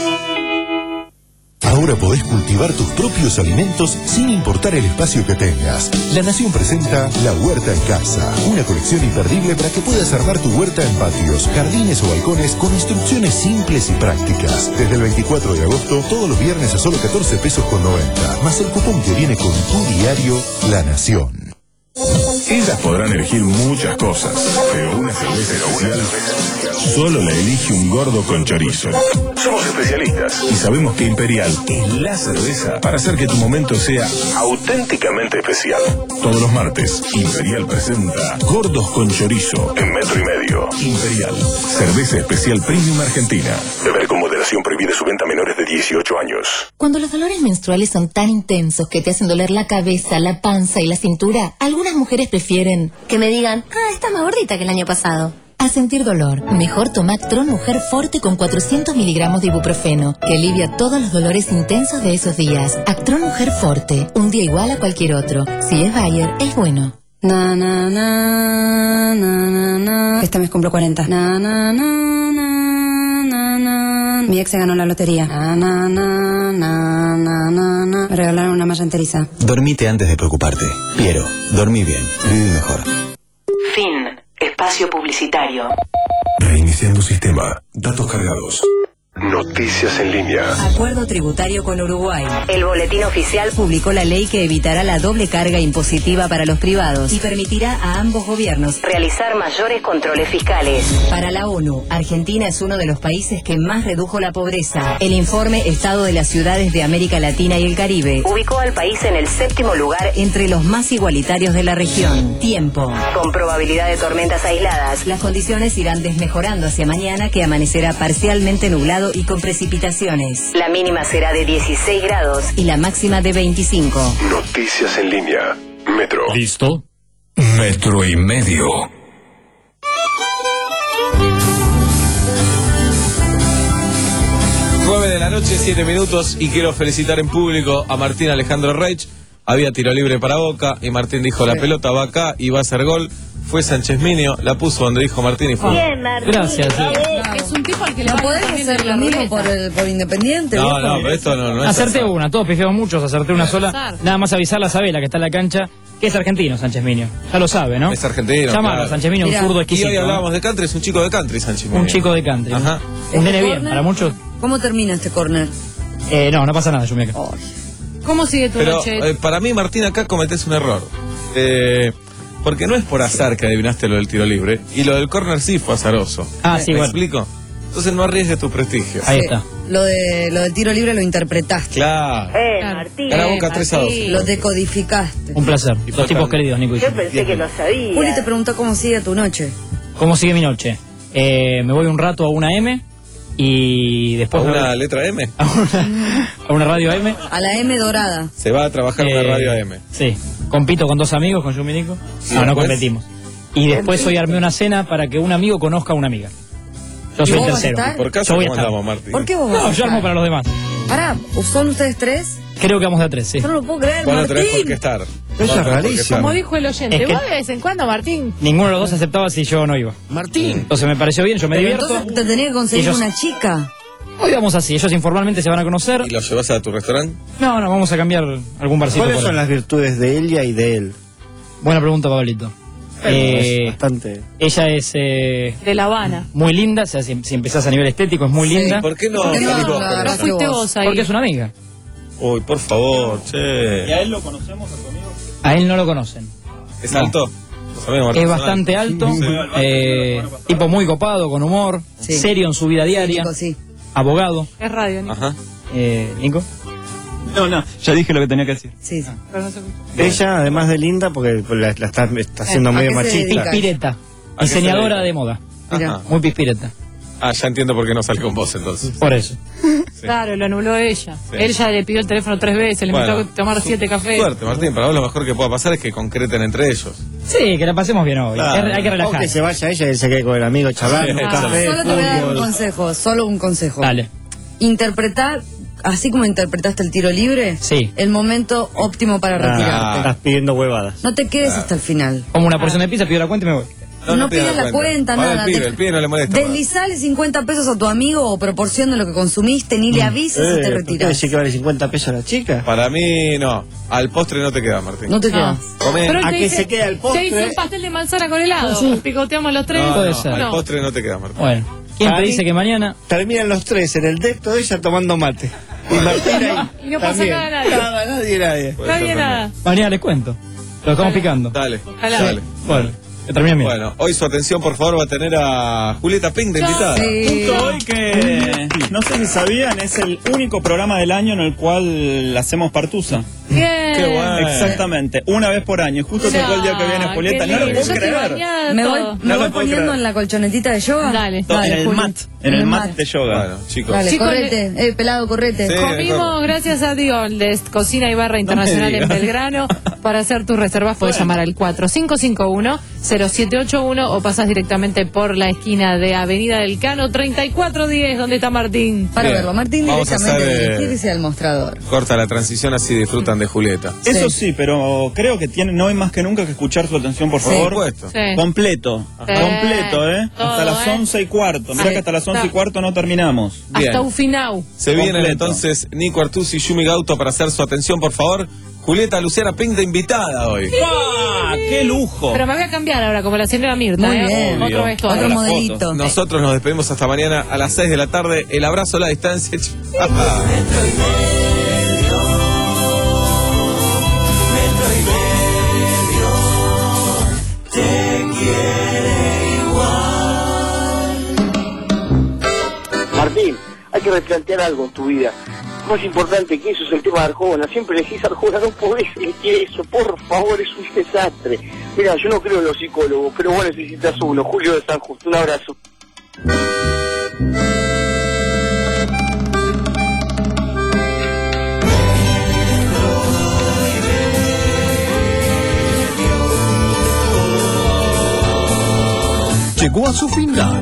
Ahora podés cultivar tus propios alimentos sin importar el espacio que tengas. La Nación presenta La Huerta en Casa, una colección imperdible para que puedas armar tu huerta en patios, jardines o balcones con instrucciones simples y prácticas. Desde el veinticuatro de agosto, todos los viernes a solo catorce pesos con noventa, más el cupón que viene con tu diario La Nación. Ellas podrán elegir muchas cosas, pero una cerveza especial solo la elige un gordo con chorizo. Somos especialistas y sabemos que Imperial es la cerveza para hacer que tu momento sea auténticamente especial. Todos los martes, Imperial presenta Gordos con Chorizo en Metro y Medio. Imperial, cerveza especial premium argentina. Beber con moderación, prohibida su venta a menores de dieciocho años. Cuando los dolores menstruales son tan intensos que te hacen doler la cabeza, la panza y la cintura, algunas mujeres prefieren que me digan, ah, está más gordita que el año pasado. a sentir dolor. Mejor toma Actron Mujer Forte con cuatrocientos miligramos de ibuprofeno, que alivia todos los dolores intensos de esos días. Actron Mujer Forte, un día igual a cualquier otro. Si es Bayer, es bueno. Na, na, na, na, na, na. Este mes cumplo cuarenta. Na, na, na, na, na, na. Mi ex se ganó la lotería. Na, na, na, na, na, na, na. Me regalaron una malla enteriza. Dormite antes de preocuparte. Piero, dormí bien, viví mejor. Fin. Espacio publicitario. Reiniciando sistema. Datos cargados. Noticias en línea. Acuerdo tributario con Uruguay. El boletín oficial Publicó la ley que evitará la doble carga impositiva para los privados y permitirá a ambos gobiernos realizar mayores controles fiscales. Para la ONU, Argentina es uno de los países que más redujo la pobreza. El informe Estado de las Ciudades de América Latina y el Caribe ubicó al país en el séptimo lugar entre los más igualitarios de la región. Tiempo. Con probabilidad de tormentas aisladas. Las condiciones irán desmejorando hacia mañana, que amanecerá parcialmente nublado y con precipitaciones. La mínima será de dieciséis grados y la máxima de veinticinco. Noticias en línea. Metro. ¿Listo? Metro y medio. nueve de la noche, siete minutos, y quiero felicitar en público a Martín Alejandro Reich. Había tiro libre para Boca y Martín dijo: la pelota va acá y va a ser gol. Fue Sánchez Minio, la puso donde dijo Martín y fue. Bien, Martín. Gracias. Sí. Es un tipo al que le ¿No va podés también hacer de la lo mismo ruleta. por, el, por Independiente? No, viejo? no, pero esto no, no es Acerté azar. una, todos pifiamos muchos, acerté una sola. azar. Nada más avisarle a Sabela, que está en la cancha, que es argentino, Sánchez Minio. Ya lo sabe, ¿no? Es argentino. Llamalo, claro. Sánchez Minio, un Mirá, zurdo Y exquisito. hoy ¿no? hablábamos de country, es un chico de country, Sánchez Minio. Un chico de country. ¿no? Ajá. Un nene bien, ¿Corner? para muchos. ¿Cómo termina este córner? Eh, no, no pasa nada, Yumeca. ¿Cómo sigue tu Pero noche? eh, para mí, Martín, acá cometés un error. Eh, porque no es por azar que adivinaste lo del tiro libre, y lo del córner sí fue azaroso. Ah, sí, ¿Me bueno. explico? Entonces no arriesgues tu prestigio. Ahí Sí, está. Lo, de, lo del tiro libre lo interpretaste. Claro. Eh, Claro. Martín. Gana Boca tres a dos. Lo decodificaste. Un placer. Y Los fue tipos tan- queridos, Nico y Yo yo. pensé que lo sabía. Juli te preguntó cómo sigue tu noche. ¿Cómo sigue mi noche? Eh, me voy un rato a una M y ¿A después me una voy letra M? a una, a una radio A M. A la M dorada. Se va a trabajar en Eh, una radio A M. Sí. Compito con dos amigos, con Yumi y Nico. Sí, No, no después. competimos. Y después hoy armé una cena para que un amigo conozca a una amiga. Yo ¿Y soy el vos vas a tercero. estar? ¿Por caso Yo voy a cómo estar. andamos, Martín? ¿Por qué vos vas No, a yo armo estar? para los demás. Pará, ¿son ustedes tres? Creo que vamos de a tres, sí. Yo no lo puedo creer, Vos no tenés por qué Martín. estar. Eso No es tenés por qué rarísimo. estar. Como dijo el oyente, Es que- vos de vez en cuando, Martín. Ninguno de los dos aceptaba si yo no iba. Martín. Entonces me pareció bien, yo me Pero divierto. entonces te tenía que conseguir Ellos- una chica. Hoy vamos así, ellos informalmente se van a conocer. ¿Y los llevas a tu restaurante? No, no, vamos a cambiar algún barcito ¿Cuáles por son ahí. las virtudes de ella y de él? Buena pregunta, Pablito. Eh, Es bastante. ella es eh, De La Habana. muy linda, o sea, si, si empezás a nivel estético es muy Sí. linda. ¿Por qué no ¿Por qué no salís vos la con agarraste ella? Fuiste vos? vos ahí. Porque es una amiga. Uy, por favor, che. él lo conocemos a tu amigo? A él no lo conocen. ¿Es No. alto? ¿Los amigos Es Martín? bastante alto, Sí. eh, tipo muy copado, con humor, Sí. serio en su vida diaria, Nico, sí. abogado. Es radio, Nico. Ajá. Eh, Nico. No, no, ya dije lo que tenía que decir. Sí, sí. Pero no se escucha. Ella, además de linda, porque la, la está, está haciendo ¿A medio qué se machista. dedica? Pispireta, ¿A qué se diseñadora dedica? de moda, Mirá. Ajá. muy pispireta. Ah, ya entiendo por qué no sale con vos entonces. Por eso. Claro, lo anuló ella. Sí. Él ya le pidió el teléfono tres veces, le Bueno, invitó a tomar siete cafés. Suerte, Martín. Para vos lo mejor que pueda pasar es que concreten entre ellos. Sí, que la pasemos bien hoy. Claro. Hay que O relajar. que se vaya ella y él se quede con el amigo charlando, Sí, un exacto. café, Solo te voy a dar un fútbol. consejo, solo un consejo. Dale. Interpretar, así como interpretaste el tiro libre, Sí. el momento óptimo para Ah, retirarte. estás pidiendo huevadas. No te quedes hasta el final. Como una porción de pizza, pido la cuenta y me voy. No, pidas la cuenta, Paga nada. El pibe, Te- el pibe no le molesta. más. Deslizale cincuenta pesos a tu amigo o proporción de lo que consumiste, ni le avises y te Eh, ¿por qué retiras. decís que vale cincuenta pesos a la chica? Para mí, no. Al postre no te queda, Martín. No te No. quedas. Comé. Pero él ¿A te qué dice- se queda el postre? Te hice un pastel de manzana con helado. Picoteamos los tres. No, Puede no, ser. al No. postre no te queda, Martín. Bueno, ¿quién Para te mí- dice que mañana? Terminan los tres en el depto de ella tomando mate. Y Martín ahí. Y no pasa también. nada a nadie. Nada, nadie, nadie. Puede Nadie ser nada. Mañana les cuento. Lo estamos picando. Dale, Ojalá. dale. Bueno, que termine bien. Bueno, hoy su atención, por favor, va a tener a Julieta Pink de invitada. Sí. Justo hoy que, no sé si sabían, es el único programa del año en el cual hacemos partusa. Bien. Qué bueno. Exactamente, una vez por año. Y justo Mirá, tocó el día que viene Julieta. qué No lo lindo. puedo Yo te creer. bañaba Me voy, todo. me No lo voy puedo poniendo creer. en la colchonetita de yoga. Dale. No, en el Juli. mat, en el mat de yoga. Bueno, chicos. Dale, Chicos, correte, eh, pelado, correte. Sí. Comimos, gracias a Dios, de Cocina y Barra Internacional en digas. Belgrano. Para hacer tus reservas puedes llamar al cuatro cinco cinco uno, cero cero siete ocho uno o pasás directamente por la esquina de Avenida del Cano treinta y cuatro diez, donde está Martín. Para Bien. verlo, Martín Vamos a directamente hacer, de eh, dirigirse al mostrador. Corta la transición, así disfrutan de Julieta. Eso sí, pero creo que tiene, no hay más que nunca que escuchar su atención, por Por favor. supuesto. Sí. Completo, Sí. completo, ¿eh? Todo, hasta las ¿eh? once y cuarto. Mirá Sí. que hasta las once y cuarto no terminamos. Bien. Hasta un final. Se vienen Completo. entonces Nico Artusi y Yumi Gauto para hacer su atención, por favor. Julieta Luciana Pink de invitada hoy. ¡Ah! ¡Qué lujo! Pero me voy a cambiar ahora, como la señora Mirta. Muy ¿eh? bien. Otro Obvio. vestuario. Otro la modelito. foto. Nosotros nos despedimos hasta mañana a las seis de la tarde. El abrazo a la distancia. Martín, hay que replantear algo en tu vida. Más importante que eso es el tema de Arjona. Siempre elegís Arjona, no podés elegir eso, por favor, es un desastre. Mira, yo no creo en los psicólogos, pero vos necesitas uno. Julio de San Justo, un abrazo. Llegó a su final.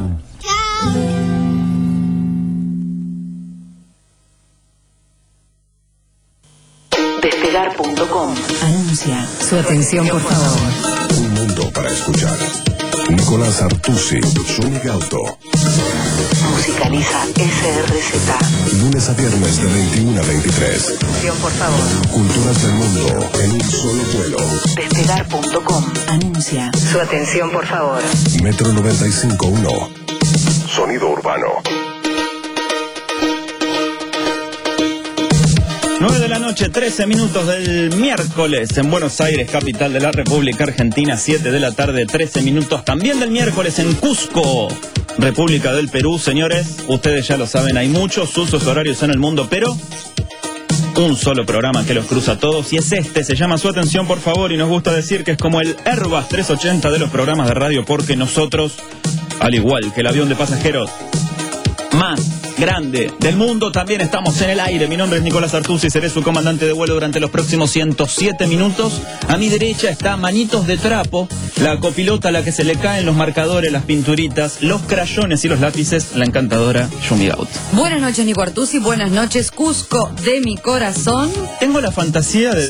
Despegar punto com. Anuncia. Su atención, por favor. Un mundo para escuchar. Nicolás Artusi, Yumi Gauto. Musicaliza S R Z. Lunes a viernes de veintiuno a veintitrés. Atención, por favor. Culturas del mundo en un solo vuelo. Despegar punto com. Anuncia. Su atención, por favor. Metro noventa y cinco punto uno. Sonido urbano. nueve de la noche, trece minutos del miércoles en Buenos Aires, capital de la República Argentina. siete de la tarde, trece minutos también del miércoles en Cusco, República del Perú. Señores, ustedes ya lo saben, hay muchos usos horarios en el mundo, pero un solo programa que los cruza a todos, y es este. Se llama Su Atención, por favor, y nos gusta decir que es como el Airbus trescientos ochenta de los programas de radio, porque nosotros, al igual que el avión de pasajeros más grande del mundo, también estamos en el aire. Mi nombre es Nicolás Artusi, seré su comandante de vuelo durante los próximos ciento siete minutos. A mi derecha está Manitos de Trapo, la copilota a la que se le caen los marcadores, las pinturitas, los crayones y los lápices, la encantadora Yumi Gauto. Buenas noches, Nico Artusi. Buenas noches, Cusco de mi corazón. Tengo la fantasía de